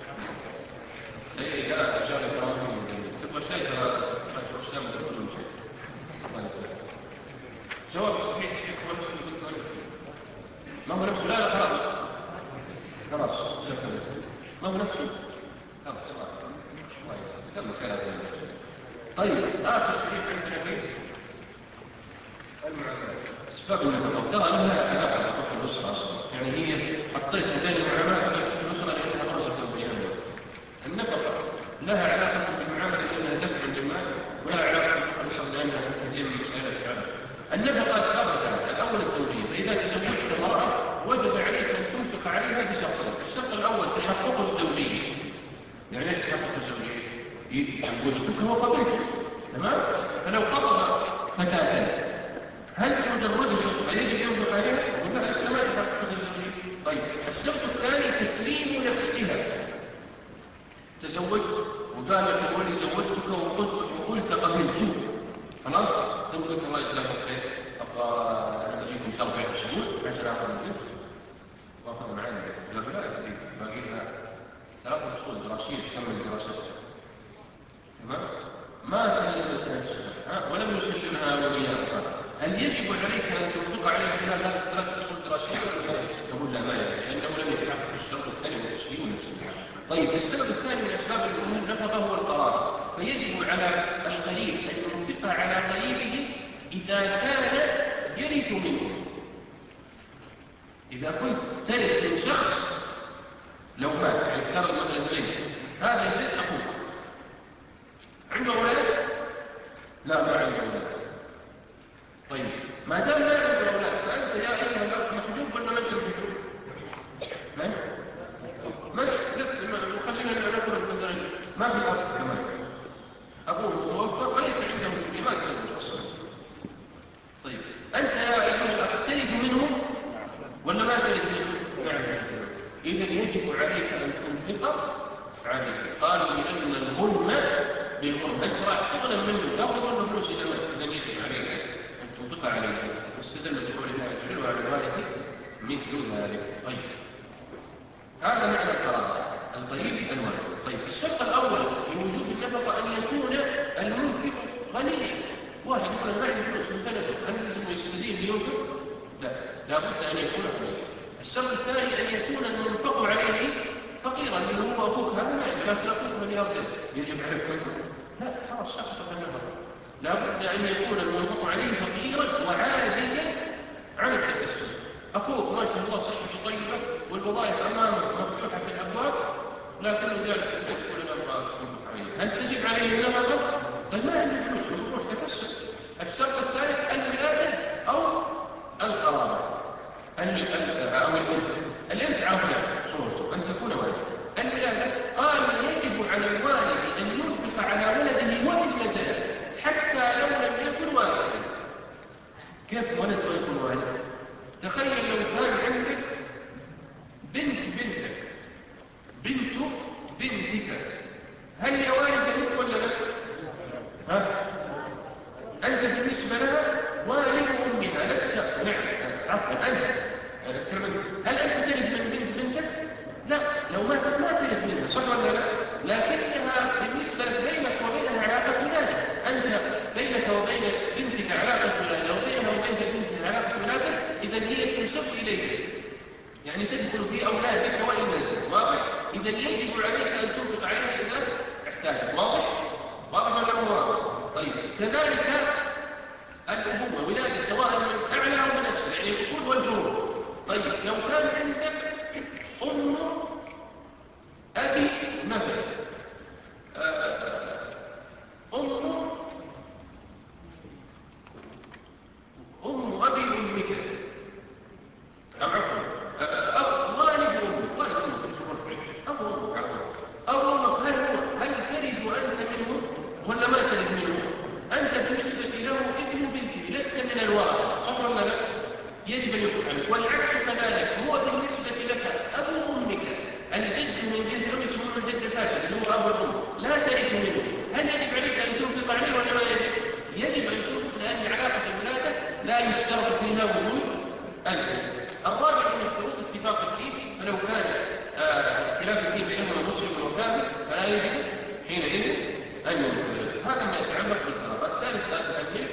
أي لا أجاب إبراهيم تبغى شيء ترى أشوف سامة كل شيء. الله يسلمك. جواب صحيح هو نفسه اللي قلت له. ما هو نفسه؟ لا لا خلاص خلاص سكت. ما هو نفسه؟ خلاص الله يسلمك. تم خير هذا. طيب، آخر شيء عندنا في المعاملات أسباب النفقة. ترى لها علاقة بحكم الأسرة أصلا، يعني هي حطيت بين المعاملات بحكم الأسرة لأنها أرزق البيان. النفقة لها علاقة بالمعاملة لأنها دفع للمال، ولها علاقة بحكم الأسرة لأنها تدين من مسائل الفعل. النفقة أسبابها ثلاثة. الأول الزوجية، فإذا تزوجت المرأة وجب عليك أن تنفق عليها بشرطين. الشرط الأول تحقق الزوجية. يعني ايش تحقق الزوجية؟ زوجتك وقبلتك. تمام؟ فلو خطب فتاة هل بمجرد الخطبة يجب ينفق عليها؟ ولا السماء تحقق الزوجية؟ طيب، الشرط الثاني تسليم نفسها. تزوجت وقال لك الولي زوجتك وقلت وقلت قبلت، خلاص ثم قلت الله يجزاك خير، ابغى انا بجيكم ان شاء الله بعد اسبوع عشان اخذ البنت واخذ معي البنت. لا لا باقي لها ثلاث فصول دراسيه تكمل دراستها. تمام؟ ما سلمت نفسها ولم يسلمها وليها، هل يجب عليك ان تنفق عليها خلال هذه الثلاث فصول دراسيه؟ يقول لا، ما يجب، لانه لم يتحقق الشرط الثاني وتسليم نفسها. طيب، السبب الثاني من اسباب النفقه هو القرار، فيجب على القريب ان ينفق على قريبه اذا كان يرث منه. اذا كنت ترث من شخص لو مات، يعني افترض مثلا زيد، هذا زيد اخوك عنده اولاد؟ لا، ما عنده اولاد. طيب، ما دام ما عنده اولاد فانت يا ايها الاخ محجوب ولا ما انت محجوب؟ مش بس وخلينا نقول مثلا ما في اب كمان، ابوه متوفى وليس عنده ما تزوج اصلا. طيب، انت يا ايها الاخ ترث منه ولا ما ترث منه؟ نعم. اذا يجب عليك ان تنفق عليه. قالوا لان الغنم بالغنم، انت راح تغنم منه تاخذ منه فلوس اذا مات، اذا يجب عليك ان تنفق عليه. واستدل بقول الله عز وجل وعلى الوارث مثل ذلك. طيب، هذا معنى القرار القريب الوارث. طيب، الشرط الاول لوجوب النفقه ان يكون المنفق غنيا. واحد يقول ما عنده فلوس من بلده، هل لازم يستدين لينفق؟ لا، لابد ان يكون غنيا. الشرط الثاني ان يكون المنفق عليه فقيرا، لانه هو اخوك هذا ما عنده، لكن اخوك ملياردير يجب عليك تنفق؟ لا، خلاص سقطت النفقه. لابد ان يكون المنفق عليه فقيرا وعاجزا عن التكسب. اخوك ما شاء الله صحته طيبه والوظائف امامه مفتوحه في الابواب، لكنه جالس في البيت يقول انا ابغى انفق عليه، هل تجب عليه النفقه؟ طيب، ما عنده فلوس يروح تكسب. الشرط الثالث الولاده او القرابه او الانثى. الانثى عافيه صورته ان تكون والده. الولاده قالوا يجب على الوالد ان ينفق على ولده وان نزل حتى لو لم يكن والدا. كيف ولد ويكون والد؟ تخيل لو كان عندك بنت بنتك بنت بنتك، هل هي والدة لك ولا لا؟ ينسب إليك، يعني تدخل في أولادك وإن نزل. واضح؟ إذا يجب عليك أن تنفق عليه إذا احتاجت. واضح؟ واضح ولا هو واضح؟ طيب كذلك الأبوة ولادة سواء من أعلى أو من أسفل، يعني الأصول والفروع. طيب لو كان عندك أم أبي مثلا، أم أم أبي أمك، أو عفوا أو والد أمك، والد أمك أو أمك أو أمك، هل هو هل ترث أنت منه ولا ما ترث منه؟ أنت بالنسبة له ابن بنته، لست من الوارث، صح ولا لا؟ يجب أن يكون عنك. والعكس كذلك، هو بالنسبة لك أبو أمك، الجد من جد الأم يسمونه الجد الفاسد اللي هو أبو الأم، لا ترث منه. هل يجب عليك أن تنفق عليه ولا ما يجب؟ يجب أن تنفق، لأن علاقة الولادة لا يشترط فيها وجود الأم. الرابع من الشروط اتفاق الدين، فلو كان آه اختلاف الدين بينهما مسلم وكافر فلا يجب حينئذ أن ينفق. هذا ما يتعلق بالقرابة. الثالث التأمين،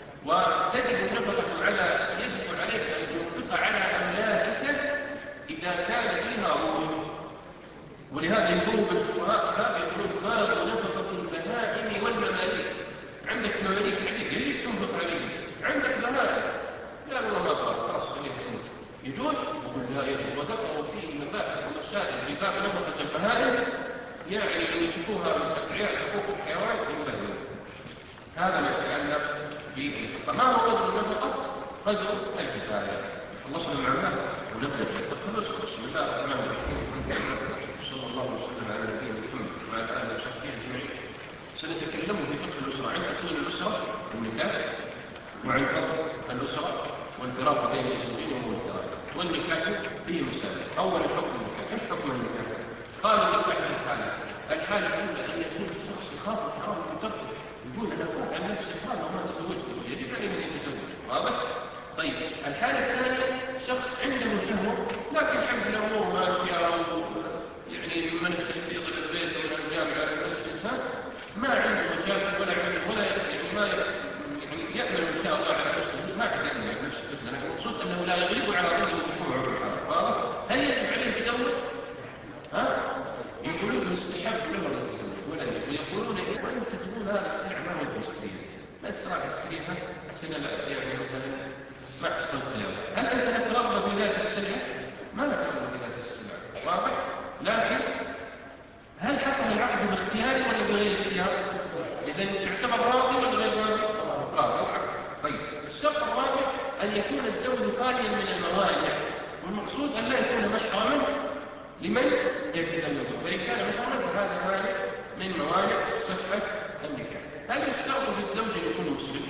وتجب النفقة على يجب عليك أن تنفق على أولادك إذا كان فيها روح. ولهذا يقول بالفقهاء هذا يقول باب نفقة البهائم والمماليك. عندك مماليك عديد يجب تنفق عليهم، عندك بهائم لا والله ما قال خلاص خليها يجوز، يقول لا يجوز. وذكروا فيه مباحث ومسائل في باب نفقة البهائم، يعني لو يشوفوها من تشريع حقوق الحيوان ينبهوا. هذا ما يتعلق بالنفقة. ما هو قدر النفقة؟ قدر الكفاية. خلصنا معنا ونبدأ بالخلص. بسم الله الرحمن الرحيم، صلى الله وسلم على نبينا محمد وعلى آله وصحبه أجمعين. سنتكلم في فقه الأسرة، عن تكوين الأسرة والنكاح، وعن فقه الأسرة والفراق بين الزوجين والفراق والنكاح فيه مسائل. أولا حكم النكاح. ايش حكم النكاح؟ قال النكاح الحالة. الحالة الأولى أن يكون الشخص يخاف الحرام في تركه، يقول أنا أخاف عن نفسي قال لو ما تزوجت، يجب عليه أن يتزوج. واضح؟ طيب الحالة الثانية شخص عنده شهوة لكن الحمد لله أمور ماشية، يعني من التحقيق إلى البيت ومن الجامعة إلى المسجد، ما عنده مشاكل ولا عنده ولا يعني ما يعني يأمن إن شاء الله على نفسه، ما حد يأمن على نفسه فتنة، لكن المقصود أنه لا يغلب على ظنه الدخول على الحرام. واضح؟ هل يجب عليه يتزوج؟ ها؟ يقولون يستحب له أن يتزوج ولا يجب، ويقولون وأنت تقول هذا السلع ما هو مشتريها، بس راح يشتريها عشان لا يعني مثلا ما تحصل كلام. هل أنت لك رغبة في ذات السلع؟ ما لك رغبة في ذات السلع. واضح؟ لكن هل حصل العقد باختياري ولا بغير اختيار؟ إذا تعتبر راضي ولا غير راضي؟ راضي والعكس. طيب الشرط الرابع أن يكون الزوج خاليا من الموانع، والمقصود أن لا يكون محرما لمن يتزوجه، فإن كان محرما فهذا مانع من موانع صحة النكاح. هل يشترط في الزوج أن يكون مسلم؟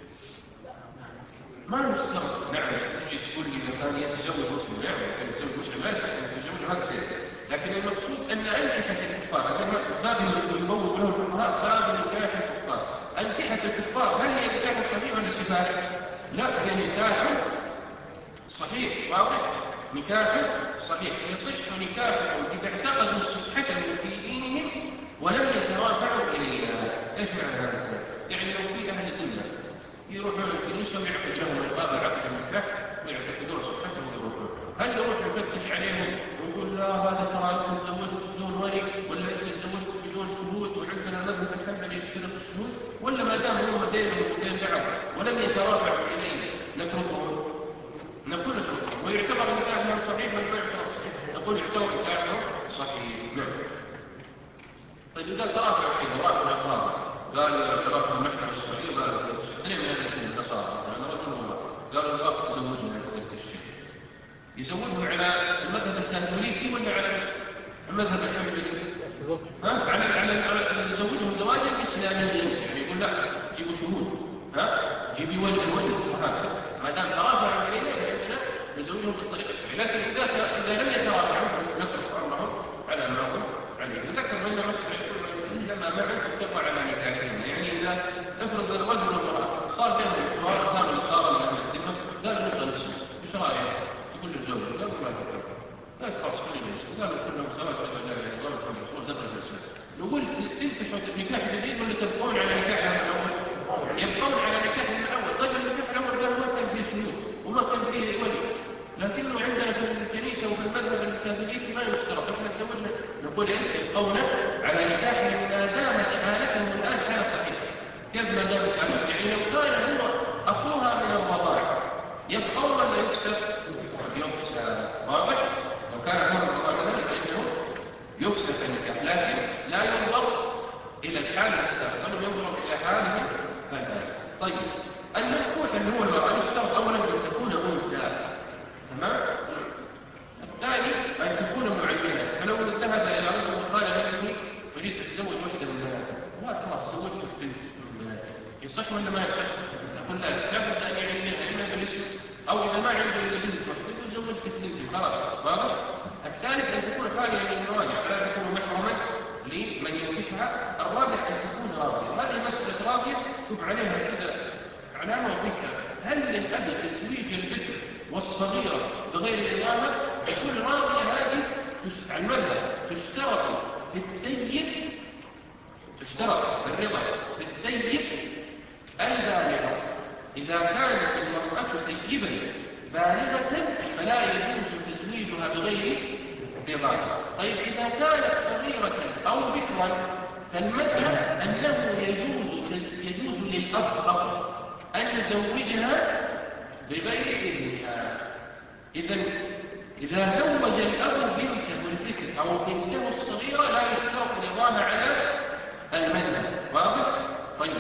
ما يشترط. نعم تجي تقول لي إذا كان يتزوج مسلم، نعم كان يتزوج مسلم لا يصح أن يتزوج، هذا سيء. لكن المقصود أن أنكحة الكفار، باب يبوب له الفقهاء باب نكاح الكفار. أنكحة الكفار هل هي نكاح صحيح ولا سفاح؟ لا، هي نكاح صحيح. واضح؟ نكاح صحيح. يصح نكاحهم إذا اعتقدوا صحته في دينهم ولم يترافعوا إلينا. ايش معنى هذا؟ يعني لو في أهل الدنيا يروحون الكنيسة ويعقد لهم الباب عقد النكاح ويعتقدون صحته ويروحون، هل نروح نفتش عليهم ونقول لا هذا ترى انت تزوجت بدون ولي ولا انت تزوجت بدون شهود وعندنا مذهب الحنبلي يشترط الشهود، ولا ما دام هم بينهم وبين بعض ولم يترافعوا الينا نتركهم؟ نقول نتركهم ويعتبر نكاحهم صحيح ولا ما يعتبر صحيح؟ نقول يعتبر نكاحهم صحيح. نعم. طيب اذا ترافعوا الينا راحوا الاقرار قال ترافع المحكمة الشرعية قال اثنين من الاثنين النصارى انا رجل وما قالوا الوقت تزوجنا يا فضيلة الشيخ، يزوجهم على المذهب الكاثوليكي ولا على المذهب الحنبلي؟ ها على على على يزوجهم زواجا اسلاميا، يعني يقول لا جيبوا شهود، ها جيبي ولي الولي، وهكذا ما دام ترافعوا الينا فاننا نزوجهم بالطريقه الشرعيه، لكن اذا اذا لم يترافعوا نترك امرهم على ما هم عليه. وذكر ان مسألة يقول لما معا اتفقوا على نكاحهم، يعني اذا افرض الرجل والمراه صار بينهم حوار ثاني صار من الذمه قالوا نبغى نسلم، ايش رايك؟ تقول للزوج قالوا ما تفعل، لا خلاص خلينا نسلم، قالوا كلهم سواء شهد لا اله الا الله محمد رسول الله دخل الاسلام. نقول تنكحوا نكاح جديد ولا تبقون على نكاحهم الاول؟ يبقون على نكاحهم الاول. طيب النكاح الاول قالوا ما كان فيه شهود وما كان فيه ولي، يسوي في المذهب الكاثوليكي ما يشترط، احنا تزوجنا نقول ايش؟ القولة على نكاح ما دامت حالته الآن حالة صحيحة. كيف ما دامت حالته؟ يعني لو كان هو أخوها من الرضاعة يبقى ولا يكسب؟ يكسب، واضح؟ لو كان أخوها من الرضاعة مثلا فإنه يكسب النكاح، لكن لا ينظر إلى الحال السابق، بل ينظر إلى حاله الآن. طيب المنكوح اللي هو المرأة يشترط أولا أن تكون أنثى، تمام؟ الثاني أن تكون معينة، فلو ذهب إلى رجل وقال إني أريد أتزوج واحدة من بناتي، لا خلاص زوجت بنت من بناتي، يصح ولا ما يصح؟ نقول لا، لابد أن يعينها إما بالاسم أو إذا ما عنده إلا بنت واحدة زوجت بنتي خلاص، واضح؟ الثالث أن تكون خالية من الموانع، فلا تكون محرما لمن ينكحها. الرابع أن تكون راضية. هذه مسألة راضية شوف عليها كذا علامة وفكرة. هل للأب تزويج البكر والصغيرة بغير رضاها؟ يكون راضية هذه على المذهب تشترط في الثيب، تشترط في الرضا في الثيب البالغة. إذا كانت المرأة ثيبا بالغة فلا يجوز تزويجها بغير رضاها. طيب إذا كانت صغيرة أو بكرا فالمذهب أنه يجوز يجوز للأب فقط أن يزوجها بغير إذنها. إذن إذا زوج الأب بنته البكر أو بنته الصغيرة لا يشترط رضاها على المذهب، واضح؟ طيب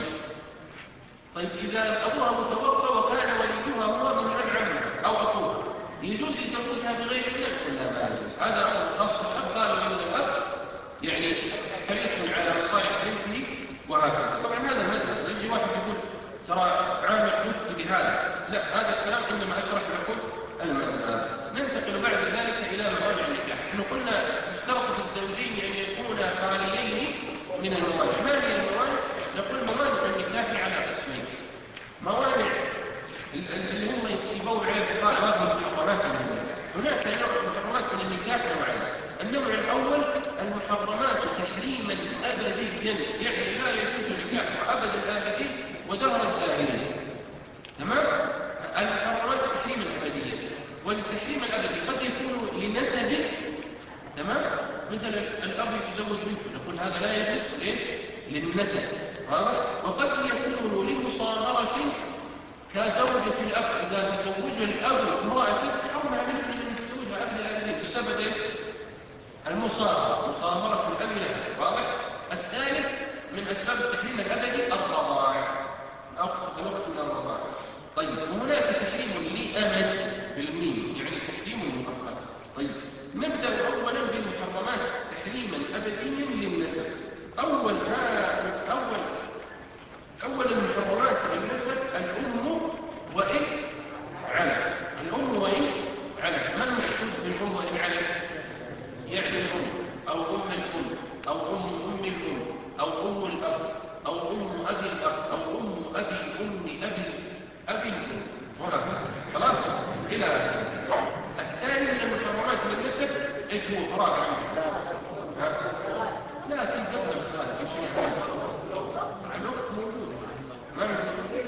طيب إذا أبوها متوفى وكان وليها هو من العمة أو أخوها يجوز يزوجها بغير إذن ولا ما يجوز؟ هذا أمر خاص بالأب. قالوا إن الأب يعني حريص على مصالح بنته وهكذا. طبعا هذا المذهب، يجي واحد يقول ترى عامل مفتي بهذا، لا، هذا الكلام إنما أشرح لكم المذهب. ننتقل بعد ذلك إلى موانع النكاح. نحن قلنا اشترط في الزوجين أن يكونا خاليين من الموانع. ما هي الموانع؟ نقول موانع النكاح على قسمين. موانع اللي هم يصيبون عليه بعض المحرمات من النكاح. هناك نوع محرمات من النكاح نوعين. النوع الأول المحرمات تحريما أبديا، يعني لا يجوز نكاحها أبد الآبدين ودهر الداهرين، تمام؟ المحرمات تحريما أبديا، والتحريم الأبدي قد يكون لنسب، تمام؟ مثل الأب يتزوج بنته نقول هذا لا يجوز، ليش؟ للنسب، وقد يكون لمصاهرة كزوجة الأب. إذا تزوج الأب امرأة حرم عليه أن يتزوجها أبد الآبدين بسبب المصاهرة، مصاهرة الأب لها، واضح؟ الثالث من أسباب التحريم الأبدي الرضاعة، أخت الأخت من الرضاعة. طيب وهناك تحريم لأمد بالميم، يعني تحريم مؤقت. طيب نبدأ أولا بالمحرمات تحريما أبديا للنسب. أول أول أول المحرمات للنسب الأم وإن علت. الأم وإن علت. ما المقصود بالأم وإن علت؟ يعني الأم أو أم الأم أو أم أم الأم أو أم الأب أو أم أبي الأب أو أم أبي أم أبي أبي الأم، وهكذا خلاص إلى آخره. الثاني من المحرمات للنسب إيش هو؟ فراغ عنه. لا في قبل الخالد في شيء الأخت موجود ما موجود.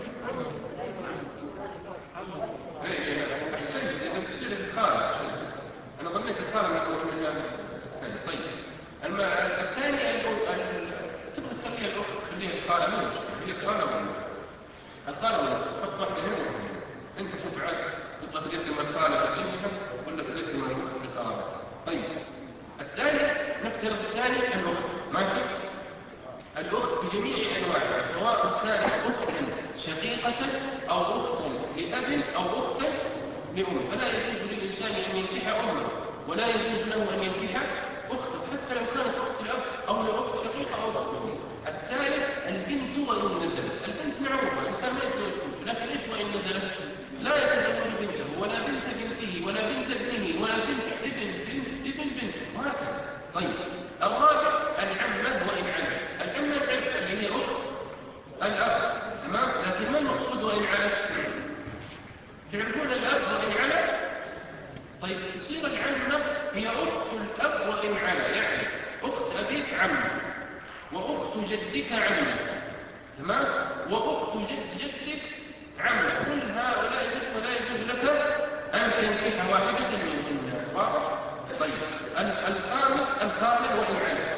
إيه أحسنت إذا تصير الخالد. أنا ظنيت الخالد من الجانب. طيب الثاني تبغى تخليها الأخت خليها الخالة، مو مشكلة، خليها الخالة ولا الخالة ولا تحط واحدة هنا وواحدة. أنت شوف عاد تبغى تقدم الخالة بسنها ولا تقدم الأخت بقرابتها. طيب الثاني نفترض الثاني الأخت، ماشي؟ الأخت بجميع أنواعها سواء كانت أختا شقيقة أو أختا لأب أو أختا لأم، فلا يجوز للإنسان أن ينكح أمه ولا يجوز له أن ينكح أخته حتى لو كانت أخت لأب أو لأخت شقيقة أو أخت لأم. الثالث البنت وإن نزلت. البنت معروفة، الإنسان ما يتزوج بنته، لكن إيش وإن نزلت؟ لا يتزوج بنته ولا بنت بنته ولا بنت ابنه ولا بنت ابن بنت ابن بنته وهكذا. طيب الرابع العمة وإن علت. العمة اللي هي أخت الأب، تمام؟ لكن ما المقصود وإن علت؟ تعرفون الأب وإن علت؟ طيب تصير العمة هي أخت الأب وإن على، يعني أخت أبيك عمة وأخت جدك عمة، تمام؟ وأخت جد جدك عمة. كل هؤلاء النسوة لا يجوز لك أن تنكح واحدة منهن، واضح؟ طيب الخامس الخالة وإن علت.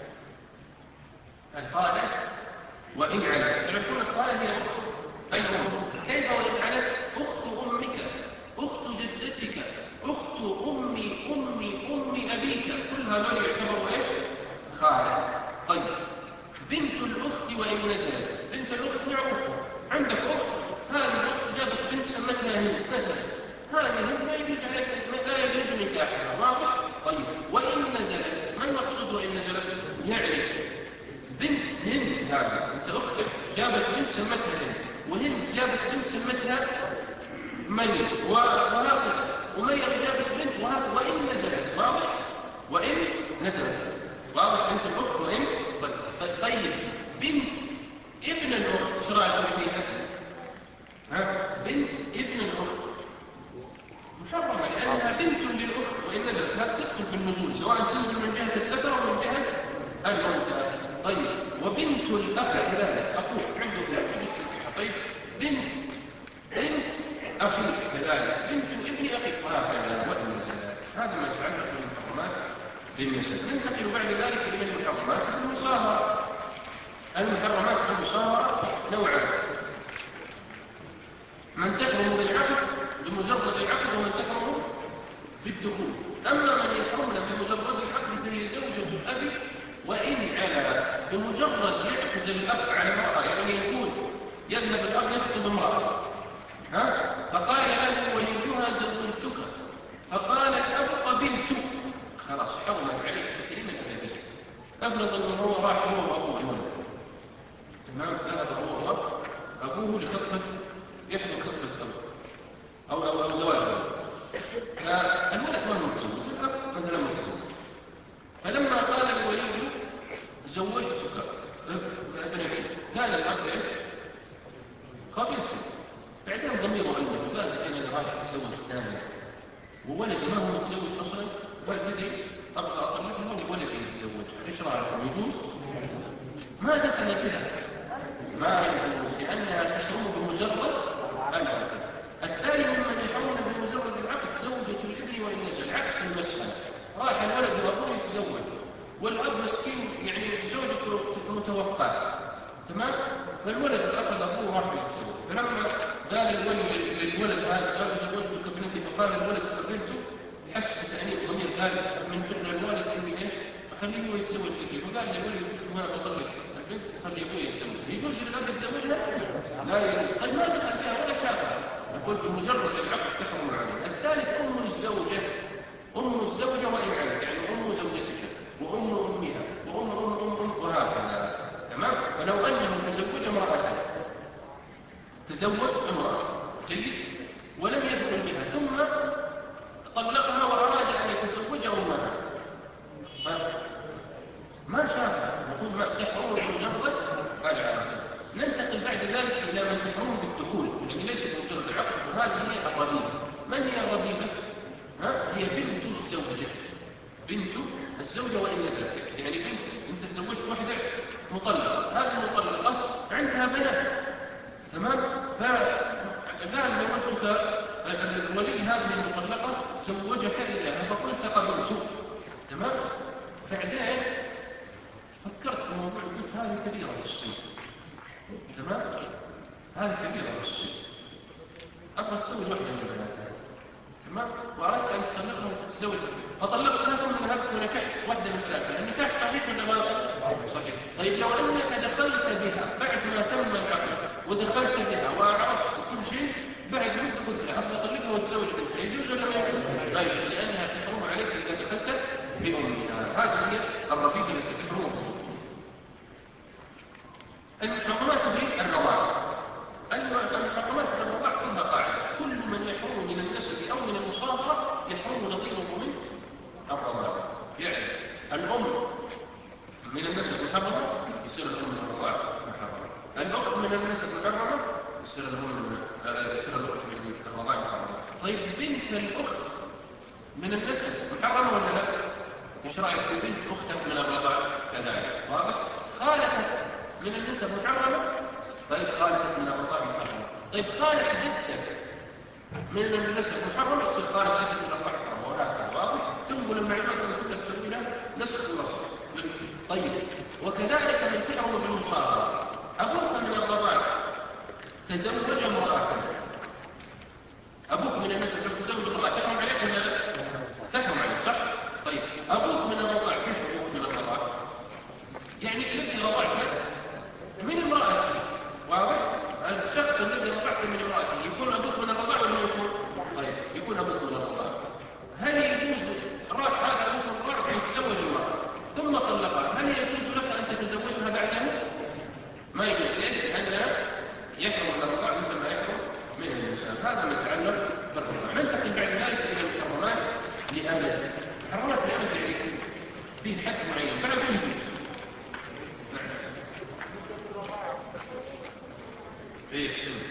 الخالة وإن علت، فنقول الخالة هي أخت الأم. كيف وإن علت؟ أخت أمك، أخت جدتك، أخت أمي أمي أمي أبيك، كل هذول يعتبروا إيش؟ خالة. طيب بنت الأخت وإن نزلت. بنت الأخت معروفة، عندك أخت، هذه الأخت جابت بنت سمتها هند مثلا، هذه هند ما يجوز عليك، لا يجوز نكاحها، واضح؟ طيب وإن نزلت، ما المقصود وإن نزلت؟ يعني بنت هند هذه انت اختك جابت بنت سمتها هند، وهند جابت بنت سمتها مريم، وهكذا، ومريم جابت بنت، وهكذا. وإن نزلت، واضح؟ وإن نزلت، واضح؟ بنت الأخت وإن نزلت. طيب بنت ابن الأخت شو رأيكم فيها؟ ها؟ بنت ابن الأخت محرمة لأنها بنت للأخت وإن نزلت، هذا تدخل في النزول، سواء تنزل من جهة الذكر أو من جهة الأنثى. طيب وبنت الأخ كذلك، أخوك عنده بنت مستنكحة. طيب بنت بنت أخيك كذلك، بنت ابن أخيك، وهكذا وإن نزلت. هذا ما يتعلق بالمحرمات بالنسب. ننتقل بعد ذلك إلى المحرمات بالمصاهرة. المحرمات بالمصاهرة نوعان: من تحرم بالعقد بمجرد العقد، ومن تحرم بالدخول. أما من يحرمنا بمجرد العقد فهي زوجة الأب وإن على، بمجرد يعقد الأب على امرأة، يعني يقول يذهب الأب يخطب امرأة، ها؟ فقال له وليها زوجتك، فقال الأب قبلت، خلاص حرمت عليك تحريما أبديا. أفرض أنه هو راح هو وأبوه الولد، تمام؟ ذهب هو وأبوه لخطبة، يحضر خطبة أبوه أو أو أو زواج ولد، فالولد ما هو متزوج، الأب مثلا متزوج، فلما قال الولي زوجتك ابنتي، قال الأب ايش؟ قبلت. بعدين ضميره عنده قال لك أنا رايح أتزوج ثاني، وولدي ما هو متزوج أصلا، ولدي أبغى أطلقها وولدي يتزوج، إيش رأيكم؟ يجوز؟ ما دخل بها، ما يجوز، لأنها تحرم بمجرد العقد. الثاني ممن يحرمون بمجرد العقد زوجة الابن وإن نزل، عكس المسألة. راح الولد وأبوه يتزوج، والأب مسكين يعني زوجته متوفاة، تمام؟ فالولد أخذ أبوه وراح يتزوج، فلما قال الولي للولد هذا قال زوجتك ابنتي، فقال الولد قبلته، حس بتأنيب ضمير، قال من فعل الوالد إني إيش؟ فخليه هو يتزوج ابني، فقال للولي قلت ما بطلق البنت وخلي أبوه يتزوج. يجوز للأب يتزوجها؟ لا يجوز. طيب ما دخل بها ولا شافها، نقول بمجرد العقد تحرم عليه. الثالث أم الزوجة، أم الزوجة وإن علت، يعني أم زوجتك وأم أمها وأم أم أم أم وهكذا، تمام؟ فلو أنه تزوج امرأة، تزوج امرأة جيد ولم يدخل بها، ثم طلقها وأراد أن يتزوج أمها، ما شافها، نقول ما تحرم بمجرد العقد. ننتقل بعد ذلك إلى من تحرم بالدخول، يعني ليس بمجرد العقد، وهذه هي الربيبة. من هي الربيبة؟ ها؟ هي بنت الزوجة، بنت الزوجة وإن نزلت، يعني بنت أنت تزوجت واحدة مطلقة، هذه المطلقة عندها بنات، تمام؟ فقال زوجتك الولي هذه المطلقة زوجك إياها، فقلت قبلت، تمام؟ بعدين فكرت في الموضوع، قلت هذه كبيرة بالصيت، تمام؟ هذه كبيرة بالصيت، أبغى تزوج واحدة من البنات، تمام؟ وأردت أن تطلقها وتتزوج، فطلقتها ثم ذهبت ونكحت واحدة من ثلاثة. النكاح صحيح ولا ما صحيح؟ طيب لو أنك دخلت بها بعد ما تم العقد ودخلت بها وعرفت كل شيء، بعد مدة قلت لها أبغى أطلقها وتزوج بها، يجوز ولا ما يجوز؟ طيب لأنها تحرم عليك إذا دخلت بأمها. هذه هي الربيبة التي تحرم بالدخول. المحرمات بالرضاعة، المحرمات بالرضاعة كلها قاعدة: كل من يحرم من النسب أو من المصاهرة يحرم نظيره من الرضاعة. يعني الأم من النسب محرمة، يصير الأم من الرضاعة محرمة. الأخت من النسب محرمة، يصير الأم من يصير الأخت من الرضاعة محرمة. طيب بنت الأخت من النسب محرمة ولا لا؟ ايش رأيك في بنت أختك من الرضاعة؟ كذلك، واضح؟ خالتك من النسب محرمة، طيب خالتك من الرضاعة محرمة. طيب خالة جدك من النسب محرمة، يصير خالة جدك من الرضاعة محرمة، وهكذا، واضح؟ كل المعلومات اللي كنت تسويها نسخ ونص. طيب وكذلك من تحرم بالمصاهرة، أبوك من الرضاعة تزوج امرأة، أبوك من الناس اللي تزوج امرأة تحرم عليك ولا لا؟ تحرم عليك صح؟ طيب أبوك من الرضاعة، كيف أبوك من الرضاعة؟ يعني التي رضعت من امرأته، واضح؟ الشخص الذي رضعت من امرأته يكون أبوك من الرضاعة ولا يكون؟ طيب يكون أبوك من الرضاعة. هل يجوز راح هذا أبوك من الرضاعة ويتزوج امرأة ثم طلقها، هل يجوز لك أن تتزوجها بعده؟ ما يجوز. ليش؟ لأن يحرم من الرضاعة مثل ما يحرم من النساء. هذا ما يتعلق بالرضاعة. ننتقل بعد ذلك إلى المحرمات لأبد. محرمات لأبد يعني فيه حد معين فلا يجوز. ايه حسنت.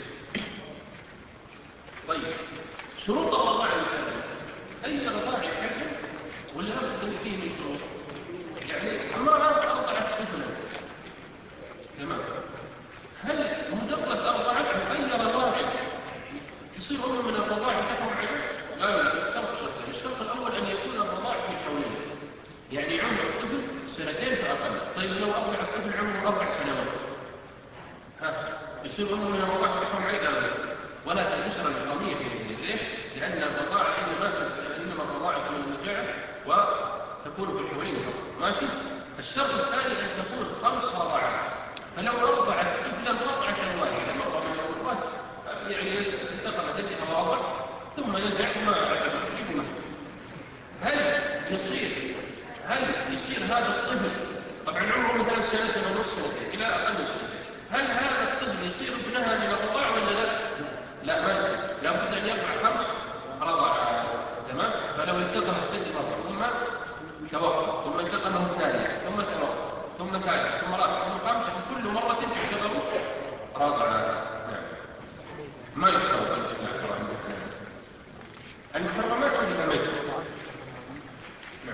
طيب شروط الرضاعة الكاملة، اي رضاعة كاملة ولا ابد فيه من شروط؟ يعني امرأة ارضعت طفلا تمام، هل مجرد ارضعت اي رضاعة تصير ام من الرضاعة تحرم عليه؟ لا لا، يشترط شرطين. الشرط الاول ان يكون الرضاع في الحولين، يعني عمر الطفل سنتين فاقل. طيب لو ارضع الطفل عمره اربع سنوات ها يصير أمه من الرضاعة تحرم عليه؟ قالوا ولا تنشر الحرامية فيه. ليش؟ لأن الرضاعة إنما إنما الرضاعة من المجاعة وتكون في الحولين فقط. ماشي؟ الشرط الثاني أن تكون خمس رضاعات، فلو أرضعت طفلا رضعة واحدة مرة من المرات يعني التقمت يدها واضع ثم نزع ما عجبت به مسلم، هل يصير هل يصير هذا الطفل طبعا عمره مثلا سنة سنة ونص سنتين إلى أقل السنة، هل هذا الطفل يصير ابنها من الرضاع ولا لا؟ لا ما يصير، لابد أن يرضع خمس رضعات تمام. فلو التقم الثدي مرة ثم توقف ثم التقمه الثانية ثم توقف ثم ثالث ثم رابع ثم خامسة كل مرة تعتبر رضعات. نعم ما يشترط الاجتماع. المحرمات للأمد. نعم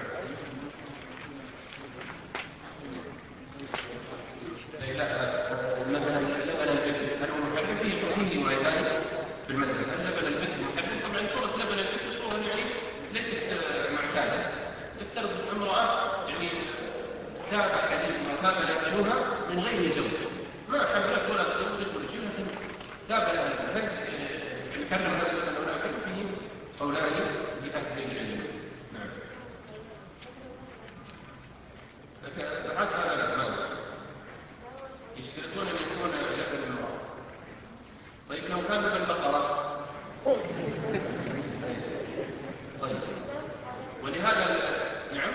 لا مثلا لبن البكر هل هو محرم؟ فيه فيه روايتان في المذهب. هل لبن البكر محرم؟ طبعا صورة لبن البكر صورة يعني ليست معتادة. تفترض امرأة يعني ثاب حديثها ثاب لبنها من غير زوج، ما حملت ولا تزوجت ولا شيء، لكن ثاب لبنها، هل يحرم هذا اللبن ولا يحرم؟ فيه قولان لأهل العلم. نعم حتى هذا لا ما يشترطون أن يكون لبن المرأة. طيب لو كان لبن البقرة؟ طيب ولهذا نعم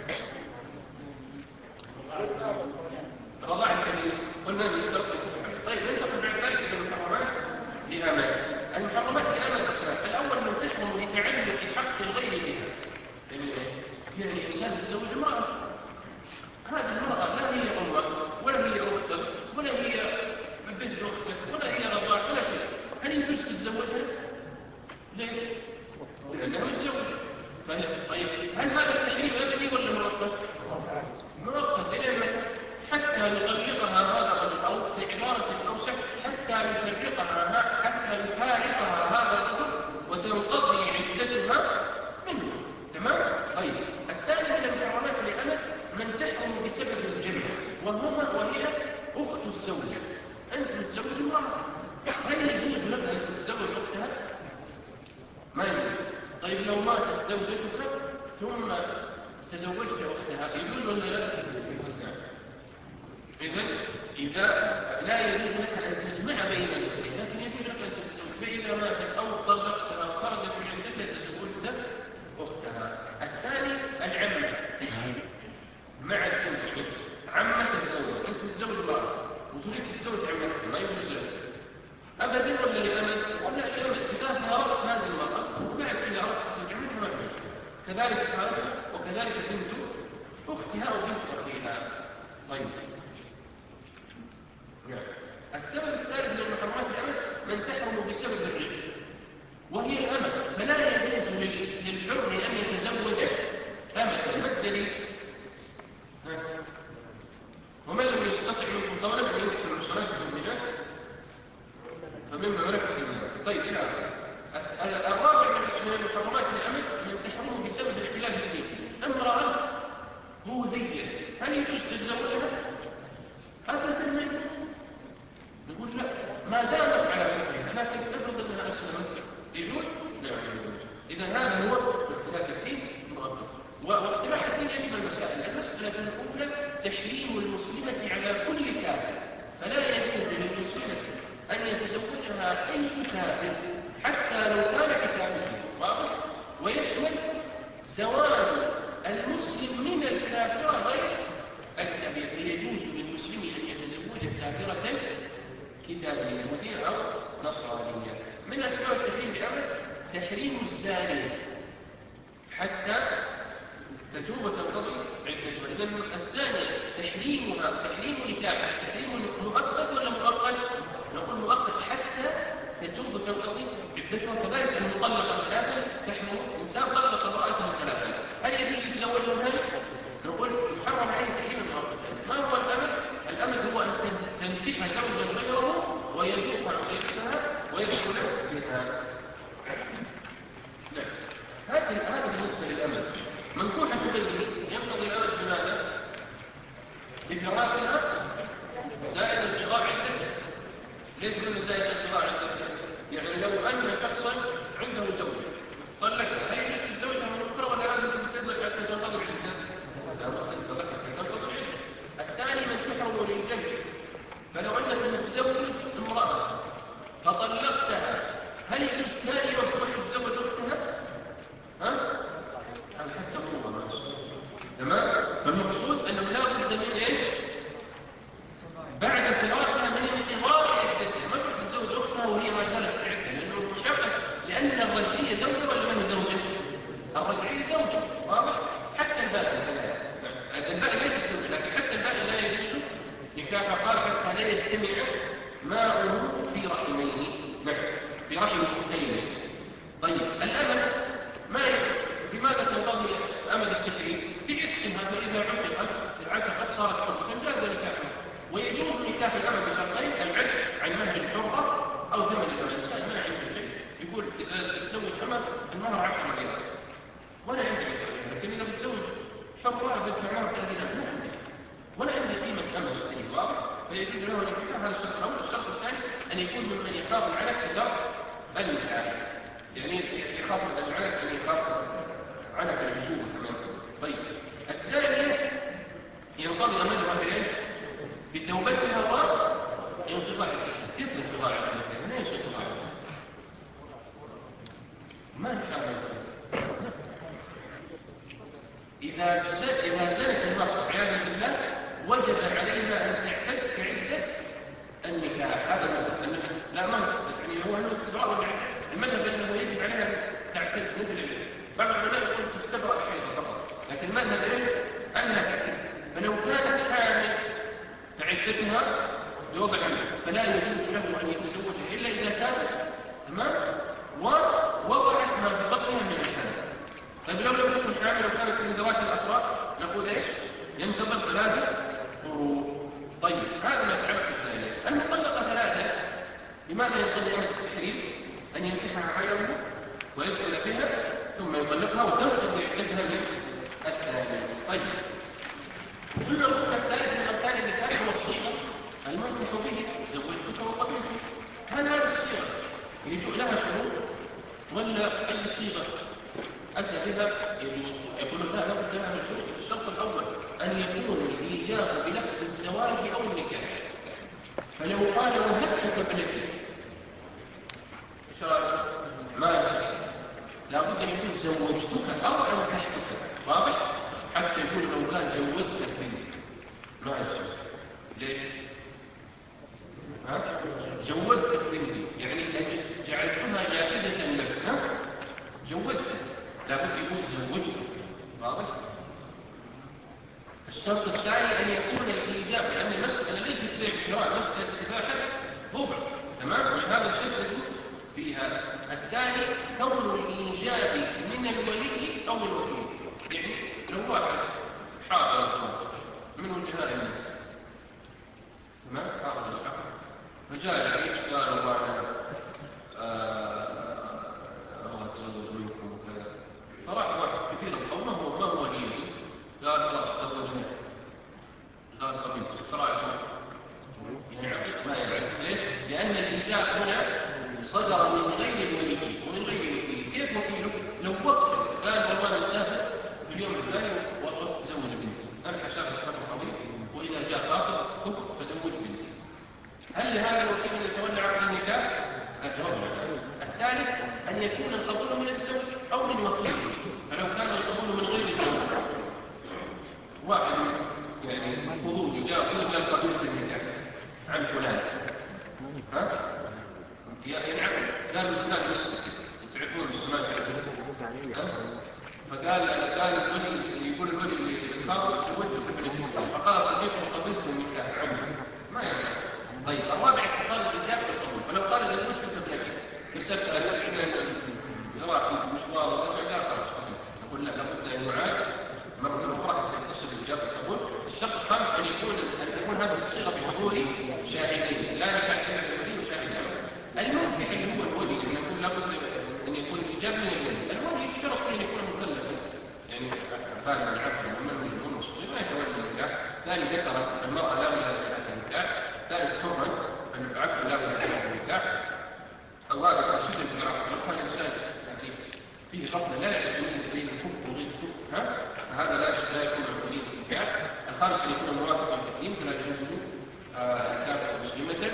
رضاع الكبير قلنا يشترط يكون حمل. طيب ننتقل بعد ذلك إلى المحرمات لآمال. المحرمات لآمال أصناف. الأول من تحرم لتعلق حق الغير بها، يعني يعني إنسان يتزوج امرأة، هذه المرأة لا هي أمك ولا هي أختك ولا هي بنت أختك ولا هي رضاع ولا شيء، هل يجوز تتزوجها؟ ليش؟ لأنها متزوجة. طيب هل هذا التحريم أبدي ولا مؤقت؟ مؤقت إلى متى؟ حتى يطلقها هذا الرجل، أو بعبارة أوسع حتى يفرقها حتى يفارقها هذا الرجل وتنقضي عدتها منه. تمام؟ طيب الثاني من المحرمات لأمد من تحرم بسبب الجمع، وهما وهي أخت الزوجة. أنت متزوج امرأة، هل يجوز لك أن تتزوج أختها؟ ما يجوز. طيب لو ماتت زوجتك ثم تزوجت أختها يجوز ولا لا؟ إذن إذا لا يجوز لك أن تجمع بين الاثنين، لكن يجوز لك أن تتزوج، فإذا ماتت أو طلقتها خرجت من عدتها تزوجت أختها. الثاني العمة مع الزوج، عمة الزوج، أنت متزوج امرأة وتريد تتزوج عمتها، ما يجوز لك أبدا ولا لأمد؟ ولا لأمد. إذا فارقت هذه المرأة وبعد كذا أردت تتزوج عمتها ما يجوز، كذلك خالتها وكذلك بنت أختها أو بنت أخيها. طيب السبب الثالث من المحرمات الأمد من تحرم بسبب الرق، وهي الأمد، فلا يجوز للحر أن يتزوج أمد. ما الدليل؟ ومن لم يستطع منكم طولا أن ينكح المحصنات المؤمنات فمما ملكت ايمانكم. طيب إلى آخره. الرابع من اسماء المحرمات الأمد من تحرم بسبب اختلاف الدين، نكاح أي كافر حتى لو كان كتابيا، واضح؟ ويشمل زواج المسلم من الكافرة غير الكتابية، فيجوز للمسلم أن يتزوج كافرة كتابية يهودية أو نصرانية. من أسباب التحريم بأمر تحريم الزانية حتى تتوب وتنقضي عدتها. إذن الزانية تحريمها تحريم نكاح تحريم مؤقت ولا مؤقت؟ نقول مؤقت حتى تتوب وتنقضي عدتها. كذلك المطلقة ثلاثا تحرم إنسان طلق امرأته ثلاثا، هل يجوز يتزوجها منها؟ نقول يحرم عليه تحريم المؤقتين. ما هو الأمد؟ الأمد هو أن تنكح زوجا غيره ويذوق عصيبتها ويدخل بها. نعم، هذا هذا بالنسبة للأمد. منكوحة غيره ينقضي الأمد بماذا؟ بفراقها زائد انقضاء عدته. ليس من زائد انقضاء عدته، يعني لو أن شخصا عنده زوجة طلقها، هل يجوز يتزوجها من أخرى ولا لازم تتزوج حتى تنقضي عدتها؟ لا، ما تنقضي حتى تنقضي عدتها. الثاني منكوحه للجمع، فلو أنك متزوج امرأة فطلقتها، هل يجوز ثاني يوم تروح تتزوج أختها؟ ها؟ هذا حتى هو ما تمام؟ فالمقصود أنه لا بد من إيش؟ بعد فراقها من انقضاء عدتها، ما تروح تتزوج أختها وهي ما زالت في عدة، لأنه مشابه، لأن الرجعية زوجة ولا ما هي زوجة؟ الرجعية زوجة، واضح؟ حتى البائن البائن ليست زوجة، لكن حتى البائن لا يجوز نكاح، قال حتى لا يجتمع ماؤه في رحمين، نعم، في رحم اختين. طيب الأمد ما بماذا تنقضي أمد التحريم؟ بعتقها، فإذا عتقت عتقت صارت حرة جاز نكاحها. ويجوز نكاح الأمد بشرطين: العجز عن مهر الحرة أو ثمن الأمد. الإنسان ما عنده شيء يقول إذا تزوج أمد المهر عشرة ريال ولا عندي عشرة، لكن إذا بتزوج حرة بدفع مهر ثلاثين ريال ما عندي ولا عندي قيمة أمد اشتري، واضح؟ فيجوز له أن ينكح. هذا الشرط الأول. الشرط الثاني أن يكون ممن يخاف العنت في دار النكاح، يعني يخاف العنت أن يخاف عنت العشوبة كمان. طيب الثانية ينقضي أمدها بإيش؟ بتوبتها وانقضاء عدتها. كيف انقضاء عدتها؟ ليش انقضاء عدتها؟ ما نحاول. إذا إذا زنت المرأة عياذا بالله وجب عليها أن تعتد كعدة النكاح. هذا المذهب. لا ما يعني هو أنه استبراء ولا عدة. المذهب أنه يجب عليها أن تعتد مثل بعض العلماء يقول تستبرأ الحيض فقط، لكن المذهب ايش؟ أنها تعتد. فلو كانت حامل فعدتها بوضع عنه، فلا يجوز له أن يتزوجها إلا إذا كانت تمام ووضعتها ببطنها من الحمل. طيب لو لم تكن حامل وكانت من ذوات الأطراف نقول ايش؟ ينتظر ثلاثة قروء. طيب هذا ما يتعلق بالزانية. المطلقة ثلاثة لماذا ينقضي أمد التحريم؟ أن ينكحها غيره ويدخل بها ثم يطلقها وتنقضي عدتها من الثاني. طيب ثم الركن الثالث من أركان النكاح هو الصيغة المنكح به زوجتك وقبلتك. هل هذه الصيغة يجوز لها شروط ولا أي صيغة أتى بها يجوز؟ يقول لها لابد لها من شروط. الشرط الأول أن يكون الإيجاب بلفظ الزواج أو النكاح. فلو قال وهبتك ابنتي شرط ما يصح، لابد أن يكون زوجتك أو أنكحتك، واضح؟ حتى يقول لو كان جوزتك بنتي ما يصح. ليش؟ ها؟ جوزتك بنتي يعني جعلتها جائزة لك، ها؟ جوزتك، لابد يقول زوجتك، واضح؟ الشرط الثاني أن يكون الإيجاب، لأن المسألة ليست بيع وشراء، مسألة استباحة بضع، تمام؟ ولهذا شدد فيها. الثاني كون الإيجاب من الولي أو الوكيل. يعني لو واحد حاضر الزواج من وجهاء الناس، تمام؟ حاضر الحق فجاء العريس قال وانا ابغى اتزوج منكم وكذا، فراح واحد كثير القوم ما هو ما هو ولي، قال خلاص تزوجنا، قال قبلت الشرائع ينعقد ما ينعقد. ليش؟ لأن الإيجاب هنا صدر من غير الولي ومن غير الوكيل. كيف وكيله؟ لو وكل قال والله انا مسافر في اليوم الثاني وتزوج بنتي، انا حسافر سفر طويل واذا جاء خاطب كفر فزوج بنتي، هل لهذا الوكيل ان يتولى عقد النكاح؟ الجواب الثالث أن يكون القبول من الزوج أو من وكيله. فلو كان القبول من غير الزوج، واحد يعني فضول جاء قال قبلت النكاح عن فلان، ها؟ يعني قالوا فلان مسلم، تعرفون السماء تعرفون، فقال قال الولي يقول الولي للخاطب زوجته ابنتي، فقال صديقه قبلت النكاح عنه، ما يعني. طيب الرابع اتصال الإجابة بالقبول. فلو قال زوجتك ابنتي بس يراح مشوار ولا خلاص نقول لا، لابد أن يعاد مرة أخرى حتى يتصل الإجابة بالقبول. الشرط الخامس أن يكون أن تكون هذه الصيغة بحضور شاهدين، لا نكاح إلا بالولي وشاهدين. المنكح اللي هو الولي اللي نقول لابد أن يكون الإجابة من الولي. الولي يشترط فيه أن يكون مكلفا، يعني بعد من العقل ومن المجنون والصغير ما يتولى النكاح. ثاني ذكر المرأة لا ولاية لها النكاح. ثالث حرما أن العقل لا ولاية لها النكاح. الرابع تشدد في العقل. الأخوان الإنسان يعني فيه غفلة لا يعرف يميز بين الكفر وغير الكفر، ها؟ فهذا لا لا يكون عقليا في النكاح. الخامس أن يكون موافقا في الدين فلا يجوز الكافر مسلمة.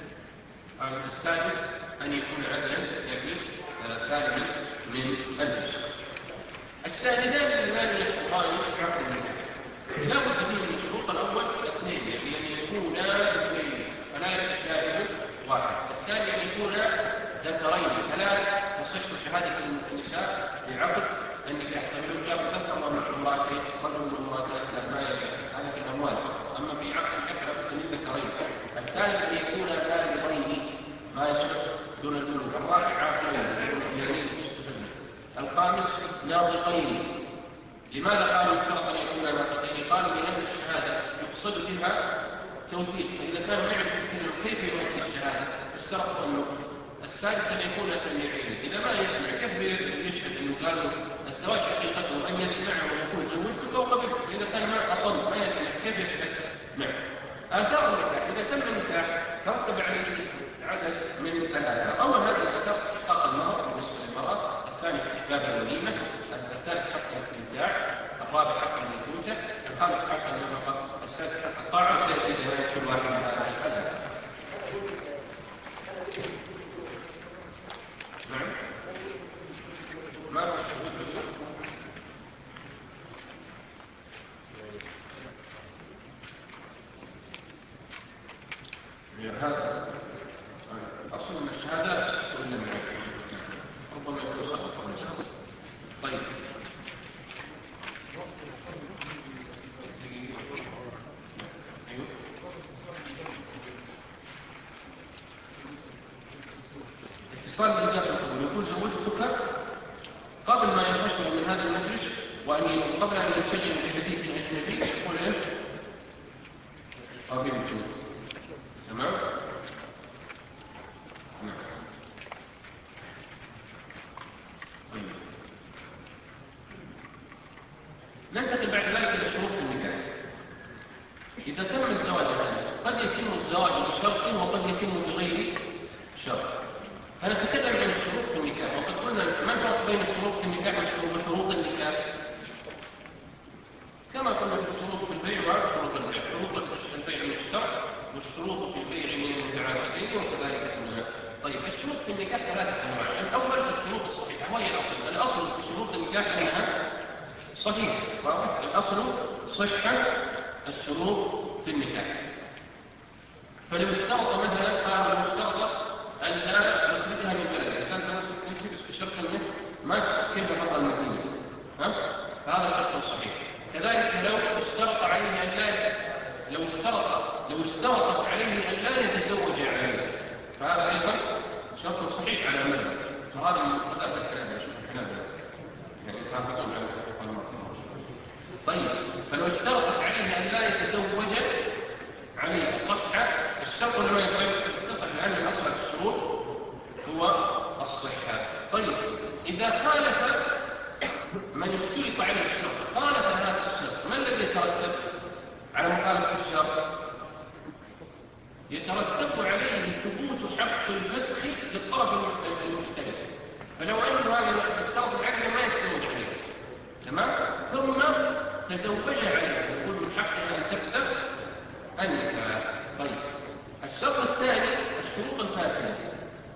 السادس أن يكون عدلا يعني سالما من الفسق. الشاهدان اللذان يحققان عقد النكاح لا بد فيه من الشروط. الأول اثنين، يعني أن يكونا اثنين فلا يكون شاهد واحد. الثاني أن يكونا ذكرين فلا تصح شهادة النساء بعقد النكاح. فلو جاء ذكر وامرأتين رجل وامرأتان ما يجوز، هذا في الأموال فقط. أما في عقد النكاح لابد من ذكرين. الثالث أن يكون بالغين ما يصح دون البلوغ. الرابع عاقلين يعني مستفدين. الخامس ناطقين. لماذا قالوا اشترط ان يكونا ناطقين؟ قالوا لان الشهاده يقصد بها توثيق، فاذا كانوا يعرفوا كيف يؤدي الشهاده اشترطوا انه. السادس ان يكون سميعين. اذا ما يسمع كيف يشهد انه قالوا الزواج حقيقته ان يسمع ويقول زوجتك او قبلت؟ اذا كان ما اصل ما يسمع كيف يشهد؟ نعم. آثار النكاح إذا تم النكاح ترتب عليه عدد من الآثار. أول هذه الآثار استحقاق المهر بالنسبة للمرأة، الثاني استحباب الوليمة، الثالث حق الاستمتاع، الرابع حق النجومة، الخامس حق النفقة، السادس حق الطاعة. سيأتي بيان كل واحد من هذه الآثار. نعم. ما هو الشروط اليوم؟ هذا أصل من الشهادة تصح إلا من ربما يكون سقط ونسقط. طيب أيوه. اتصال الإجابة القبول يقول زوجتك قبل ما ينفصل من هذا المجلس وأن قبل أن ينسجم بحديث أجنبي يقول إيش؟ قبلت. تمام؟ نعم. طيب ننتقل بعد ذلك للشروط في النكاح. إذا تم الزواج الآن قد يتم الزواج بشرط وقد يتم بغير شرط. فنتكلم عن الشروط في النكاح. وقد قلنا ما الفرق بين الشروط في النكاح وشروط النكاح؟ كما قلنا في الشروط في البيع وشروط البيع. شروط البيع من الشرع والشروط في البيع من المتعاقدين وكذلك هنا. طيب الشروط في النكاح ثلاثة أنواع. الأول الشروط الصحيحة وهي الأصل. الأصل في شروط النكاح أنها صحيحة. واضح؟ الأصل صحة الشروط في النكاح. فلو اشترط مثلا قالوا لو اشترط أن لا نخرجها من بلدها، كان سنخرج بس بشرط أنه ما تسكن بحق المدينة، ها؟ فهذا شرط صحيح. كذلك لو اشترط عليه أن لا لو اشترط لو اشترطت عليه أن لا يتزوج عليه، فهذا أيضا شرط صحيح على المذهب. فهذا من مذهب الحنابلة. شوف الحنابلة يعني يحافظون على حقوق المرأة. طيب فلو اشترطت عليه أن لا يتزوج عليه صح الشرط لما يصح يصح لأن الأصل الشروط هو الصحة. طيب إذا خالف من اشترط عليه الشرط خالف هذا الشرط ما الذي يترتب على مخالفة الشرط؟ يترتب عليه ثبوت حق الفسخ للطرف المشترك. فلو أنه هذا اشترط عليه ما يتزوج عليه تمام ثم تزوج عليه يقول من حقها أن تفسخ النكاح. طيب الشرط الثاني الشروط الفاسدة.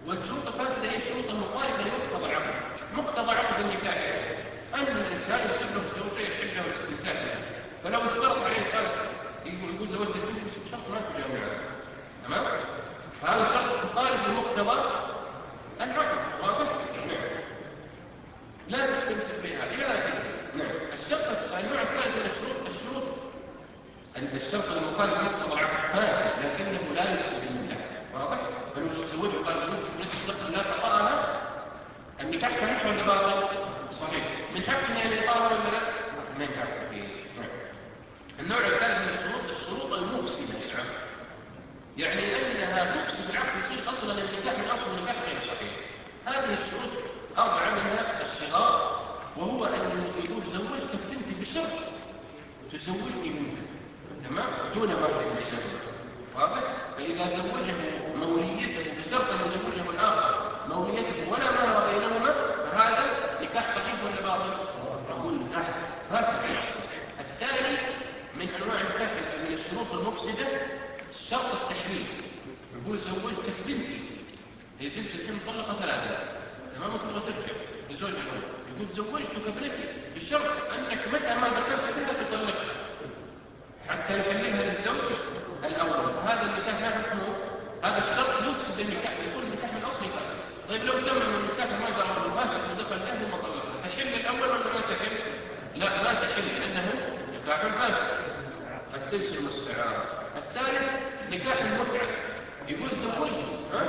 والشروط الفاسدة هي الشروط المخالفة لمقتضى العقد. مقتضى عقد النكاح أن الإنسان يصير له زوجة يحب له الاستمتاع بها، فلو اشترط عليه قال يقول زوجتك بنتي بس بشرط ما تجامعها، تمام؟ فهذا شرط مخالف لمقتضى العقد، واضح؟ نعم. لا تستمتع بها إلى آخره. نعم. الشرط النوع الثالث من الشروط الشروط الشرط المخالف لمقتضى العقد فاسد لكنه لا يفسد النكاح، واضح؟ فلو تزوجه قال زوجتك بنتي لا تطأها، النكاح صحيح ولا باطل؟ صحيح. من حقه أن يطأها ولا لا؟ من حقه. النوع الثالث من الشروط الشروط المفسدة للعقد، يعني أنها تفسد العقد، يصير أصلا النكاح من أصل النكاح غير صحيح. هذه الشروط أربعة منها الشغار، وهو أن يقول زوجتك بنتي بشرط تزوجني بنتك، تمام؟ دون مهر بينهما، واضح؟ فإذا زوجه موليته بشرط أن يزوجه الآخر موليته ولا مهر بينهما فهذا نكاح صحيح ولا باطل؟ نقول نكاح فاسد. الثاني من أنواع النكاح من الشروط المفسدة شرط التحريم، يقول زوجتك بنتي، هي بنت الحين مطلقة ثلاثة، تمام؟ تبغى ترجع لزوج الأول، يقول زوجتك ابنتي بشرط أنك متى ما دخلت بها تطلقها حتى يحللها للزوج الأول. هذا النكاح لا حكمه، هذا الشرط يفسد النكاح، يقول النكاح من أصله فاسد. طيب لو تم النكاح ما دار انه فاسد ودخل له ثم طلقها، تحل الأول ولا ما تحل؟ لا ما تحل لأنه نكاح فاسد. التيسير المستعار. الثالث نكاح المتعة، يقول زوجته، ها؟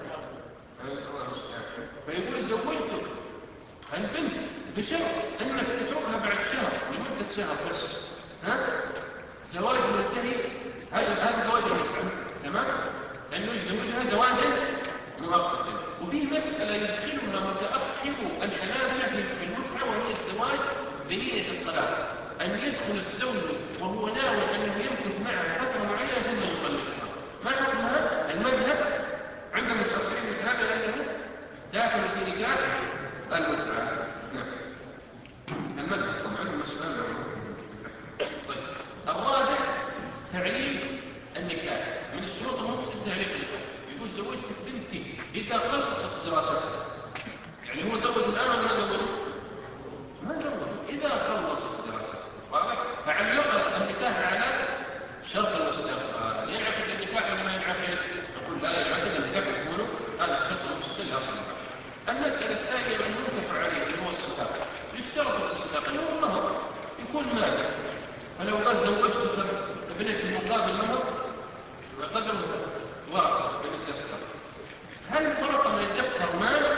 الله المستعان، فيقول زوجتك البنت بشرط انك تتركها بعد شهر لمدة شهر بس، ها؟ زواج منتهي، هذا هذا زواج المتعة، تمام؟ لأنه يزوجها زواجا مؤقتا. وفي مسألة يدخلها متأخر الحنابلة في المتعة وهي الزواج بنية الطلاق، أن يدخل الزوج وهو ناوي أنه يمكث معها فترة معينة ثم يطلقها. ما حكمها؟ المذهب عند المتأخرين من هذا أنه داخل في نكاح المتعة. نعم. المذهب طبعا المسألة. طيب. الرابع تعليق النكاح، من الشروط المفسدة تعليق النكاح، يقول زوجتك بنتي إذا خلصت دراستها، يعني هو زوج الآن ولا ما زوج؟ ما زوج، إذا خلصت دراستها، واضح؟ فعلق النكاح على شرط المستقبل، ينعقد النكاح ولا ما ينعقد؟ نقول لا ينعقد النكاح، يقولوا هذا الشرط المستقل أصلا. المسألة الثانية من ينكح عليه اللي هو الصداق، يشترط في الصداق اللي هو المهر يكون مال، فلو قال زوجتك ابنتي مقابل مهر وقدر ورقة من الدفتر، هل ورقة من الدفتر مال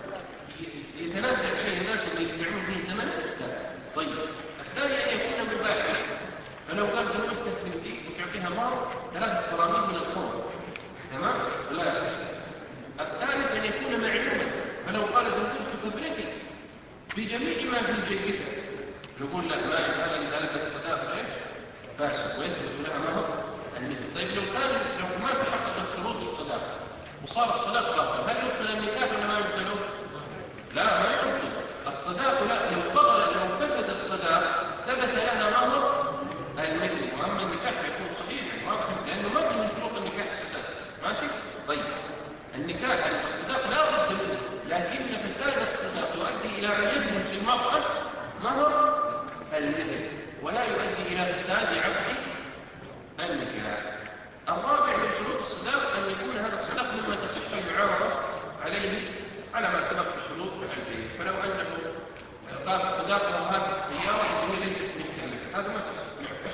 يتناسب عليه الناس اللي يدفعون فيه الثمن؟ لا. طيب. الثاني أن يكون مباحا، فلو قال زوجتك بنتي وتعطيها مهر ثلاثة براميل من الخمر، تمام؟ ولا يصح. الثالث أن يكون معلوما، فلو قال زوجتك ابنتي بجميع ما في جيبك، نقول لا ما هذا لذلك الصداق ايش؟ فاسد ويثبت لها مهر النكاح. طيب لو كان لو ما تحققت شروط الصداق وصار الصداق باطل، هل يبطل النكاح ولا ما يبطل؟ لا ما يبطل الصداق. لا، لو بطل لو فسد الصداق ثبت لها مهر المثل، واما النكاح يكون صحيحا واضحا لانه ما في من شروط النكاح الصداق. ماشي؟ طيب. النكاح الصداق لا بد منه، لكن فساد الصداق يؤدي الى ان يثبت للمرأة مهر المثل ولا يؤدي الى فساد عقد النكاح. الرابع من شروط الصداق ان يكون هذا الصداق مما تصح المعاوضة عليه على ما سبق بشروط البيع. فلو انه قال الصداق وهذه السيارة وهي ليست ملكا، هذا ما تصح.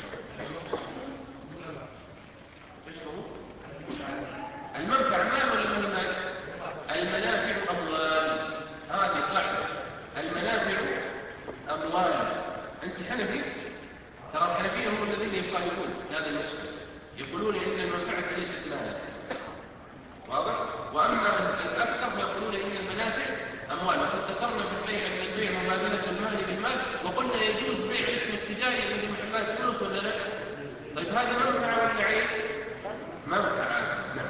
ايش هو؟ المنفعة مال ولا ما هي مال؟ المنافع أموال، هذه قاعدة، المنافع أموال. أنت حنفي؟ ترى الحنفية هم الذين يخالفون هذا المسألة، يقولون إن المنفعة ليست مالا، واضح؟ وأما الأكثر فيقولون إن المنافع أموال. وقد ذكرنا في البيع أن البيع مبادلة المال بالمال، وقلنا يجوز بيع الاسم التجاري من محلات فلوس ولا لا؟ طيب هذه منفعة ولا عين؟ منفعة. نعم.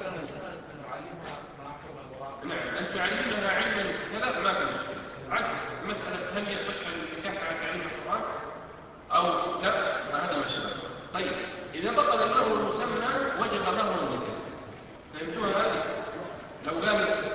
نعم. أن تعلمها علما كذا ما في مشكلة. عد مسألة هل يصح النكاح على تعليم القرآن أو لا، هذا مسألة. طيب إذا بطل المهر المسمى وجب مهر المثل، فهمتوها هذه؟ لو قال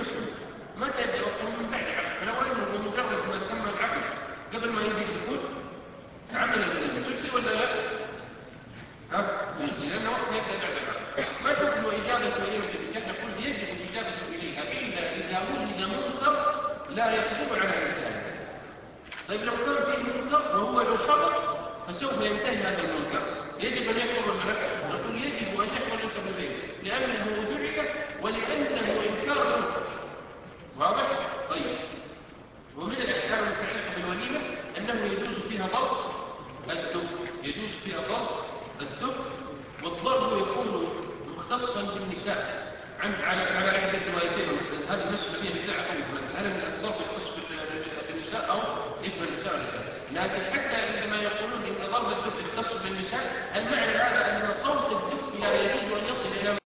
المسلم متى يبدأ وقته؟ من بعد العقد. فلو أنه بمجرد ما تم العقد قبل ما يجي الدخول عمل الوليمة تجزي ولا لا؟ ها؟ يجزي، لأن وقتها يبدأ بعد العقد. ما تقبل إجابة وليمة النكاح، نقول يجب الإجابة إليها إلا إذا وجد منكر لا يقدر على الإنسان. طيب لو كان فيه منكر وهو لو حضر فسوف ينتهي هذا المنكر، يجب أن يحضر ولا لا؟ نقول يجب أن يحضر لسببين، لأنه دعي ولأنه إنكار منكر. واضح؟ طيب، ومن الأحكام المتعلقة بالوليمة أنه يجوز فيها ضرب الدف، يجوز فيها ضرب الدف، والضرب يكون مختصا بالنساء عن على على احدى الروايتين. مثلا هذه المسألة فيها نزاع قوي، هل الضرب يختص بالنساء او يشمل النساء والرجال؟ لكن حتى عندما يقولون ان ضرب الدف يختص بالنساء، المعنى هذا ان صوت الدف لا يجوز ان يصل الى